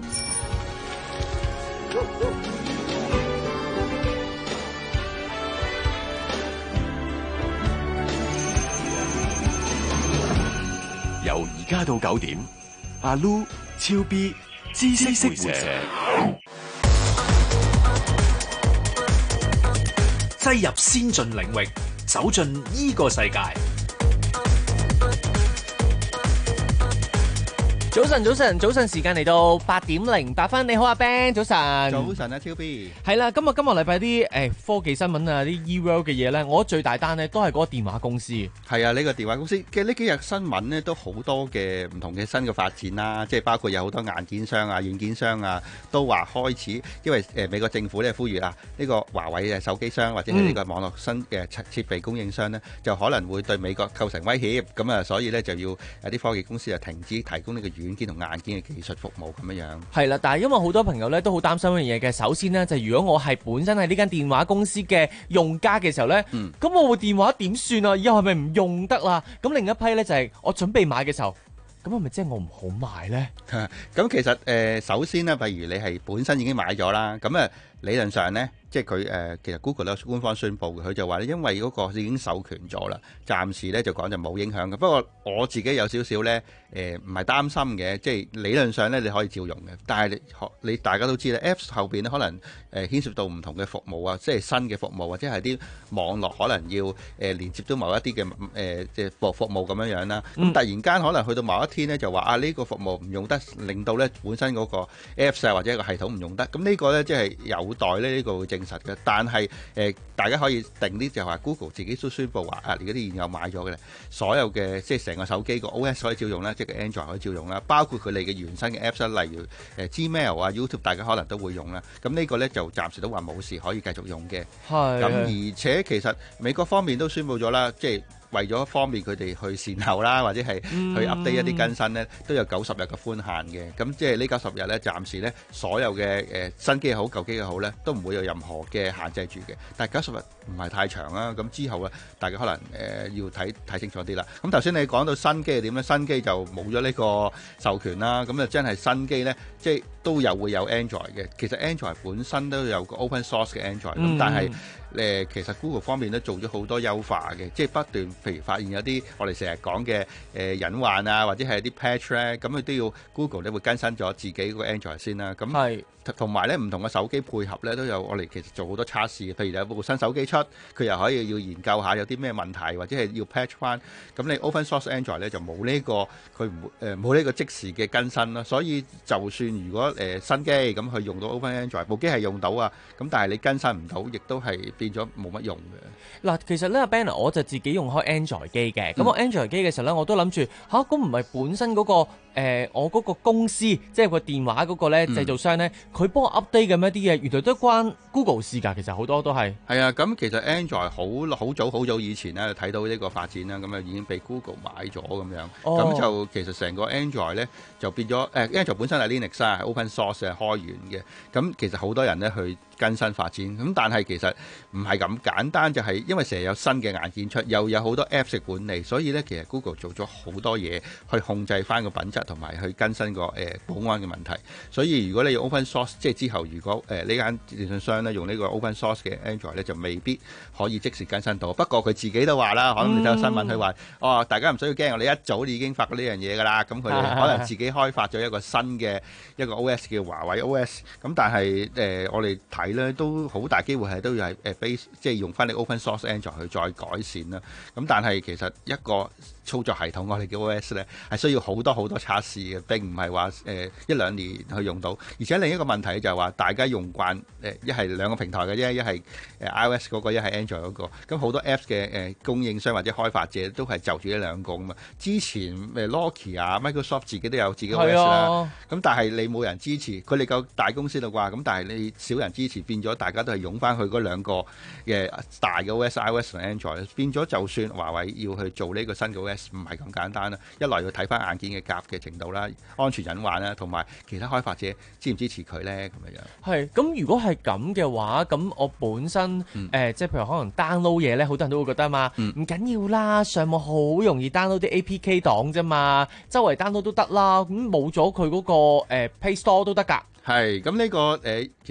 由而家到九點，阿 Lu 超 B 知識會社， 擠入先進領域，走進呢個世界。 早晨，早晨，早晨，時間嚟到八點零八分。你好，阿 Ben， 早晨。 早晨啊，超 B。 係啦，今日今個禮拜啲誒科技新聞啊，啲 e-world 嘅嘢咧，我覺得最大單咧都係嗰個電話公司。 係啊，呢個電話公司嘅呢幾日新聞咧都好多嘅唔同嘅新嘅發展啦，即係包括有好多硬件商啊、軟件商啊都話開始，因為誒美國政府咧呼籲啊，呢個華為嘅手機商或者係呢個網絡新嘅設備供應商咧，就可能會對美國構成威脅，咁啊，所以咧就要有啲科技公司就停止提供呢個軟件同硬件嘅技術服務咁樣樣。 係啦，但係因為好多朋友咧都好擔心一樣嘢嘅。首先呢，就係如果我係本身係呢間電話公司嘅用家嘅時候咧，咁、嗯、我部電話點算啊？以後係咪唔用得啦？咁另一批咧就係我準備買嘅時候，咁係咪即係我唔好買咧？ 咁其實誒、呃，首先呢，譬如你係本身已經買咗啦，咁啊理論上咧。即係佢誒，其實 Google 咧官方宣布嘅，佢就話咧，因為嗰個已經授權咗啦，暫時咧就講就冇影響嘅。不過我自己有少少咧誒，唔係擔心嘅，即係理論上咧你可以照用嘅。但係你學你大家都知咧 ，Apps 後邊咧可能誒牽涉到唔同嘅服務啊，即係新嘅服務或者係啲網絡可能要誒連接到某一啲嘅誒即係服服務咁樣樣啦。咁、嗯、突然間可能去到某一天咧就話啊呢、呢個服務唔用得，令到咧本身嗰個 Apps 啊或者一個系統唔用得。咁呢個咧即係有待咧呢、呢個會證實嘅，但係誒、呃、大家可以定啲就係話 Google 自己都宣布話啊，而家啲現有買咗嘅咧，所有嘅即係成個手機個 O S 可以照用啦，即係 Android 可以照用啦，包括佢哋嘅原生嘅 Apps 例如誒、呃、Gmail 啊、YouTube， 大家可能都會用啦。咁呢個咧就暫時都話冇事可以繼續用嘅。係。咁而且其實美國方面都宣布咗啦，即係。為咗方便佢哋去善後啦，或者係去 update 一啲更新呢，都有九十日嘅寬限嘅。咁即係呢九十日呢，暫時呢所有嘅誒、呃、新機又好舊機又好呢，都唔會有任何嘅限制住嘅。但係九十日唔係太長啦。咁之後呢，大家可能誒、呃、要睇睇清楚啲啦。咁頭先你講到新機係點呢？新機就冇咗呢個授權啦。咁啊真係新機呢，即係都有會有 Android 嘅。其實 Android 本身都有個 open source 嘅 Android，咁、嗯、但係。誒其實 Google 方面都做咗好多優化嘅，即係不斷，譬如發現有啲我哋成日講嘅誒隱患啊，或者係啲 patch 咧，咁佢都要 Google 咧會更新咗自己嗰個 Android 先啦。咁係同埋咧唔同嘅手機配合咧都有我哋其實做好多測試嘅，譬如有部新手機出，佢又可以要研究下有啲咩問題，或者係要 patch 翻。咁你 open source Android 咧就冇呢個佢唔誒冇呢個即時嘅更新啦。所以就算如果誒新機咁佢用到 open Android， 部機係用到啊，咁但係你更新唔到，亦都係變咗冇乜用嘅。嗱，其實咧 Ben 我就自己用開 Android 機嘅，咁、嗯、我 Android 機嘅時候咧，我都諗住吓，咁唔係本身嗰、嗰個。誒、呃，我嗰個公司即係個電話嗰個咧製造商咧，佢、嗯、幫我 update 咁一啲嘢，原來都關 Google 事㗎。其實好多都係係啊。咁其實 Android 好好早好早以前咧睇到呢個發展啦，咁啊已經被 Google 買咗咁樣。咁、哦、就其實成個 Android 咧就變咗誒、呃、，Android 本身係 Linux 啊，係 open source 係開源嘅。咁其實好多人咧去更新發展，咁但係其實唔係咁簡單，就係、是、因為成日有新嘅硬件出，又有好多 Apps 管理，所以咧其實 Google 做咗好多嘢去控制翻個品質。同埋去更新個誒、呃、保安嘅問題，所以如果你用 open source， 即係之後如果誒呢間電信商咧用呢個 open source 嘅 Android 咧，就未必可以即時更新到。不過佢自己都話啦，可能你睇到新聞佢話、嗯，哦，大家唔需要驚，我哋一早已經發過呢樣嘢㗎啦。咁佢哋可能自己開發咗一個新嘅一個 O S 叫華為 O S。咁但係誒、呃、我哋睇咧都好大機會係都要係誒 base，即係用翻你 open source Android 去再改善啦。咁但係其實一個操作系統我哋叫 O S 咧係需要好多好多測試嘅，並唔係話誒一兩年去用到。而且另一個問題就係話大家用慣誒一係兩個平台嘅啫，一係誒 iOS 嗰個，一係 Android 嗰個。咁好多 Apps 嘅誒供應商或者開發者都係就住呢兩個咁嘛。之前誒 Nokia 啊、Microsoft 自己都有自己 O S 啦。咁但係你冇人支持，佢哋夠大公司啦啩。咁但係你少人支持，變咗大家都係用翻去嗰兩個嘅大嘅 O S，iOS 同 Android。變咗就算華為要去做呢個新嘅 O S，唔係咁簡單啦，一來要睇翻硬件嘅夾嘅程度啦、安全隱患啦，同埋其他開發者支唔支持佢咧咁樣樣。係，咁如果係咁嘅話，咁我本身誒、嗯呃、即係譬如可能 download 嘢咧，好多人都會覺得嘛，唔、嗯、緊要啦，上網好容易 download 啲 A P K 檔啫嘛，周圍 download 都得啦，咁冇咗佢嗰個、呃、Play Store 都得㗎。係，咁呢個誒、呃、其實。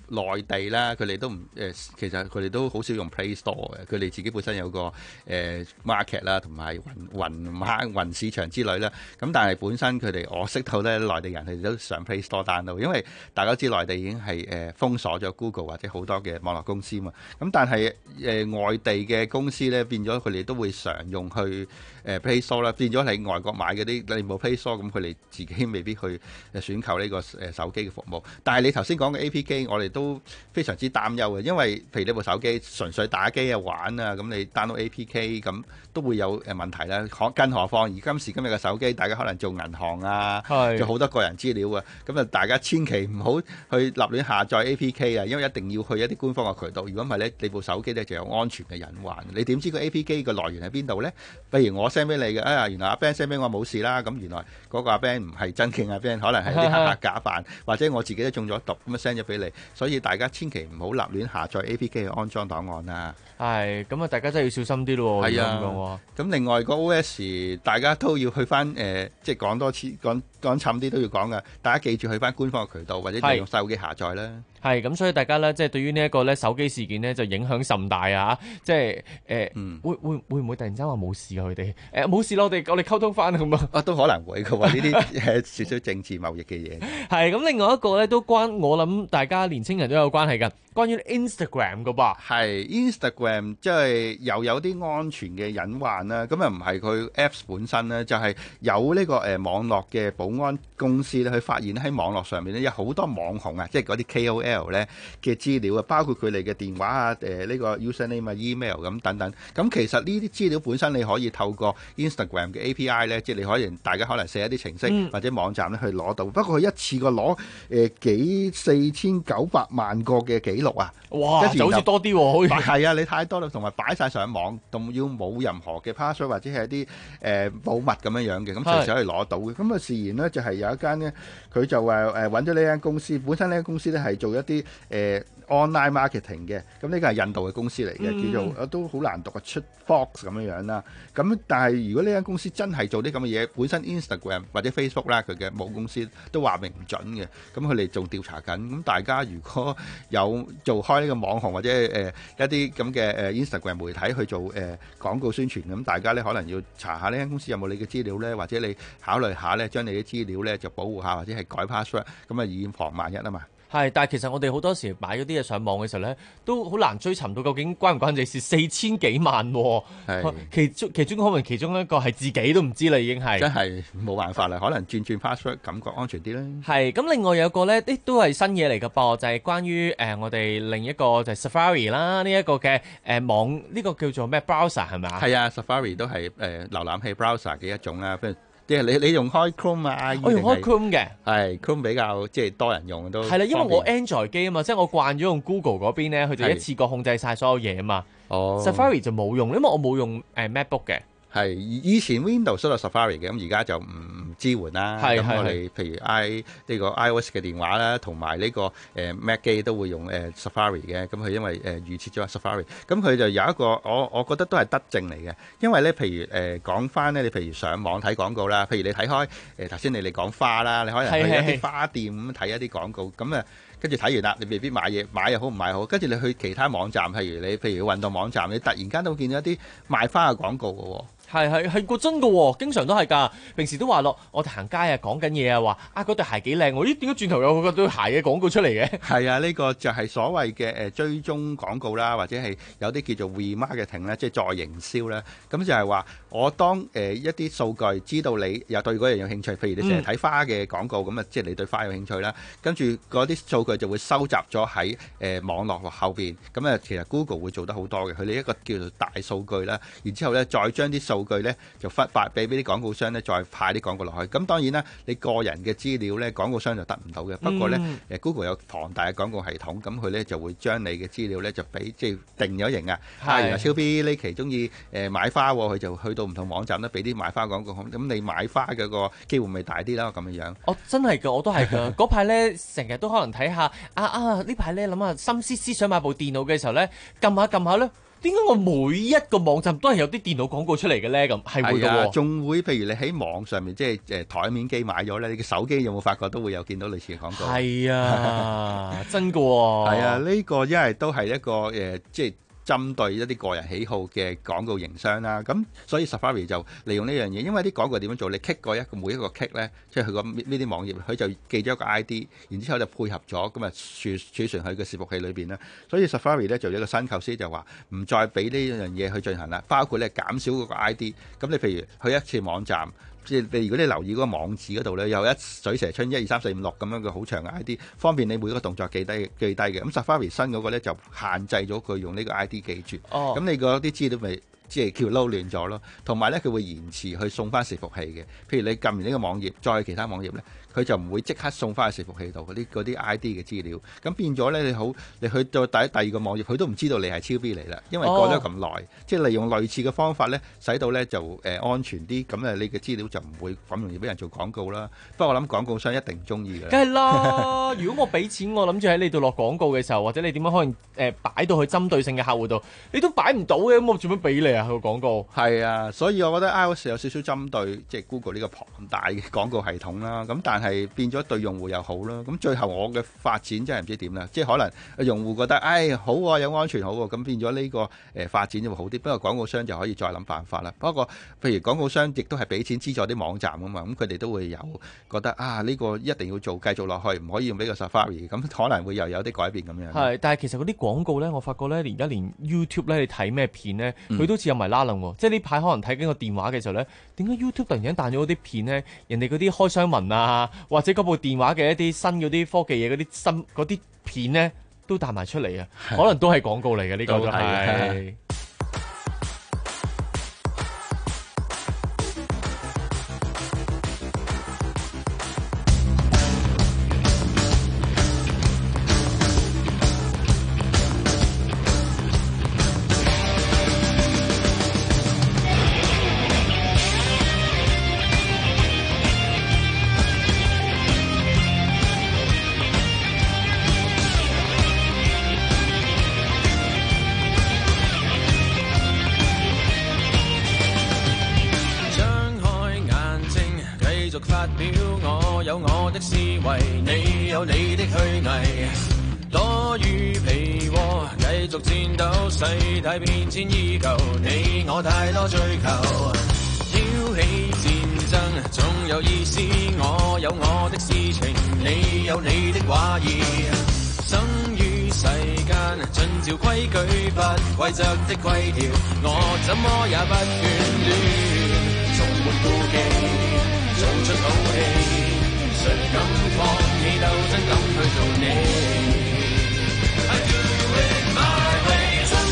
內地啦，佢哋都唔誒，其實佢哋都好少用 Play Store 嘅，佢哋自己本身有個誒、呃、market 啦，同埋雲雲碼雲市場之類啦。咁但係本身佢哋我識到咧，內地人佢哋都上 Play Store download，因為大家知內地已經係誒、呃、封鎖咗 Google 或者好多嘅網絡公司嘛。咁但係誒、呃、外地嘅公司咧，變咗佢哋都會常用去誒、呃、Play Store 啦，變咗喺外國買嗰啲你冇 Play Store，咁佢哋自己未必去選購呢個誒手機嘅服務。但係你頭先講嘅 A P K， 我哋都非常之擔憂嘅，因為譬如你部手機純粹打機啊玩啊，咁你 download A P K 咁都會有誒問題啦。可更何況而今時今日嘅手機，大家可能做銀行啊，做好多個人資料啊，咁啊大家千祈唔好去立亂下載 A P K 啊，因為一定要去一啲官方嘅渠道。如果唔係咧，你部手機咧就有安全嘅隱患。你點知個 A P K 嘅來源喺邊度咧？譬如我 send 俾你嘅，啊原來阿 Ben send 俾我冇事啦，咁原來嗰個阿 Ben 唔係真正阿 Ben， 可能係啲黑客假扮，或者我自己都中咗毒咁啊 send 咗俾你。所以大家千祈唔好立亂下載 A P K 去安裝檔案啦。 係，咁啊大家真係要小心啲咯。 係啊，咁另外個 O S 大家都要去翻誒、呃，即係講多次講講沉啲都要講噶。大家記住去翻官方嘅渠道，或者利用手機下載啦。 係，咁所以大家咧，即係對於呢一個咧手機事件咧，就影響甚大啊！即係誒、呃嗯，會會會唔會突然之間話冇事啊？佢哋誒冇事咯，我哋我哋溝通翻咁啊， 都可能會嘅喎，呢啲誒少少政治貿易嘅嘢。 係咁，另外一個咧都關我諗大家年青人都有關係㗎。關於 Instagram 㗎噃， 係 Instagram 即係又有啲安全嘅隱患啦。咁啊唔係佢 Apps 本身咧，就係、是、有呢個誒網絡嘅保安公司咧，去發現喺網絡上面咧有好多網紅啊，即係嗰啲 K O L 咧嘅資料啊，包括佢哋嘅電話啊、誒、這、呢個 username 啊、email 咁等等。咁其實呢啲資料本身你可以透過 Instagram 嘅 A P I 咧，即係你可以大家可能寫一啲程式、嗯、或者網站咧去攞到。不過佢一次過攞誒幾四千九百萬個嘅記錄啊！ 哇，就好似多啲喎， 係啊，你太多啦，同埋擺晒上網，仲要冇任何嘅 password 或者係一啲誒保密咁樣樣嘅，咁隨時可以攞到嘅。咁啊，事緣呢，就係有一間呢，佢就話誒揾咗呢間公司，本身呢間公司咧係做一啲誒、呃、online marketing 嘅，咁呢個係印度嘅公司嚟嘅、嗯，叫做都好難讀啊，出 Fox 咁樣樣啦。咁但係如果呢間公司真係做啲咁嘅嘢，本身 Instagram 或者 Facebook 啦，佢嘅母公司都話明唔準嘅，咁佢哋仲調查緊。咁大家如果有做開呢個網紅或者誒、呃、一啲咁嘅誒 Instagram 媒體去做誒、呃、廣告宣傳，咁大家咧可能要查下呢間公司有冇你嘅資料咧，或者你考慮下咧將你啲資料咧就保護下，或者係改 password， 咁啊以防萬一啊嘛。 係，但係其實我哋好多時買嗰啲嘢上網嘅時候咧，都好難追尋到究竟關唔關你事。四千幾萬、哦，其中其中可能其中一個係自己都唔知啦，已經係真係冇辦法啦。可能轉轉 password 感覺安全啲啦。 係咁，另外有個咧，啲都係新嘢嚟㗎噃，就係、是、關於誒、呃、我哋另一個就係 Safari 啦，呢、這、一個嘅誒、呃、網呢、這個叫做咩 browser 係咪啊？ 係啊 Safari 都係誒、呃、瀏覽器 browser 嘅一種啦。即係你你用開 Chrome 啊？ 我用開 Chrome 嘅， 係 Chrome 比較即係多人用都係啦，因為我 Android 機啊嘛，即係我慣咗用 Google 嗰邊咧，佢就一次過控制晒所有嘢啊嘛。哦 Safari 就冇用，因為我冇用誒 MacBook 嘅。 係以前 Windows 都有 Safari 嘅，咁而家就唔支援啦。咁我哋譬如 i 呢個 iOS 嘅電話啦，同埋呢個誒 Mac 機都會用誒 Safari 嘅。咁佢因為誒預設咗 Safari，咁佢就有一個我我覺得都係德政嚟嘅。因為咧，譬如誒講翻咧，你譬如上網睇廣告啦，譬如你睇開誒頭先你哋講花啦，你可能去一啲花店咁睇一啲廣告，咁啊跟住睇完啦，你未必買嘢，買又好唔買好，跟住你去其他網站，譬如你譬如運動網站，你突然間都會見到一啲賣花嘅廣告嘅喎。 係係係個真㗎喎，經常都係㗎。平時都話落我哋行街啊，講緊嘢啊，話啊嗰對鞋幾靚喎，咦點解轉頭有嗰對鞋嘅廣告出嚟嘅？係啊，呢、呢個就係所謂嘅誒追蹤廣告啦，或者係有啲叫做 remarketing 咧，即係再營銷啦。咁就係話我當誒、呃、一啲數據知道你又對嗰樣有興趣，譬如你成日睇花嘅廣告，咁、嗯、啊即係你對花有興趣啦。跟住嗰啲數據就會收集咗喺誒網絡後邊。咁啊其實 Google 會做得好多嘅，佢哋一個叫做大數據啦，然之後咧再將啲數據咧就發發俾俾啲廣告商咧，再派啲廣告落去。咁當然啦，你個人嘅資料咧，廣告商就得唔到嘅。不過咧，誒、嗯、Google 有龐大嘅廣告系統，咁佢咧就會將你嘅資料咧就俾即係定咗型啊。啊，原來超 B 呢期中意誒買花，佢就去到唔同網站咧俾啲買花廣告。咁你買花嘅個機會咪大啲啦？咁樣樣。 哦，真係㗎，我都係㗎。嗰排咧成日都可能睇下啊啊！呢排咧諗下心思思想買部電腦嘅時候咧，撳下撳下咧。 點解我每一個網站都係有啲電腦廣告出嚟嘅咧？咁係會嘅喎， 仲會譬如你喺網上面即係誒台面機買咗咧，你嘅手機有冇發覺都會有見到類似嘅廣告？ 係啊，真嘅喎。 係啊，呢個因為都係一個誒即係。針對一啲個人喜好嘅廣告營商啦，咁所以 Safari 就利用呢樣嘢，因為啲廣告點樣做？你 click 過一個每一個 click 咧，即係佢個呢啲網頁，佢就記咗一個 I D，然之後就配合咗咁啊儲儲存喺個伺服器裏邊啦。所以 Safari 咧做咗一個新構思，就話唔再俾呢樣嘢去進行啦，包括咧減少嗰個 I D。咁你譬如去一次網站。即係你如果你留意嗰個網址嗰度咧，有一水蛇春一二三四五六咁樣嘅好長嘅 I D， 方便你每一個動作記低記低嘅。咁 Safari 新嗰個咧就限制咗佢用呢個 I D 記住。哦。咁你嗰啲資料咪即係叫撈亂咗咯。同埋咧，佢會延遲去送翻伺服器嘅。譬如你撳完呢個網頁，再去其他網頁咧，佢就唔會即刻送翻去伺服器度嗰啲嗰啲 I D 嘅資料。咁變咗咧，你好，你去到第第二個網頁，佢都唔知道你係超 B 嚟啦，因為過咗咁耐。哦、即係利用類似嘅方法咧，使到咧就誒、呃、安全啲。咁誒，你嘅資料就唔會咁容易俾人做廣告啦。不過我諗廣告商一定唔中意嘅。梗係啦，如果我俾錢，我諗住喺你度落廣告嘅時候，或者你點樣可能誒擺到去針對性嘅客戶度，你都擺唔到嘅，咁我做乜俾你啊？個廣告係啊，所以我覺得 iOS 有少少針對即係 Google 呢個龐大嘅廣告系統啦。咁但係變咗對用戶又好啦。咁最後我嘅發展真係唔知點啦。即係可能用戶覺得，唉好啊，有安全好喎，咁變咗呢個誒發展就會好啲。不過廣告商就可以再諗辦法啦。不過譬如廣告商亦都係俾錢資助啲網站啊嘛，咁佢哋都會有覺得啊呢個一定要做繼續落去，唔可以用呢個 Safari， 咁可能會又有啲改變咁樣。 係，但係其實嗰啲廣告咧，我發覺咧，而家連 YouTube 咧，你睇咩片咧，佢都似有埋拉楞喎。即係呢排可能睇緊個電話嘅時候咧，點解 YouTube 突然間彈咗嗰啲片咧？人哋嗰啲開箱文啊，或者嗰部電話嘅一啲新嗰啲科技嘢嗰啲新嗰啲片咧，都彈埋出嚟啊！可能都係廣告嚟嘅，呢個都係。 太變遷依舊，你我太多追求，挑起戰爭總有意思。我有我的事情，你有你的話兒。生於世間，盡照規矩不規則的規條，我怎麼也不眷戀。從沒顧忌，做出好戲，誰敢放棄鬥爭，敢去做你。I do it my way。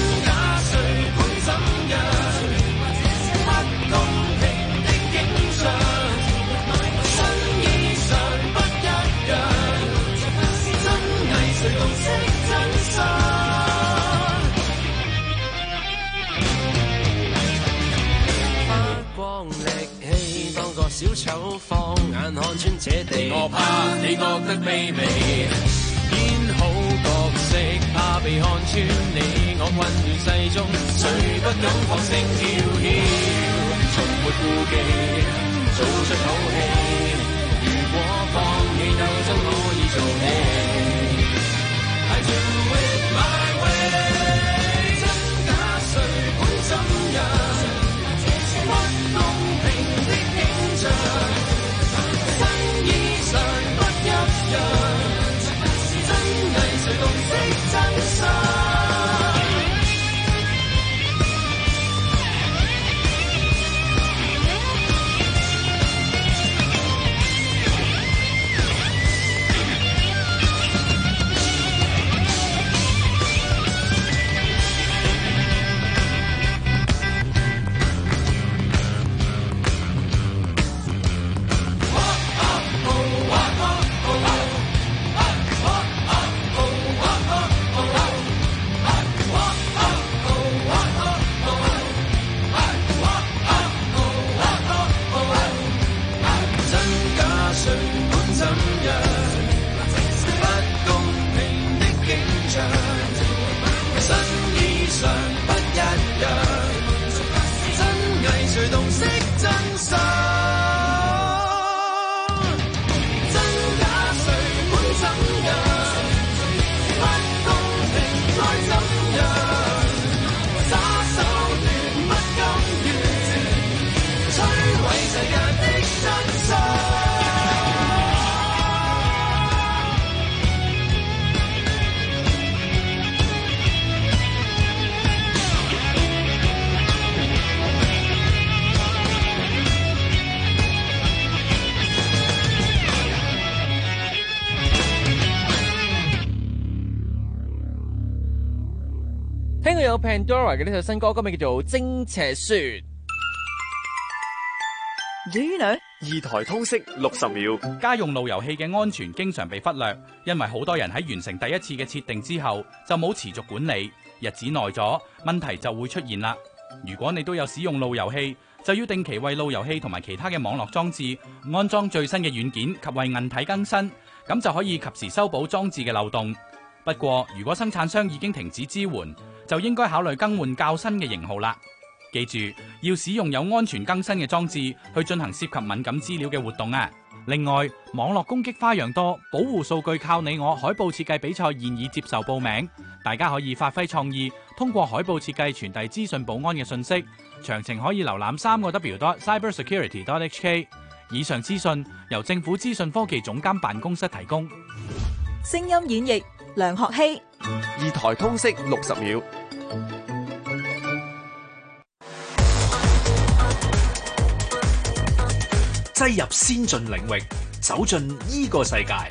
小丑放眼看穿這地，我怕你覺得卑微，演好角色怕被看穿你，我混亂世中誰不敢放聲跳曉，從沒顧忌做出好戲，如果放棄鬥爭可以做戲。I do it my way， 真假誰管怎樣，不公平的景象，新衣裳不一樣，真偽誰共識真相。 有 Pandora 嘅呢首新歌，歌名叫做《蒸赤雪》。 Do you know？ 二台通識六十秒， 家用路由器嘅安全經常被忽略，因為好多人喺完成第一次嘅設定之後就冇持續管理，日子耐咗，問題就會出現啦。如果你都有使用路由器，就要定期為路由器同埋其他嘅網絡裝置安裝最新嘅軟件及為硬體更新，咁就可以及時修補裝置嘅漏洞。不過，如果生產商已經停止支援，就應該考慮更換較新嘅型號啦。記住，要使用有安全更新嘅裝置去進行涉及敏感資料嘅活動啊！另外，網絡攻擊花樣多，保護數據靠你我。海報設計比賽現已接受報名，大家可以發揮創意，通過海報設計傳遞資訊保安嘅信息。詳情可以瀏覽三個 w dot cybersecurity dot h k。以上資訊由政府資訊科技總監辦公室提供。 聲音演繹梁學希。 二台通識六十秒。 擠入先進領域，走進呢個世界。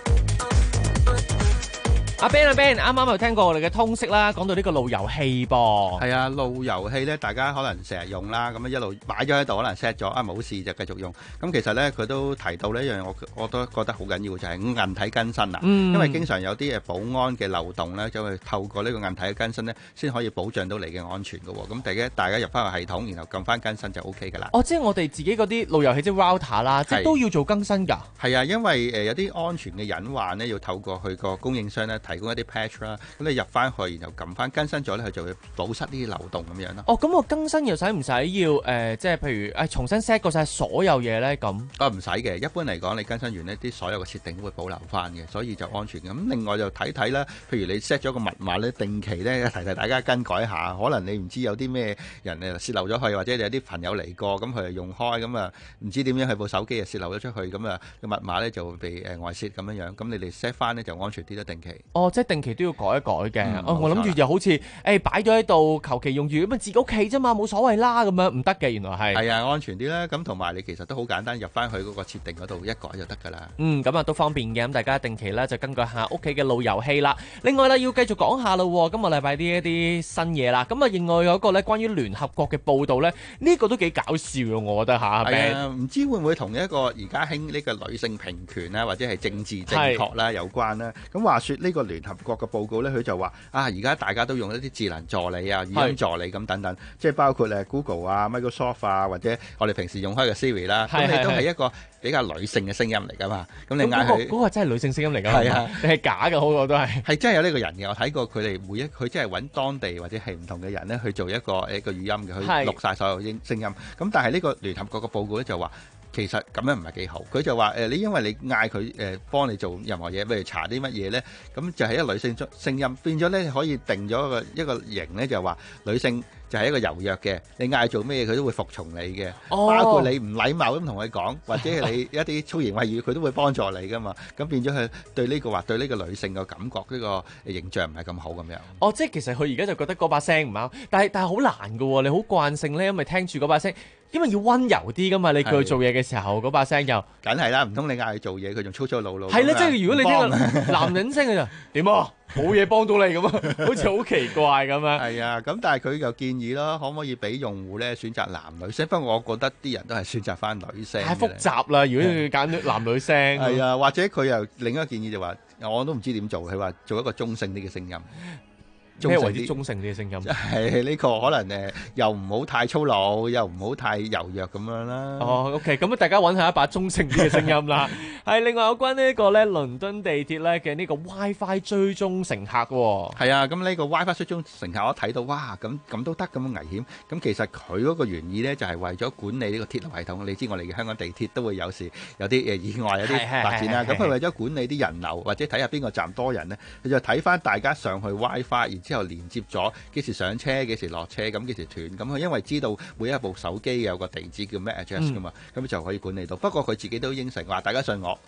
阿 Ben 阿 Ben，啱啱有聽過我哋嘅通識啦，講到呢個路由器噃。 係啊，路由器咧，大家可能成日用啦，咁一路擺咗喺度，可能 set 咗啊冇事就繼續用。咁其實咧，佢都提到呢一樣，我我都覺得好緊要，就係硬體更新啊。嗯、因為經常有啲誒保安嘅漏洞咧，就係透過呢個硬體嘅更新咧，先可以保障到你嘅安全嘅。咁大家大家入翻個系統，然後撳翻更新就 O K 㗎啦。 哦，即係我哋自己嗰啲路由器即係 router 啦，即係都要做更新㗎。 係啊，因為誒有啲安全嘅隱患咧，要透過佢個供應商咧提供一啲 patch 啦。咁你入翻去，然後撳翻更新咗咧，佢就會堵塞呢啲漏洞咁樣咯。 哦，咁我更新又使唔使要誒、呃，即係譬如誒、哎、重新 set 過晒所有嘢咧？咁啊唔使嘅，一般嚟講，你更新完呢啲所有嘅設定都會保留翻嘅，所以就安全嘅。咁另外就睇睇啦，譬如你 set 咗個密碼咧，定期咧提提大家更改下，可能你唔知有啲咩人誒泄漏咗去，或者有啲朋友嚟過，咁佢用開，咁啊唔知點樣喺部手機啊泄漏咗出去，咁啊個密碼咧就會被誒外泄咁樣樣，咁你哋 set 翻咧就安全啲啦，定期。 哦，即係定期都要改一改嘅。 嗯哦，我諗住就好似誒擺咗喺度，求其用住咁啊，自己屋企啫嘛，冇所謂啦，咁樣唔得嘅，原來係。 係啊，安全啲啦。咁同埋你其實都好簡單，入翻去嗰個設定嗰度一改就得㗎啦。 嗯，咁啊都方便嘅。咁大家定期咧就更改下屋企嘅路由器啦。另外咧要繼續講下咯，今個禮拜啲一啲新嘢啦。咁啊，另外有一個咧關於聯合國嘅報導咧，呢、呢個都幾搞笑嘅，我覺得嚇。 係啊，唔知會唔會同一個而家興呢個女性平權啦，或者係政治正確啦有關啦？咁話說呢個聯合國嘅報告咧，佢就話啊，而家大家都用一啲智能助理啊、語音助理咁等等，即係包括誒 Google 啊、Microsoft 啊，或者我哋平時用開嘅 Siri 啦，咁你都係一個比較女性嘅聲音嚟噶嘛。咁你嗌佢嗰個真係女性聲音嚟㗎， 係啊， 定係假嘅？好多都係係真係有呢個人嘅。我睇過佢哋每一佢真係揾當地或者係唔同嘅人咧去做一個一個語音嘅，去錄晒所有音聲音。咁但係呢個聯合國嘅報告咧就話，其實咁樣唔係幾好。佢就話誒，你因為你嗌佢誒幫你做任何嘢，譬如查啲乜嘢咧，咁就係一個女性聲音，變咗咧可以定咗一個一個型咧，就話女性就係一個柔弱嘅，你嗌做咩嘢佢都會服從你嘅，哦、包括你唔禮貌咁同佢講，或者係你一啲粗言穢語，佢都會幫助你噶嘛。咁變咗佢對呢、這個話對呢個女性嘅感覺，呢、這個形象唔係咁好咁樣。 哦，即係其實佢而家就覺得嗰把聲唔啱，但係但係好難㗎喎，你好慣性咧，因為聽住嗰把聲。因為要溫柔啲噶嘛，你叫佢做嘢嘅時候，嗰把聲又梗係啦，唔通你嗌佢做嘢，佢仲粗粗魯魯？ 係咧，即係如果你聽男人聲嘅就點啊，冇嘢幫到你咁啊，好似好奇怪咁樣。 係啊，咁但係佢就建議啦，可唔可以俾用戶咧選擇男女聲？不過我覺得啲人都係選擇翻女聲。 太複雜啦，如果要揀男女聲。 係啊，或者佢又另一個建議就話，我都唔知點做，佢話做一個中性啲嘅聲音。 咩為之中性啲嘅聲音？ 係呢個可能誒，又唔好太粗魯，又唔好太柔弱咁樣啦。 哦 ，OK， 咁大家揾下一把中性啲嘅聲音啦。係另外有關呢一個咧，倫敦地鐵咧嘅呢個 WiFi 追蹤乘客喎。 係啊，咁呢個 WiFi 追蹤乘客我睇到，哇，咁咁都得咁危險。咁其實佢嗰個原意咧就係為咗管理呢個鐵路系統。你知我哋嘅香港地鐵都會有時有啲誒意外，有啲發展啦。咁佢為咗管理啲人流或者睇下邊個站多人咧，佢就睇翻大家上去 WiFi，然之後連接咗幾時上車、幾時落車，咁幾時斷。咁佢因為知道每一部手機有個地址叫咩 address 噶嘛，咁、嗯、就可以管理到。不過佢自己都應承話，大家信我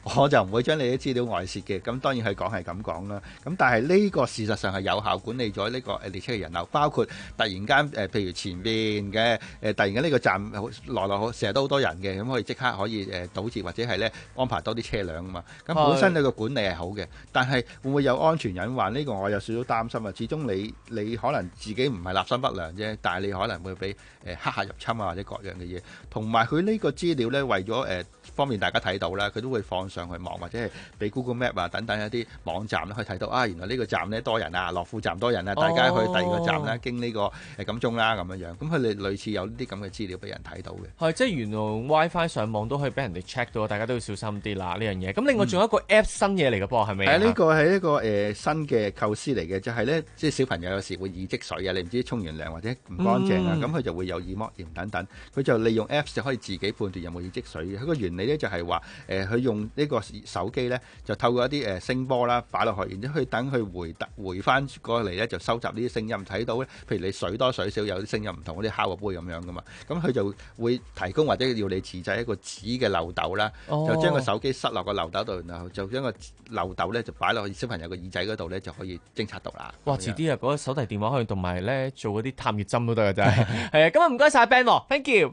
我就唔會將你啲資料外泄嘅。咁當然佢講係咁講啦。咁但係呢個事實上係有效管理咗呢個誒列車嘅人流，包括突然間誒、呃，譬如前邊嘅誒，突然間呢個站來來成日都好多人嘅，咁可以即刻可以誒堵截或者係咧安排多啲車輛啊嘛。咁本身呢個管理係好嘅，但係會唔會有安全隱患？呢、這個我有少少擔心啊。始終你你可能自己唔係立心不良啫，但係你可能會俾誒黑客入侵啊或者各樣嘅嘢。同埋佢呢個資料咧，為咗誒、呃、方便大家睇到啦，佢都會放上去網或者係俾 Google Map 啊等等一啲網站咧，可以睇到啊，原來呢個站咧多人啊，樂富站多人啊，大家去第二個站咧、哦、經呢個誒金鐘啦咁樣樣。咁佢哋類似有呢啲咁嘅資料俾人睇到嘅。係，即係原來 WiFi 上網都可以俾人哋 check 到，大家都要小心啲啦呢樣嘢。咁另外仲有一個 App 新嘢嚟嘅噃，係咪、嗯？係呢、呢個係一個誒、呃、新嘅構思嚟嘅，就係、是、咧即係小朋友有時會耳積水啊，你唔知沖完涼或者唔乾淨啊，咁、嗯、佢就會有耳膜炎等等，佢就利用 Apps 就可以自己判斷有冇耳積水嘅。佢個原理咧就係話誒，佢、呃、用呢個手機咧就透過一啲誒聲波啦擺落去，然之後佢等佢回回翻過嚟咧就收集呢啲聲音，睇到咧譬如你水多水少有啲聲音唔同，好似敲個杯咁樣噶嘛，咁佢就會提供或者要你自製一個紙嘅漏斗啦，哦、就將個手機塞落個漏斗度，然後就將個漏斗咧就擺落去小朋友個耳仔嗰度咧就可以偵測到啦。哇！遲啲啊，嗰、那個手提電話可以同埋咧做嗰啲探熱針都得嘅真係。係啊，今日唔該晒 Ben，Thank you。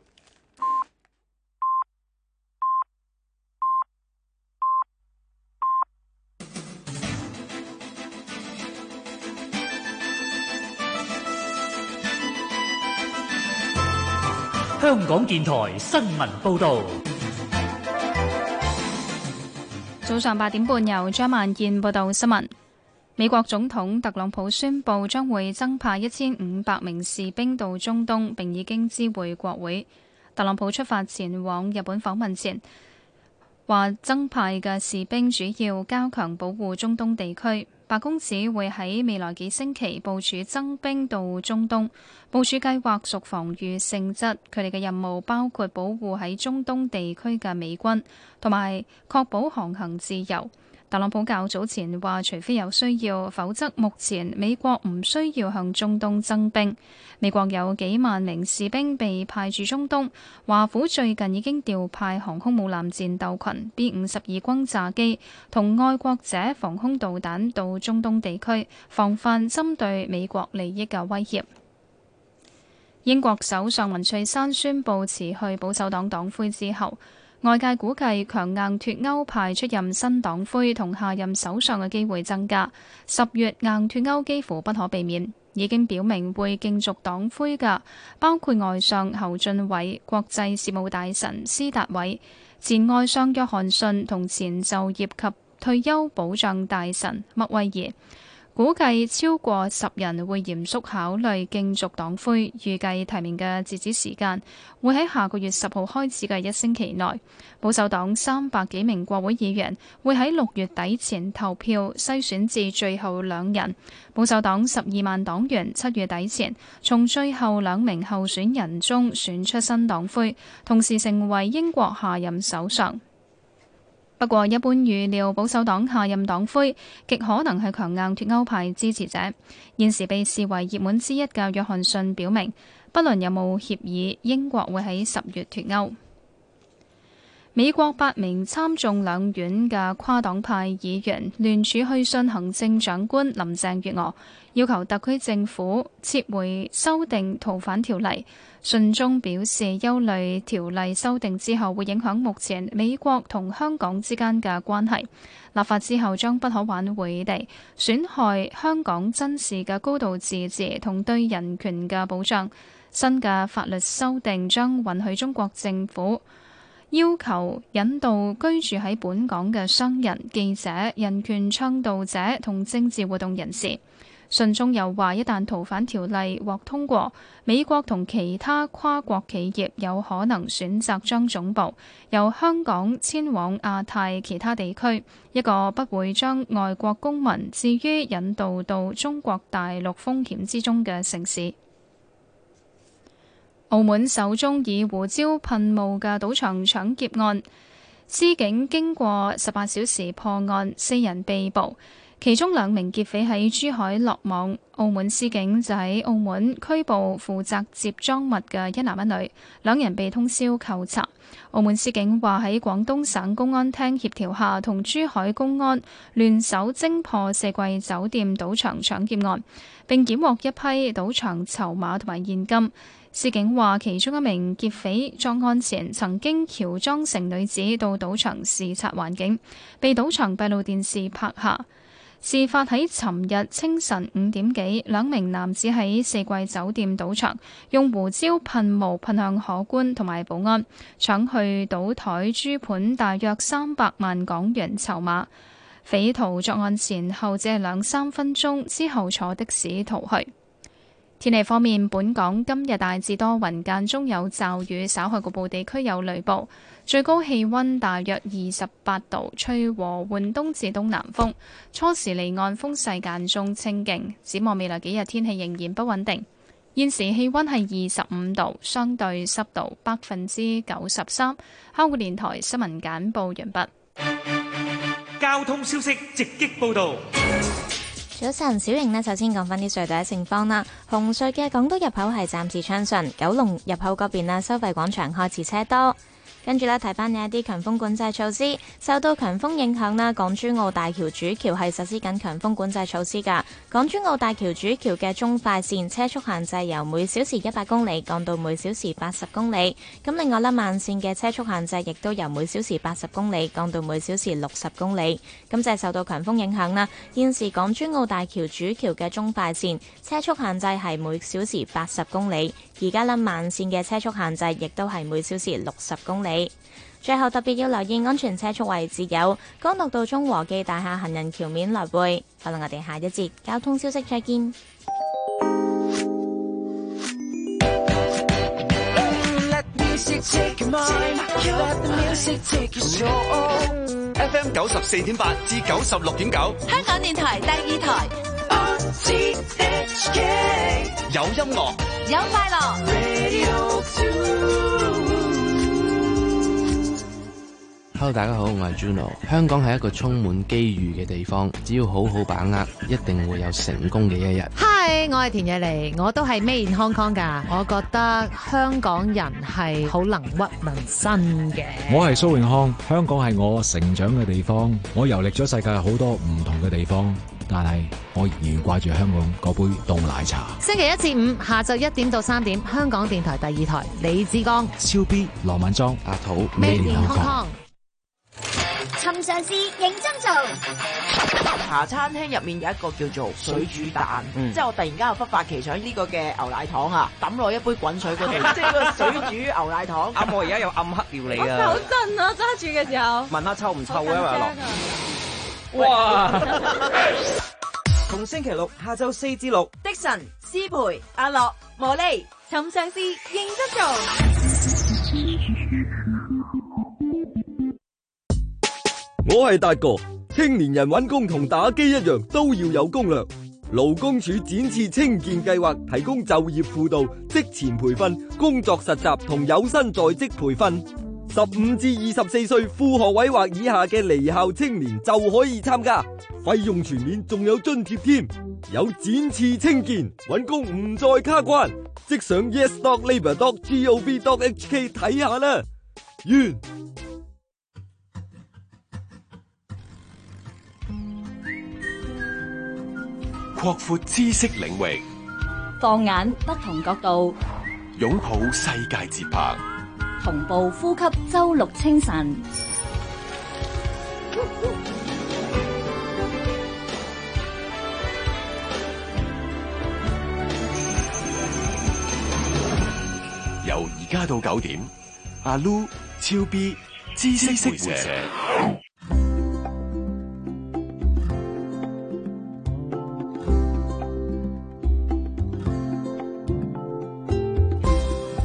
香港電台新聞報導。 早上八點半，由張萬燕報道新聞。美國總統特朗普宣布將會增派一千五百名士兵到中東，並已經知會國會。特朗普出發前往日本訪問前，話增派嘅士兵主要加強保護中東地區。白宮指會喺未來幾星期部署增兵到中東，部署計劃屬防禦性質。佢哋嘅任務包括保護喺中東地區嘅美軍，同埋確保航行自由。特朗普較早前話，除非有需要，否則目前美國唔需要向中東增兵。美國有幾萬名士兵被派駐中東，華府最近已經調派航空母艦戰鬥群 B 五十二轟炸機同愛國者防空導彈到中東地區，防範針對美國利益嘅威脅。英國首相文翠珊宣布辭去保守黨黨魁之後，外界估計強硬脫歐派出任新黨魁同下任首相嘅機會增加。十月硬脫歐幾乎不可避免，已經表明會競逐黨魁嘅包括外相侯俊偉、國際事務大臣施達偉、前外相約翰遜同前就業及退休保障大臣麥威爾。估計超過十人會嚴肅考慮競逐黨魁，預計提名嘅截止時間會喺下個月十號開始嘅一星期內。保守黨三百幾名國會議員會喺六月底前投票篩選至最後兩人。保守黨十二萬黨員七月底前從最後兩名候選人中選出新黨魁，同時成為英國下任首相。不過，一般預料保守黨下任黨魁極可能係強硬脫歐派支持者。現時被視為熱門之一嘅約翰遜表明，不論有冇協議，英國會喺十月脫歐。美國八名參眾兩院嘅跨黨派議員聯署去信行政長官林鄭月娥，要求特區政府撤回修訂逃犯條例。信中表示憂慮條例修訂之後會影響目前美國同香港之間嘅關係，立法之後將不可挽回地損害香港真實嘅高度自治同對人權嘅保障。新嘅法律修訂將允許中國政府要求引渡居住喺本港嘅商人、記者、人權倡導者同政治活動人士。信中又話，一旦逃犯條例獲通過，美國同其他跨國企業有可能選擇將總部由香港遷往亞太其他地區，一個不會將外國公民置於引渡到中國大陸風險之中嘅城市。澳門首宗以胡椒噴霧嘅賭場搶劫案，司警經過十八小時破案，四人被捕。 其中兩名劫匪喺珠海落網，澳門司警就喺澳門拘捕負責接贓物嘅一男一女，兩人被通宵扣查。澳門司警話喺廣東省公安廳協調下，同珠海公安聯手偵破四季酒店賭場搶劫案，並檢獲一批賭場籌碼同埋現金。司警話，其中一名劫匪作案前曾經喬裝成女子到賭場視察環境，被賭場閉路電視拍下。事發喺尋日清晨五點幾，兩名男子喺四季酒店賭場用胡椒噴霧噴向可觀同埋保安，搶去賭台珠盤大約三百萬港元籌碼。匪徒作案前後只係兩三分鐘，之後坐的士逃去。天氣方面，本港今日大致多雲，間中有驟雨，稍後局部地區有雷暴，最高氣溫大約二十八度，吹和緩東至東南風，初時離岸風勢間中清勁。展望未來幾日天氣仍然不穩定。現時氣溫係二十五度，相對濕度百分之九十三。香港電台新聞簡報完畢。 交通消息直擊報道。 早晨，小瑩呢，首先講返啲隧道嘅情況啦。紅隧嘅港島入口係暫時暢順，九龍入口嗰邊啦，收費廣場開始車多。跟住咧，睇翻呢一啲強風管制措施，受到強風影響啦，港珠澳大橋主橋係實施緊強風管制措施㗎。港珠澳大橋主橋嘅中快線車速限制由每小時一百公里降到每小時八十公里。咁另外啦，慢線嘅車速限制亦都由每小時八十公里降到每小時六十公里。咁就係受到強風影響啦。現時港珠澳大橋主橋嘅中快線車速限制係每小時八十公里，而家啦慢線嘅車速限制亦都係每小時六十公里。最後特別要留意安全車速位置有干諾道中和記大廈行人橋面來回。好啦，我哋下一節交通消息再見。 F M 九十四點八至九十六點九， 香港電台第二台。 有音樂， 有快樂。 Hello， 大家好，我係 Juno。香港係一個充滿機遇嘅地方，只要好好把握，一定會有成功嘅一日。 Hi， 我係田野妮，我都係 Made in Hong Kong 噶。我覺得香港人係好能屈能伸嘅。 我係蘇永康，香港係我成長嘅地方，我遊歷咗世界好多唔同嘅地方，但係我仍然掛住香港嗰杯凍奶茶。 星期一至五下晝一點到三點，香港電台第二台，李志剛、 超 B、羅敏莊、阿土 Made in Hong Kong。 尋常事認真做。 茶餐廳入面有一個叫做水煮蛋，嗯、即係我突然間有忽發奇想呢個嘅牛奶糖啊，抌落一杯滾水嗰度，即係個水煮牛奶糖。 啱我而家有暗黑料理啊！ 好震啊！揸住嘅時候， 問下臭唔臭啊？ 落哇！ 逢星期六下晝四至六， 的神、思培、阿樂、茉莉，尋常事認真做。 我係達哥，青年人揾工同打機一樣，都要有攻略。勞工處展翅青見計劃提供就業輔導、職前培訓、工作實習同有薪在職培訓。十五至二十四歲副學位或以下嘅離校青年就可以參加，費用全免，仲有津貼添。有展翅青見，揾工唔再卡關，即上 yes dot labour dot gov dot hk 睇下啦。完。 擴闊知識領域， 放眼不同角度， 擁抱世界節拍， 同步呼吸周六清晨。 由而家到九點，阿 Lu、超 B、知識會社。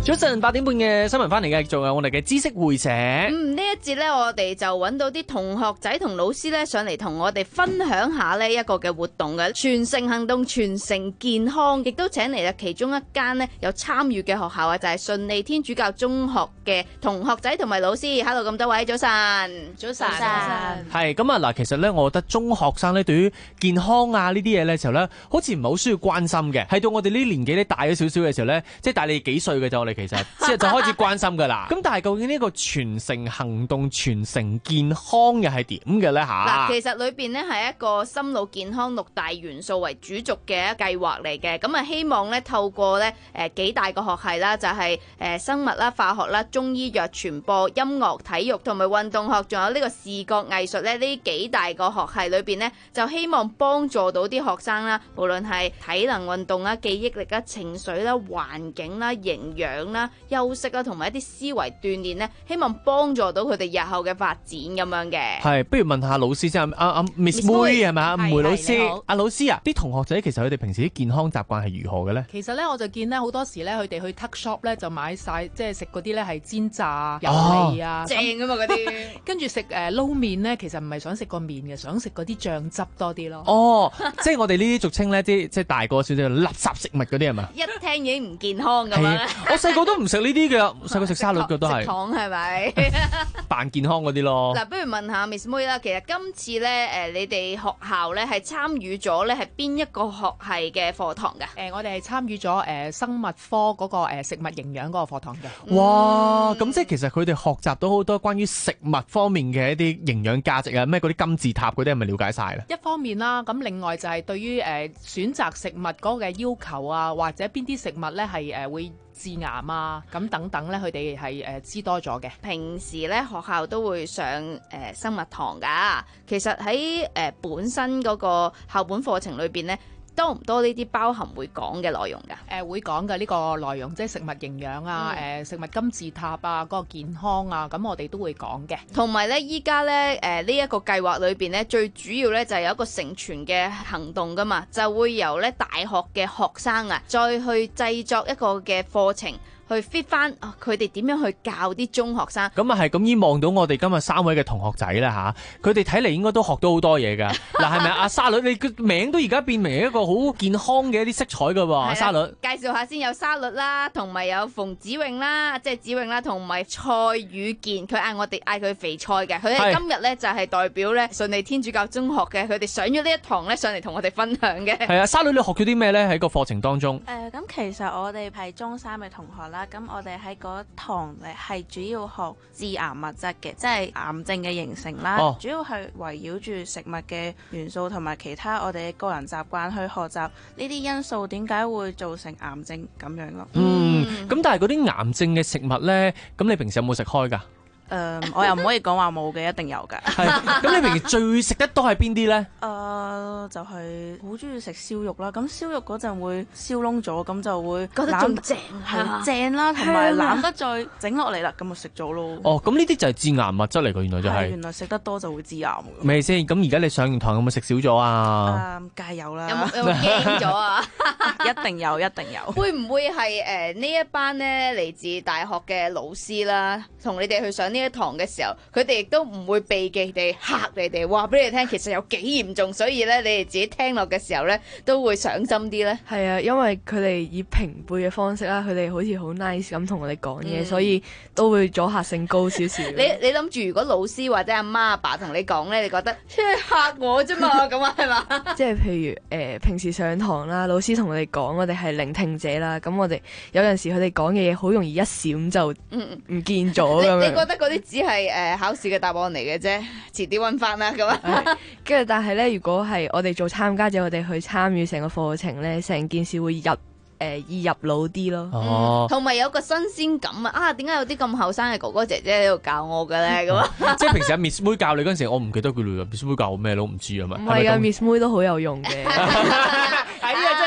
早晨八點半嘅新聞翻嚟嘅，仲有我哋嘅知識會社。 嗯，呢一節呢，我哋就揾到啲同學仔同老師呢上嚟同我哋分享下呢一個嘅活動嘅全城行動，全城健康，亦都請嚟啦其中一間呢有參與嘅學校啊，就係順利天主教中學嘅同學仔同埋老師。Hello，咁多位早晨，早晨，早晨。 係咁啊嗱，其實咧，我覺得中學生咧對於健康啊呢啲嘢咧時候咧，好似唔係好需要關心嘅。係到我哋呢年紀咧大咗少少嘅時候咧，即係大你幾歲嘅啫，我哋其實即係就開始關心噶啦。咁但係究竟呢個全城行動、全城健康又係點嘅咧吓？ 嗱，其實裏邊咧係一個心腦健康六大元素為主軸嘅計劃嚟嘅。咁啊，希望咧透過咧誒幾大個學系啦，就係誒生物啦、化學啦、中醫藥傳播、音樂、體育同埋運動學，仲有呢個視覺藝術咧，呢幾大個學系裏邊呢，就希望幫助到啲學生啦，無論係體能運動啦、記憶力啦、情緒啦、環境啦、營養啦、休息啦，同埋一啲思維鍛煉呢，希望幫助到佢哋日後嘅發展咁樣嘅。 係，不如問下老師先啊，阿阿 Miss 梅係咪啊？吳梅老師，阿老師啊，啲同學仔其實佢哋平時啲健康習慣係如何嘅咧？ 其實咧，我就見咧好多時咧，佢哋去 tuck shop 咧就買晒，即係食嗰啲咧係煎炸油膩啊， 正啊嘛嗰啲。 跟住食誒撈麵咧，其實唔係想食個麵嘅，想食嗰啲醬汁多啲咯。 哦，即係我哋呢啲俗稱咧，啲即係大個少少垃圾食物嗰啲係嘛？ 一聽已經唔健康咁樣。 我細個都唔食呢啲嘅，細個食沙律嘅都係。 食糖係咪？ 扮健康嗰啲咯。 嗱，不如問下 Miss 妹啦，其實今次咧誒，你哋學校咧係參與咗咧係邊一個學系嘅課堂㗎？ 誒，我哋係參與咗誒生物科嗰個誒食物營養嗰個課堂嘅。 哇！咁即係其實佢哋學習到好多關於食物方面嘅一啲營養價值啊，咩嗰啲金字塔嗰啲係咪了解晒咧？ 一方面啦，咁另外就係對於誒選擇食物嗰個嘅要求啊，或者邊啲食物咧係誒會致癌啊，咁等等咧，佢哋係誒知多咗嘅。 平時咧學校都會上誒、呃、生物堂㗎，其實喺誒、呃、本身嗰個校本課程裏邊咧，多唔多呢啲包含會講嘅內容㗎？誒、 呃、會講嘅呢個內容，即係食物營養啊，誒、嗯呃、食物金字塔啊，嗰、那個健康啊，咁我哋都會講嘅。 同埋咧，依家咧誒呢一、呃這個計劃裏邊咧，最主要咧就係有一個成全嘅行動㗎嘛，就會由咧大學嘅學生啊，再去製作一個嘅課程。去 fit 翻佢哋點樣去教啲中學生。 咁啊係咁，依望到我哋今日三位嘅同學仔啦吓，佢哋睇嚟應該都學到好多嘢噶。嗱，係咪阿沙律？你個名都而家變為一個好健康嘅一啲色彩噶喎，阿沙律。 介紹下先，有沙律啦，同埋有馮子穎啦，即係子穎啦，同埋蔡宇健，佢嗌我哋嗌佢肥菜嘅。佢哋今日咧就係代表咧順利天主教中學嘅，佢哋上咗呢一堂咧上嚟同我哋分享嘅。 係啊，沙律你學咗啲咩咧喺個課程當中？ 誒，咁其實我哋係中三嘅同學啦。咁我哋喺嗰堂咧係主要學致癌物質嘅，即係癌症嘅形成啦。哦、主要係圍繞住食物嘅元素同埋其他我哋嘅個人習慣去學習呢啲因素點解會造成癌症咁樣咯。 嗯，咁、嗯、但係嗰啲癌症嘅食物咧，咁你平時有冇食開㗎？ 誒、呃，我又唔可以講話冇嘅，一定有㗎。 係，咁你平時最食得多係邊啲咧？ 誒、呃，就係好中意食燒肉啦。咁燒肉嗰陣會燒燶咗，咁就會覺得仲正， 係正啦，同埋懶得再整落嚟啦，咁就食咗咯。 哦，咁呢啲就係致癌物質嚟㗎，原來就係、是。 原來食得多就會致癌。 咪先？咁而家你上完堂有冇食少咗啊？ 誒，加油啦！ 有冇有冇驚咗啊？ 一定有，一定有。 會唔會係誒呢一班咧嚟自大學嘅老師啦，同你哋去上呢一堂嘅時候，佢哋亦都唔會避忌地嚇你哋，話俾你聽其實有幾嚴重，所以咧你哋自己聽落嘅時候咧都會上心啲咧。 係啊，因為佢哋以平輩嘅方式啦，佢哋好似好 nice 咁同我哋講嘢，所以都會阻嚇性高少少。 你你諗住如果老師或者阿媽阿爸同你講咧，你覺得嚇我啫嘛咁啊係嘛？即係譬如誒、呃、平時上堂啦，老師同我哋講，我哋係聆聽者啦，咁我哋有陣時佢哋講嘅嘢好容易一閃就唔見咗咁樣。你覺得嗰啲只係誒、呃、考試嘅答案嚟嘅啫，遲啲溫翻啦咁啊。跟住但係咧，如果係我哋做參加者，我哋去參與成個課程咧，成件事會入誒、呃、易入腦啲咯。哦，同埋有個新鮮感啊！啊，點解有啲咁後生嘅哥哥姐姐喺度教我嘅咧？咁啊，即係平時阿 Miss 妹教你嗰陣時，我唔記得佢啦。Miss 妹教我咩都唔知啊嘛。唔係啊，Miss 妹都好有用嘅。係啊，真係識做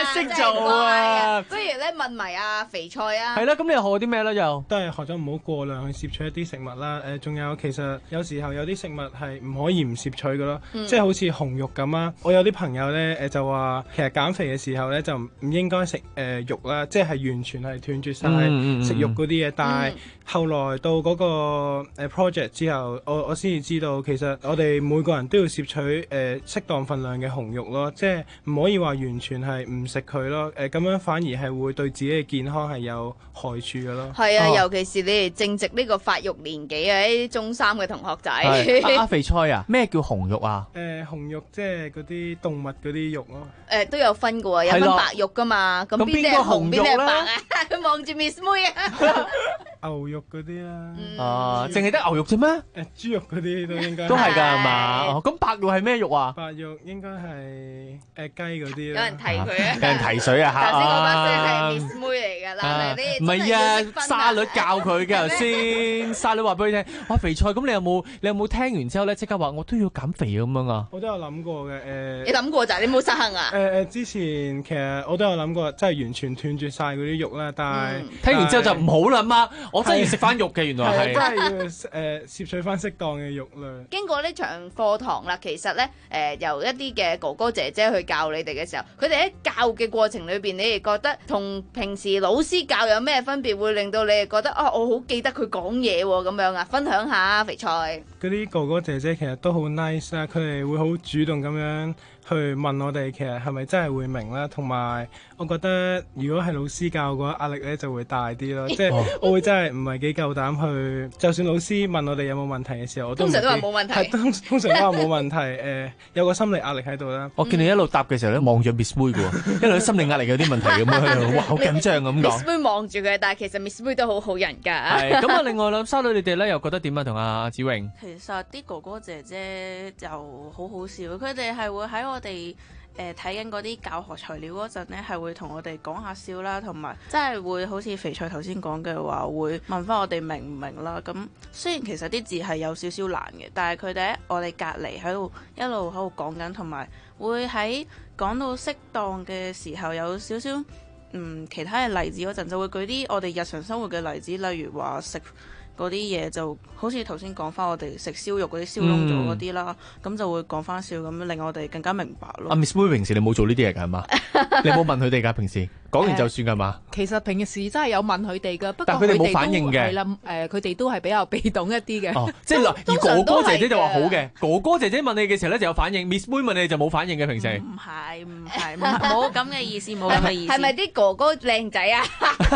道啊！ 不如咧問埋阿肥菜啊。 係啦，咁你又學啲咩咧？又都係學咗唔好過量去攝取一啲食物啦。誒，仲有其實有時候有啲食物係唔可以唔攝取嘅咯， 嗯即係好似紅肉咁啊。我有啲朋友咧誒就話，其實減肥嘅時候咧就唔應該食誒肉啦，即係完全係斷絕晒嗯嗯食肉嗰啲嘢。但係嗯後來到嗰個誒 project 之後，我我先至知道其實我哋每個人都要攝取誒適當份量嘅紅肉咯，即係唔可以話完全係唔食佢咯。誒咁樣反而係會對自己嘅健康係有害處嘅咯。 係啊， 哦尤其是你哋正值呢個發育年紀啊，啲中三嘅同學仔。 係阿肥菜啊，咩叫紅肉啊？ 誒紅肉即係嗰啲動物嗰啲肉咯。 誒都有分嘅喎，有分係咯白肉噶嘛，咁咁邊啲係邊個紅紅，邊啲係肉白啊？佢望住 Miss 妹啊！ 牛肉嗰啲啦， 啊，淨係得牛肉啫咩？ 誒豬肉嗰啲都應該都係㗎係嘛？哦咁白肉係咩肉啊？ 白肉應該係誒雞嗰啲有啦。 人提佢啊！ 有人提水啊嚇！ 頭先嗰把聲係啊 Miss 妹嚟㗎啦， 啊你唔係啊，沙律教佢嘅頭先，沙律話俾佢聽，哇肥菜，咁你有冇你有冇聽完之後咧，即刻話我都要減肥咁樣啊？ 我都有諗過嘅誒。 你諗過就係你冇實行啊？ 誒誒，之前其實我都有諗過，真係完全斷絕晒嗰啲肉啦，但係聽完之後就唔好啦媽，我真係要食翻肉嘅，原來係係。 真係要誒攝取翻適當嘅肉量。 經過呢場課堂啦，其實咧誒、呃、由一啲嘅哥哥姐姐去教你哋嘅時候，佢哋喺教嘅過程裏邊，你哋覺得同平時老師教有咩分別，會令到你哋覺得啊，我好記得佢講嘢喎咁樣啊？分享下肥菜。 嗰啲哥哥姐姐其實都好 nice 啦，佢哋會好主動咁樣去問我哋，其實係咪真係會明啦？同埋我覺得如果係老師教嘅話，壓力咧就會大啲咯。即係我會真係唔係幾夠膽去，就算老師問我哋有冇問題嘅時候，我都唔通常都話冇問題係通通常都話冇問題。誒，有個心理壓力喺度啦。 我見你一路答嘅時候咧，望住 Miss 妹嘅喎，一路心理壓力有啲問題咁樣，哇好緊張咁 Miss 講。 妹望住佢，但係其實 Miss 妹都好好人㗎。 係咁啊！另外啦，沙女你哋咧又覺得點啊？同阿子榮。 其實啲哥哥姐姐就好好笑，佢哋係會喺我哋誒睇緊嗰啲教學材料嗰陣咧，係會同我哋講下笑啦，同埋真係會好似肥菜頭先講嘅話，會問翻我哋明唔明啦。咁雖然其實啲字係有少少難嘅，但係佢哋喺我哋隔離喺度一路喺度講緊，同埋會喺講到適當嘅時候有少少嗯其他嘅例子嗰陣，就會舉啲我哋日常生活嘅例子，例如話食嗰啲嘢就好似頭先講翻我哋食燒肉嗰啲燒燶咗嗰啲啦，咁、嗯、就會講翻笑咁，令我哋更加明白咯。 阿 Miss 妹平時你冇做呢啲嘢㗎係嘛？你冇問佢哋㗎平時講完就算㗎嘛？ 其實平時真係有問佢哋㗎，不過但佢哋冇反應嘅。 係啦，誒佢哋都係比較被動一啲嘅。 哦，即係嗱，而哥哥姐姐就話好嘅，哥哥姐姐問你嘅時候咧就有反應，Miss 妹問你就冇反應嘅平時。 唔係唔係冇咁嘅意思，冇咁嘅意思。 係咪啲哥哥靚仔啊？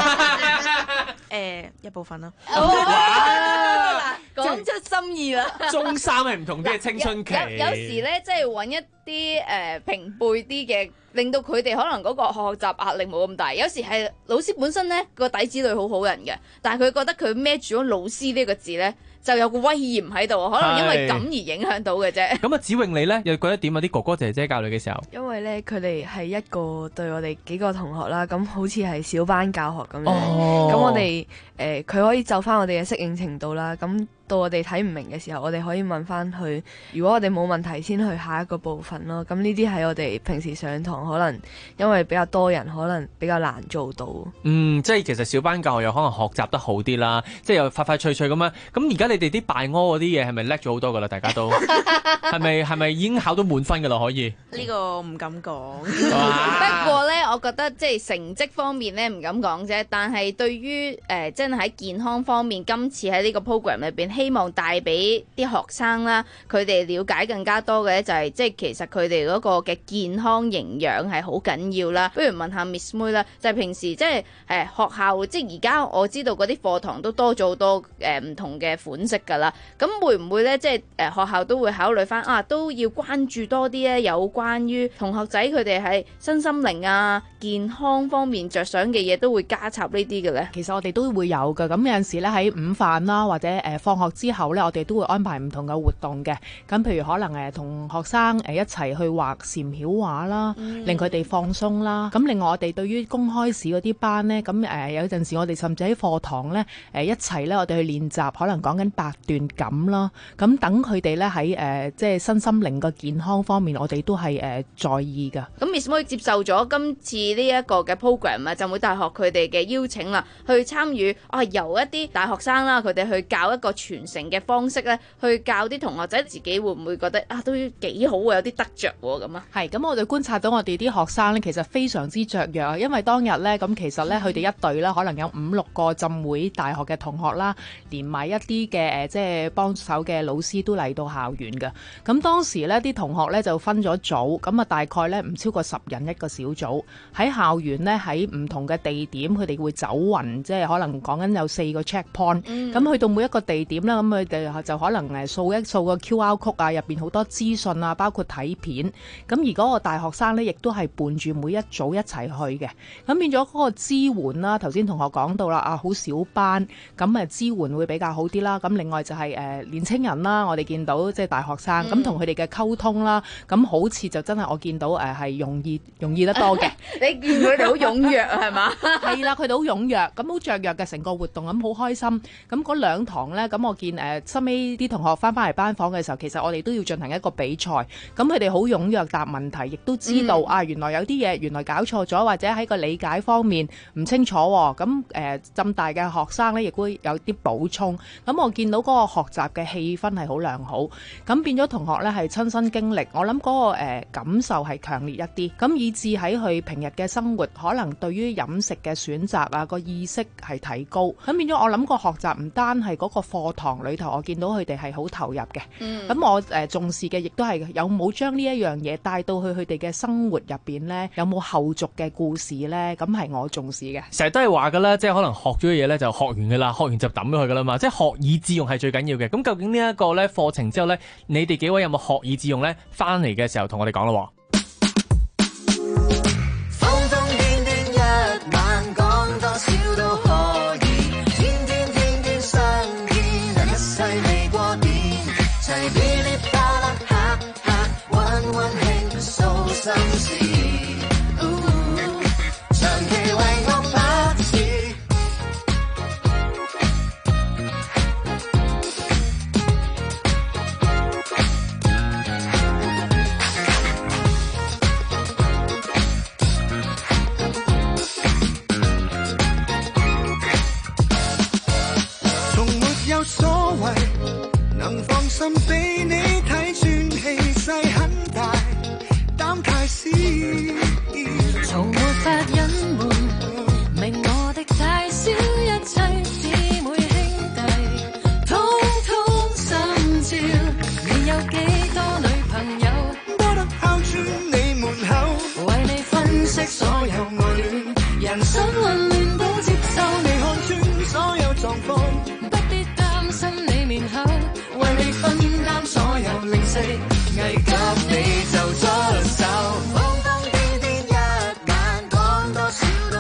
誒一部分啦。 講出心意啦！ 中三係唔同啲嘅青春期， 有有，有時咧，即係揾一啲誒、呃、平輩啲嘅，令到佢哋可能嗰個學習壓力冇咁大。有時係老師本身咧個底子裏好好人嘅，但係佢覺得佢孭住咗老師呢個字咧，就有個威嚴喺度，可能因為咁而影響到嘅啫。咁啊，子穎你咧又覺得點啊？啲哥哥姐姐教你嘅時候， 因為咧佢哋係一個對我哋幾個同學啦，咁好似係小班教學咁樣，咁、 哦、 我哋誒佢可以就翻我哋嘅適應程度啦，咁。到我哋睇唔明嘅時候，我哋可以問翻佢。如果我哋冇問題，先去下一個部分咯。咁呢啲係我哋平時上堂可能因為比較多人，可能比較難做到。 嗯，即係其實小班教學又可能學習得好啲啦，即係又快快脆脆咁樣。咁而家你哋啲拜柯嗰啲嘢係咪叻咗好多噶啦？大家都係咪係咪已經考到滿分噶啦？可以呢個唔敢講。 不過咧，我覺得即係成績方面咧唔敢講啫。但係對於誒、呃，真係喺健康方面，今次喺呢個 program 裏邊。希望帶俾啲學生啦，佢哋了解更加多嘅咧，就係即係其實佢哋嗰個嘅健康營養係好緊要啦。不如問下 Miss 妹啦，就係、是、平時即係誒學校，即係而家我知道嗰啲課堂都多咗好多誒唔、呃、同嘅款式㗎啦。咁會唔會咧，即係誒學校都會考慮翻啊，都要關注多啲咧，有關於同學仔佢哋喺身心靈啊、健康方面着想嘅嘢，都會加插呢啲嘅咧。 其實我哋都會有有嘅。咁有陣時咧喺午飯啦，或者誒、呃、放學之後咧，我哋都會安排唔同嘅活動嘅。咁譬如可能誒同學生誒一齊去畫禪繞畫啦，嗯、令佢哋放鬆啦。咁另外我哋對於公開試嗰啲班咧，咁誒、呃、有陣時我哋甚至喺課堂咧誒一齊咧，我哋去練習，可能講緊八段錦啦。咁等佢哋咧喺誒即係身心靈嘅健康方面，我哋都係誒、呃、在意㗎。 咁 Miss Mo 接受咗今次呢一個嘅 program 啊，浸會大學佢哋嘅邀請啦，去參與啊，由一啲大學生啦，佢哋去教一個傳承嘅方式咧，去教啲同學仔，自己會唔會覺得啊都幾好喎，有啲得着喎咁啊？ 係，咁我哋觀察到我哋啲學生咧，其實非常之雀躍啊，因為當日咧，咁其實咧佢哋一隊啦，可能有五六個浸會大學嘅同學啦，連埋一啲嘅誒即係幫手嘅老師都嚟到校園嘅。咁當時咧啲同學咧就分咗組，咁啊大概咧唔超過十人一個小組，喺校園咧喺唔同嘅地點，佢哋會走勻，即係可能講緊有四個 check point，咁、嗯、去到每一個地點啦，咁佢哋就可能誒掃一掃個 Q R code 啊，入邊好多資訊啊，包括睇片。咁而嗰個大學生咧，亦都係伴住每一組一齊去嘅。咁變咗嗰個支援啦，頭先同學講到啦，啊好少班，咁誒支援會比較好啲啦。咁另外就係、是、誒、呃、年青人啦，我哋見到即係大學生，咁同佢哋嘅溝通啦，咁好似就真係我見到誒係、呃、容易容易得多嘅。 你見佢哋好踴躍係嘛？ 係啦，佢哋好踴躍，咁好雀躍嘅成個活動，咁好開心。咁嗰兩堂咧，咁我見誒收尾啲同學翻返嚟班房嘅時候，其實我哋都要進行一個比賽。咁佢哋好踴躍答問題，亦都知道、嗯、啊，原來有啲嘢原來搞錯咗，或者喺個理解方面唔清楚。咁誒、呃、浸大嘅學生咧，亦都有啲補充。咁我見到嗰個學習嘅氣氛係好良好。咁變咗同學咧係親身經歷，我諗嗰、嗰個、呃、感受係強烈一啲。咁以至喺佢平日嘅生活，可能對於飲食嘅選擇啊，個意識係提高。咁變咗我諗個學習唔單係嗰個課堂裏頭，我見到佢哋係好投入嘅。咁、嗯、我誒、呃、重視嘅亦都係有冇將呢一樣嘢帶到去佢哋嘅生活入邊呢？有冇後續嘅故事呢？咁係我重視嘅。 成日都係話噶啦，即係可能學咗嘅嘢咧就學完噶啦，學完就抌咗佢噶啦嘛。即係學以致用係最緊要嘅。咁究竟呢一個咧課程之後咧，你哋幾位有冇學以致用咧？翻嚟嘅時候同我哋講咯。 被你睇穿氣勢很大，膽太小，從沒法隱瞞，明我的大小一切姊妹兄弟，通通心照。你有幾多女朋友？多得敲穿你門口，為你分析所有愛戀，人生混亂都接受，你看穿所有狀況，不必擔心你面口。為你分擔所有零食，危急你就出手。瘋瘋癲癲一晚，講多少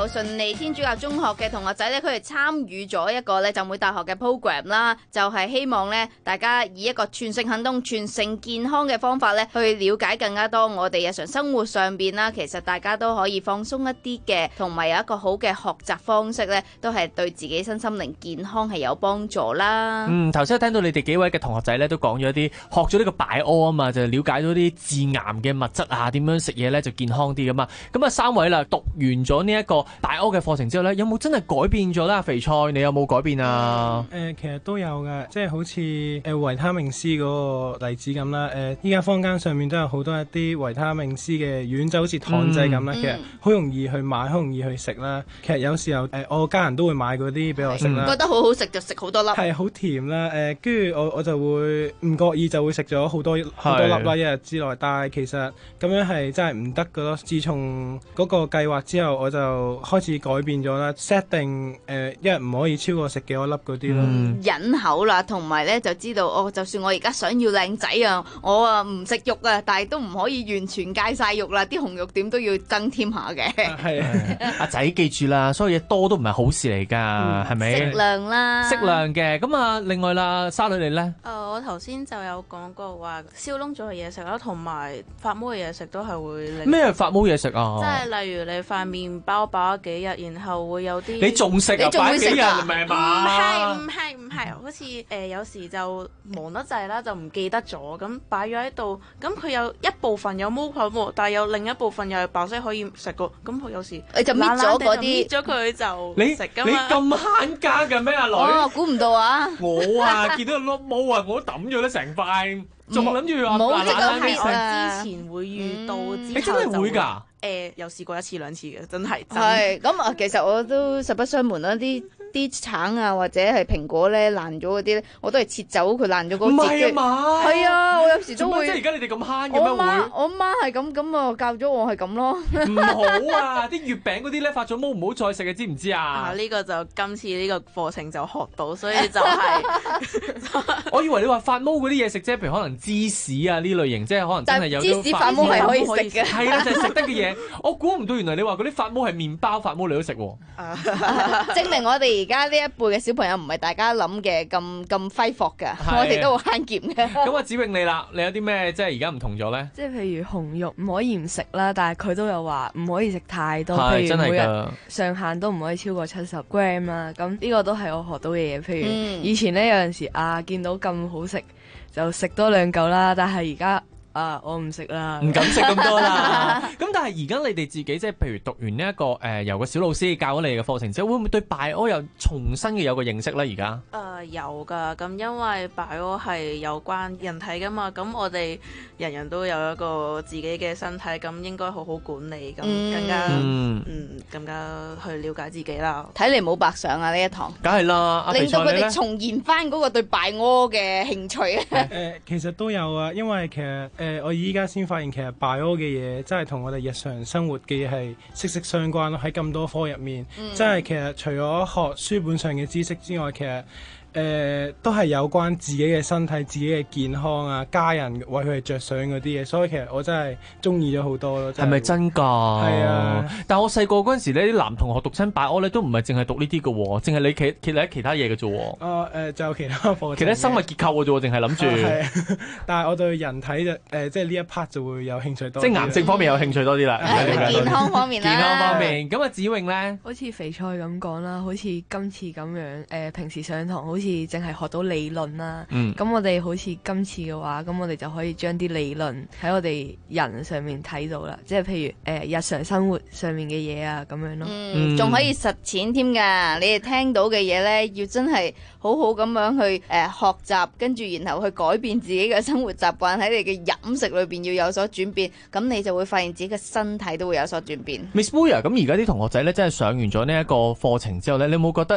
順利天主教中學嘅同學仔咧，佢哋參與咗一個咧浸會大學嘅 program 啦，就係希望咧大家以一個全城行動、全城健康嘅方法咧，去了解更加多我哋日常生活上邊啦。其實大家都可以放鬆一啲嘅，同埋有一個好嘅學習方式咧，都係對自己身心靈健康係有幫助啦。 嗯，頭先聽到你哋幾位嘅同學仔咧，都講咗一啲學咗呢個拜屙啊嘛，就了解到啲致癌嘅物質啊，點樣食嘢咧就健康啲噶嘛。咁啊，三位啦，讀完咗呢一個拜屙嘅課程之後咧，有冇真係改變咗咧？肥菜，你有冇改變啊？ 誒、呃，其實都有嘅，即係好似誒維他命 C 嗰個例子咁啦。誒、呃，依家坊間上面都有好多一啲維他命 C 嘅丸，就好似糖劑咁啦。嗯、其實好容易去買，好容易去食啦。其實有時候誒、呃，我家人都會買嗰啲俾我食啦。 覺得好好食就食好多粒。 係好甜啦。誒、呃，跟住我我就會唔覺意就會食咗好多好多粒啦，一日之內。但係其實咁樣係真係唔得㗎咯。自從嗰個計劃之後，我就開始改變咗啦 set 定誒、呃、一日唔可以超過食幾多粒嗰啲咯。 嗯、忍口啦，同埋咧就知道，哦，就算我而家想要靚仔啊，我啊唔食肉啊，但係都唔可以完全戒晒肉啦，啲紅肉點都要增添下嘅。 係啊， 阿仔記住啦，所有嘢多都唔係好事嚟㗎，係咪？ 適量啦， 適量嘅。咁啊，另外啦，沙女你咧？ 誒、呃，我頭先就有講過話燒燶咗嘅嘢食啦，同埋發毛嘅嘢食都係會令咩發毛嘢食啊？ 即係例如你塊麵包擺咗幾日，然後會有啲你仲食啊？擺幾日唔係嘛？ 唔係唔係唔係，好似誒、呃、有時就忙得滯啦，就唔記得咗，咁擺咗喺度，咁佢有一部分有毛菌喎，但係有另一部分又係白色可以食個，咁佢有時你就搣咗嗰啲， 搣咗佢就你食㗎嘛。 你咁慳家嘅咩阿女？ 哦，估唔到啊！ 我啊見到個粒毛啊，我都抌咗啦成塊，仲諗住話冇呢個係係我之前會遇到，之後你真係會㗎？ 誒，有試過一次兩次嘅，真係。 係咁啊，其實我都實不相瞞啦，啲啲橙啊或者係蘋果咧爛咗嗰啲咧，我都係切走佢爛咗嗰節。唔係啊嘛？ 係啊，我有時都會。 即係而家你哋咁慳嘅咩會？ 我媽我媽係咁咁啊，教咗我係咁咯。 唔好啊！啲月餅嗰啲咧發咗毛唔好再食嘅，知唔知啊？ 啊，呢個就今次呢個課程就學到，所以就係。 我以為你話發毛嗰啲嘢食啫，譬如可能芝士啊呢類型，即係可能真係有芝士發毛係可以食嘅。 係啦，就係食得嘅嘢。我估唔到原來你話嗰啲發毛係麵包發毛你都食喎。 證明我哋而家呢一輩嘅小朋友唔係大家諗嘅咁咁揮霍㗎，我哋都好慳儉嘅。 咁啊，子穎你啦，你有啲咩即係而家唔同咗咧？ 即係譬如紅肉唔可以唔食啦，但係佢都有話唔可以食太多， 係譬如每日上限都唔可以超過七十 gram 啦。咁呢個都係我學到嘅嘢。譬如以前咧有陣時啊見到咁好食就食多兩嚿啦，但係而家。啊！我唔食啦， 唔敢食咁多啦。咁但係而家你哋自己即係譬如讀完呢、這、一個誒、呃、由個小老師教咗你嘅課程之後，會唔會對拜屙又重新嘅有個認識咧？而家誒、呃、有㗎，咁因為拜屙係有關人體㗎嘛，咁我哋人人都有一個自己嘅身體，咁應該好好管理，咁更加嗯，嗯更加去了解自己啦。 睇嚟冇白上啊呢一堂， 梗係啦， 令到佢哋重燃翻嗰個對拜屙嘅興趣啊。 誒、呃，其實都有啊，因為其實誒。呃我依家先發現，其實拜屙嘅嘢真係同我哋日常生活嘅嘢係息息相關咯。喺咁多科入面，嗯、真係其實除咗學書本上嘅知識之外，其實誒、呃、都係有關自己嘅身體、自己嘅健康啊、家人為佢哋着想嗰啲嘢。所以其實我真係中意咗好多咯。係咪真㗎？係啊！但係我細個嗰陣時咧，啲男同學讀親拜屙咧，都唔係淨係讀呢啲嘅喎，淨係你其其他其他嘢嘅啫喎。 哦誒，就有其他課程， 其他生物結構嘅啫喎，淨係諗住。 係，但係我對人體就誒、呃，即係呢一 part 就會有興趣多啲。 即係癌症方面有興趣多啲啦。 健康方面啦。 健康方面，咁啊，子穎咧， 好似肥菜咁講啦，好似今次咁樣誒、呃，平時上堂好似淨係學到理論啦。嗯。咁我哋好似今次嘅話，咁我哋就可以將啲理論喺我哋人上面睇到啦，即係譬如誒、呃、日常生活上面嘅嘢啊咁樣咯。 嗯，仲、嗯、可以實踐添㗎。你哋聽到嘅嘢咧，要真係好好咁樣去誒、呃、學習，跟住然後去改變自己嘅生活習慣，喺你嘅飲食裏邊要有所轉變，咁你就會發現自己嘅身體都會有所轉變。 Miss Boya，咁而家啲同學仔咧，真係上完咗呢一個課程之後咧，你有冇覺得誒？欸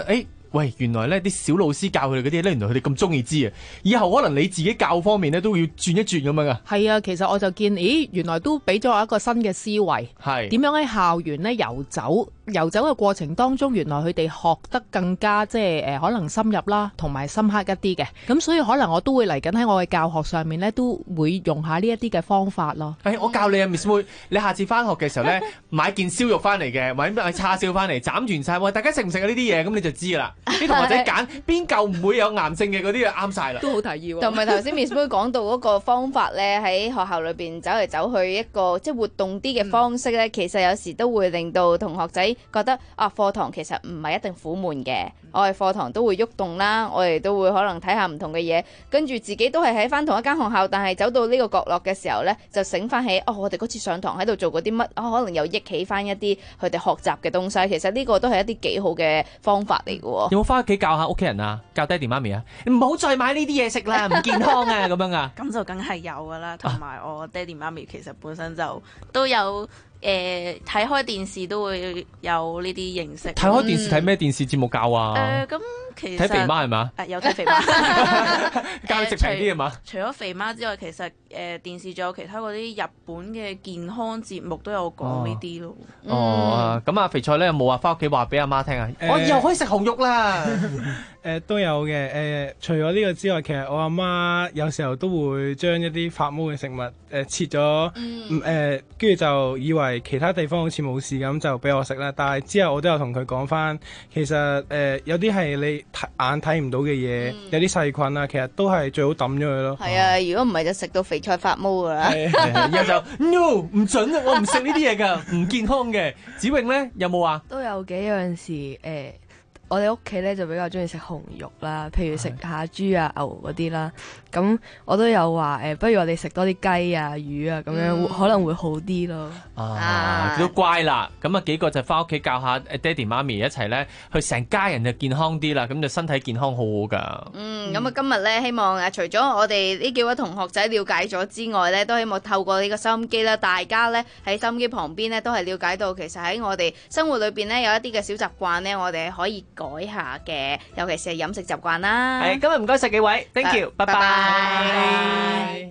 喂，原來咧啲小老師教佢哋嗰啲咧，原來佢哋咁中意知啊！以後可能你自己教方面咧都要轉一轉咁樣噶。 係啊，其實我就見，咦，原來都俾咗我一個新嘅思維， 係點樣喺校園咧遊走，遊走嘅過程當中，原來佢哋學得更加即係誒、呃、可能深入啦，同埋深刻一啲嘅。咁所以可能我都會嚟緊喺我嘅教學上面咧，都會用下呢一啲嘅方法咯。 誒、哎，我教你啊 Miss 妹，你下次翻學嘅時候咧，買件燒肉翻嚟嘅，或者買叉燒翻嚟，斬完晒，喂，大家食唔食啊呢啲嘢？咁你就知啦。啲同學仔揀邊嚿唔會有癌症嘅嗰啲就啱晒啦。 都好提議喎。 同埋頭先 Miss 妹講到嗰個方法咧，喺學校裏邊走嚟走去一個即係活動啲嘅方式咧，嗯、其實有時都會令到同學仔覺得啊，課堂其實唔係一定苦悶嘅。我哋課堂都會喐動啦，我哋都會可能睇下唔同嘅嘢，跟住自己都係喺翻同一間學校，但係走到呢個角落嘅時候咧，就醒翻起哦，我哋嗰次上堂喺度做過啲乜啊，可能又憶起翻一啲佢哋學習嘅東西。其實呢個都係一啲幾好嘅方法嚟嘅喎。 有冇翻屋企教下屋企人啊？教爹哋媽咪啊？唔好再買呢啲嘢食啦，唔健康啊咁樣啊？ 咁就梗係有噶啦，同埋我爹哋媽咪其實本身就都有。誒睇開電視都會有呢啲認識。 睇開電視睇咩電視節目教啊？ 誒咁其實睇肥媽係嘛？ 誒有睇肥媽， 教佢食平啲係嘛？ 除咗肥媽之外，其實誒電視仲有其他嗰啲日本嘅健康節目都有講呢啲咯。 哦，咁啊肥菜咧有冇話翻屋企話俾阿媽聽啊？我以後可以食紅肉啦。 誒都有嘅。誒除咗呢個之外，其實我阿媽有時候都會將一啲發毛嘅食物誒切咗，誒跟住就以為其他地方好似冇事咁就俾我食啦，但係之後我都有同佢講翻，其實誒、呃、有啲係你睇眼睇唔到嘅嘢，嗯、有啲細菌啊，其實都係最好抌咗佢咯。 係啊，如果唔係就食到肥菜發毛噶啦。 然後就 no 唔準啊，我唔食呢啲嘢噶，唔健康嘅。子穎咧有冇啊？ 都有嘅，有陣時誒。呃我哋屋企咧就比較中意食紅肉啦，譬如食下豬啊、牛嗰啲啦。咁我都有話誒、呃，不如我哋食多啲雞啊、魚啊，咁樣、嗯、可能會好啲咯。 啊，都乖啦。咁啊幾個就翻屋企教下爹哋媽咪一齊咧，去成家人就健康啲啦。咁就身體健康好好噶。 嗯，咁啊今日咧希望啊，除咗我哋呢幾位同學仔了解咗之外咧，都希望透過呢個收音機啦，大家咧喺收音機旁邊咧都係了解到，其實喺我哋生活裏邊咧有一啲嘅小習慣咧，我哋可以改下嘅，尤其是係飲食習慣啦。 係，今日唔該晒幾位 ，thank you，拜拜。 拜拜。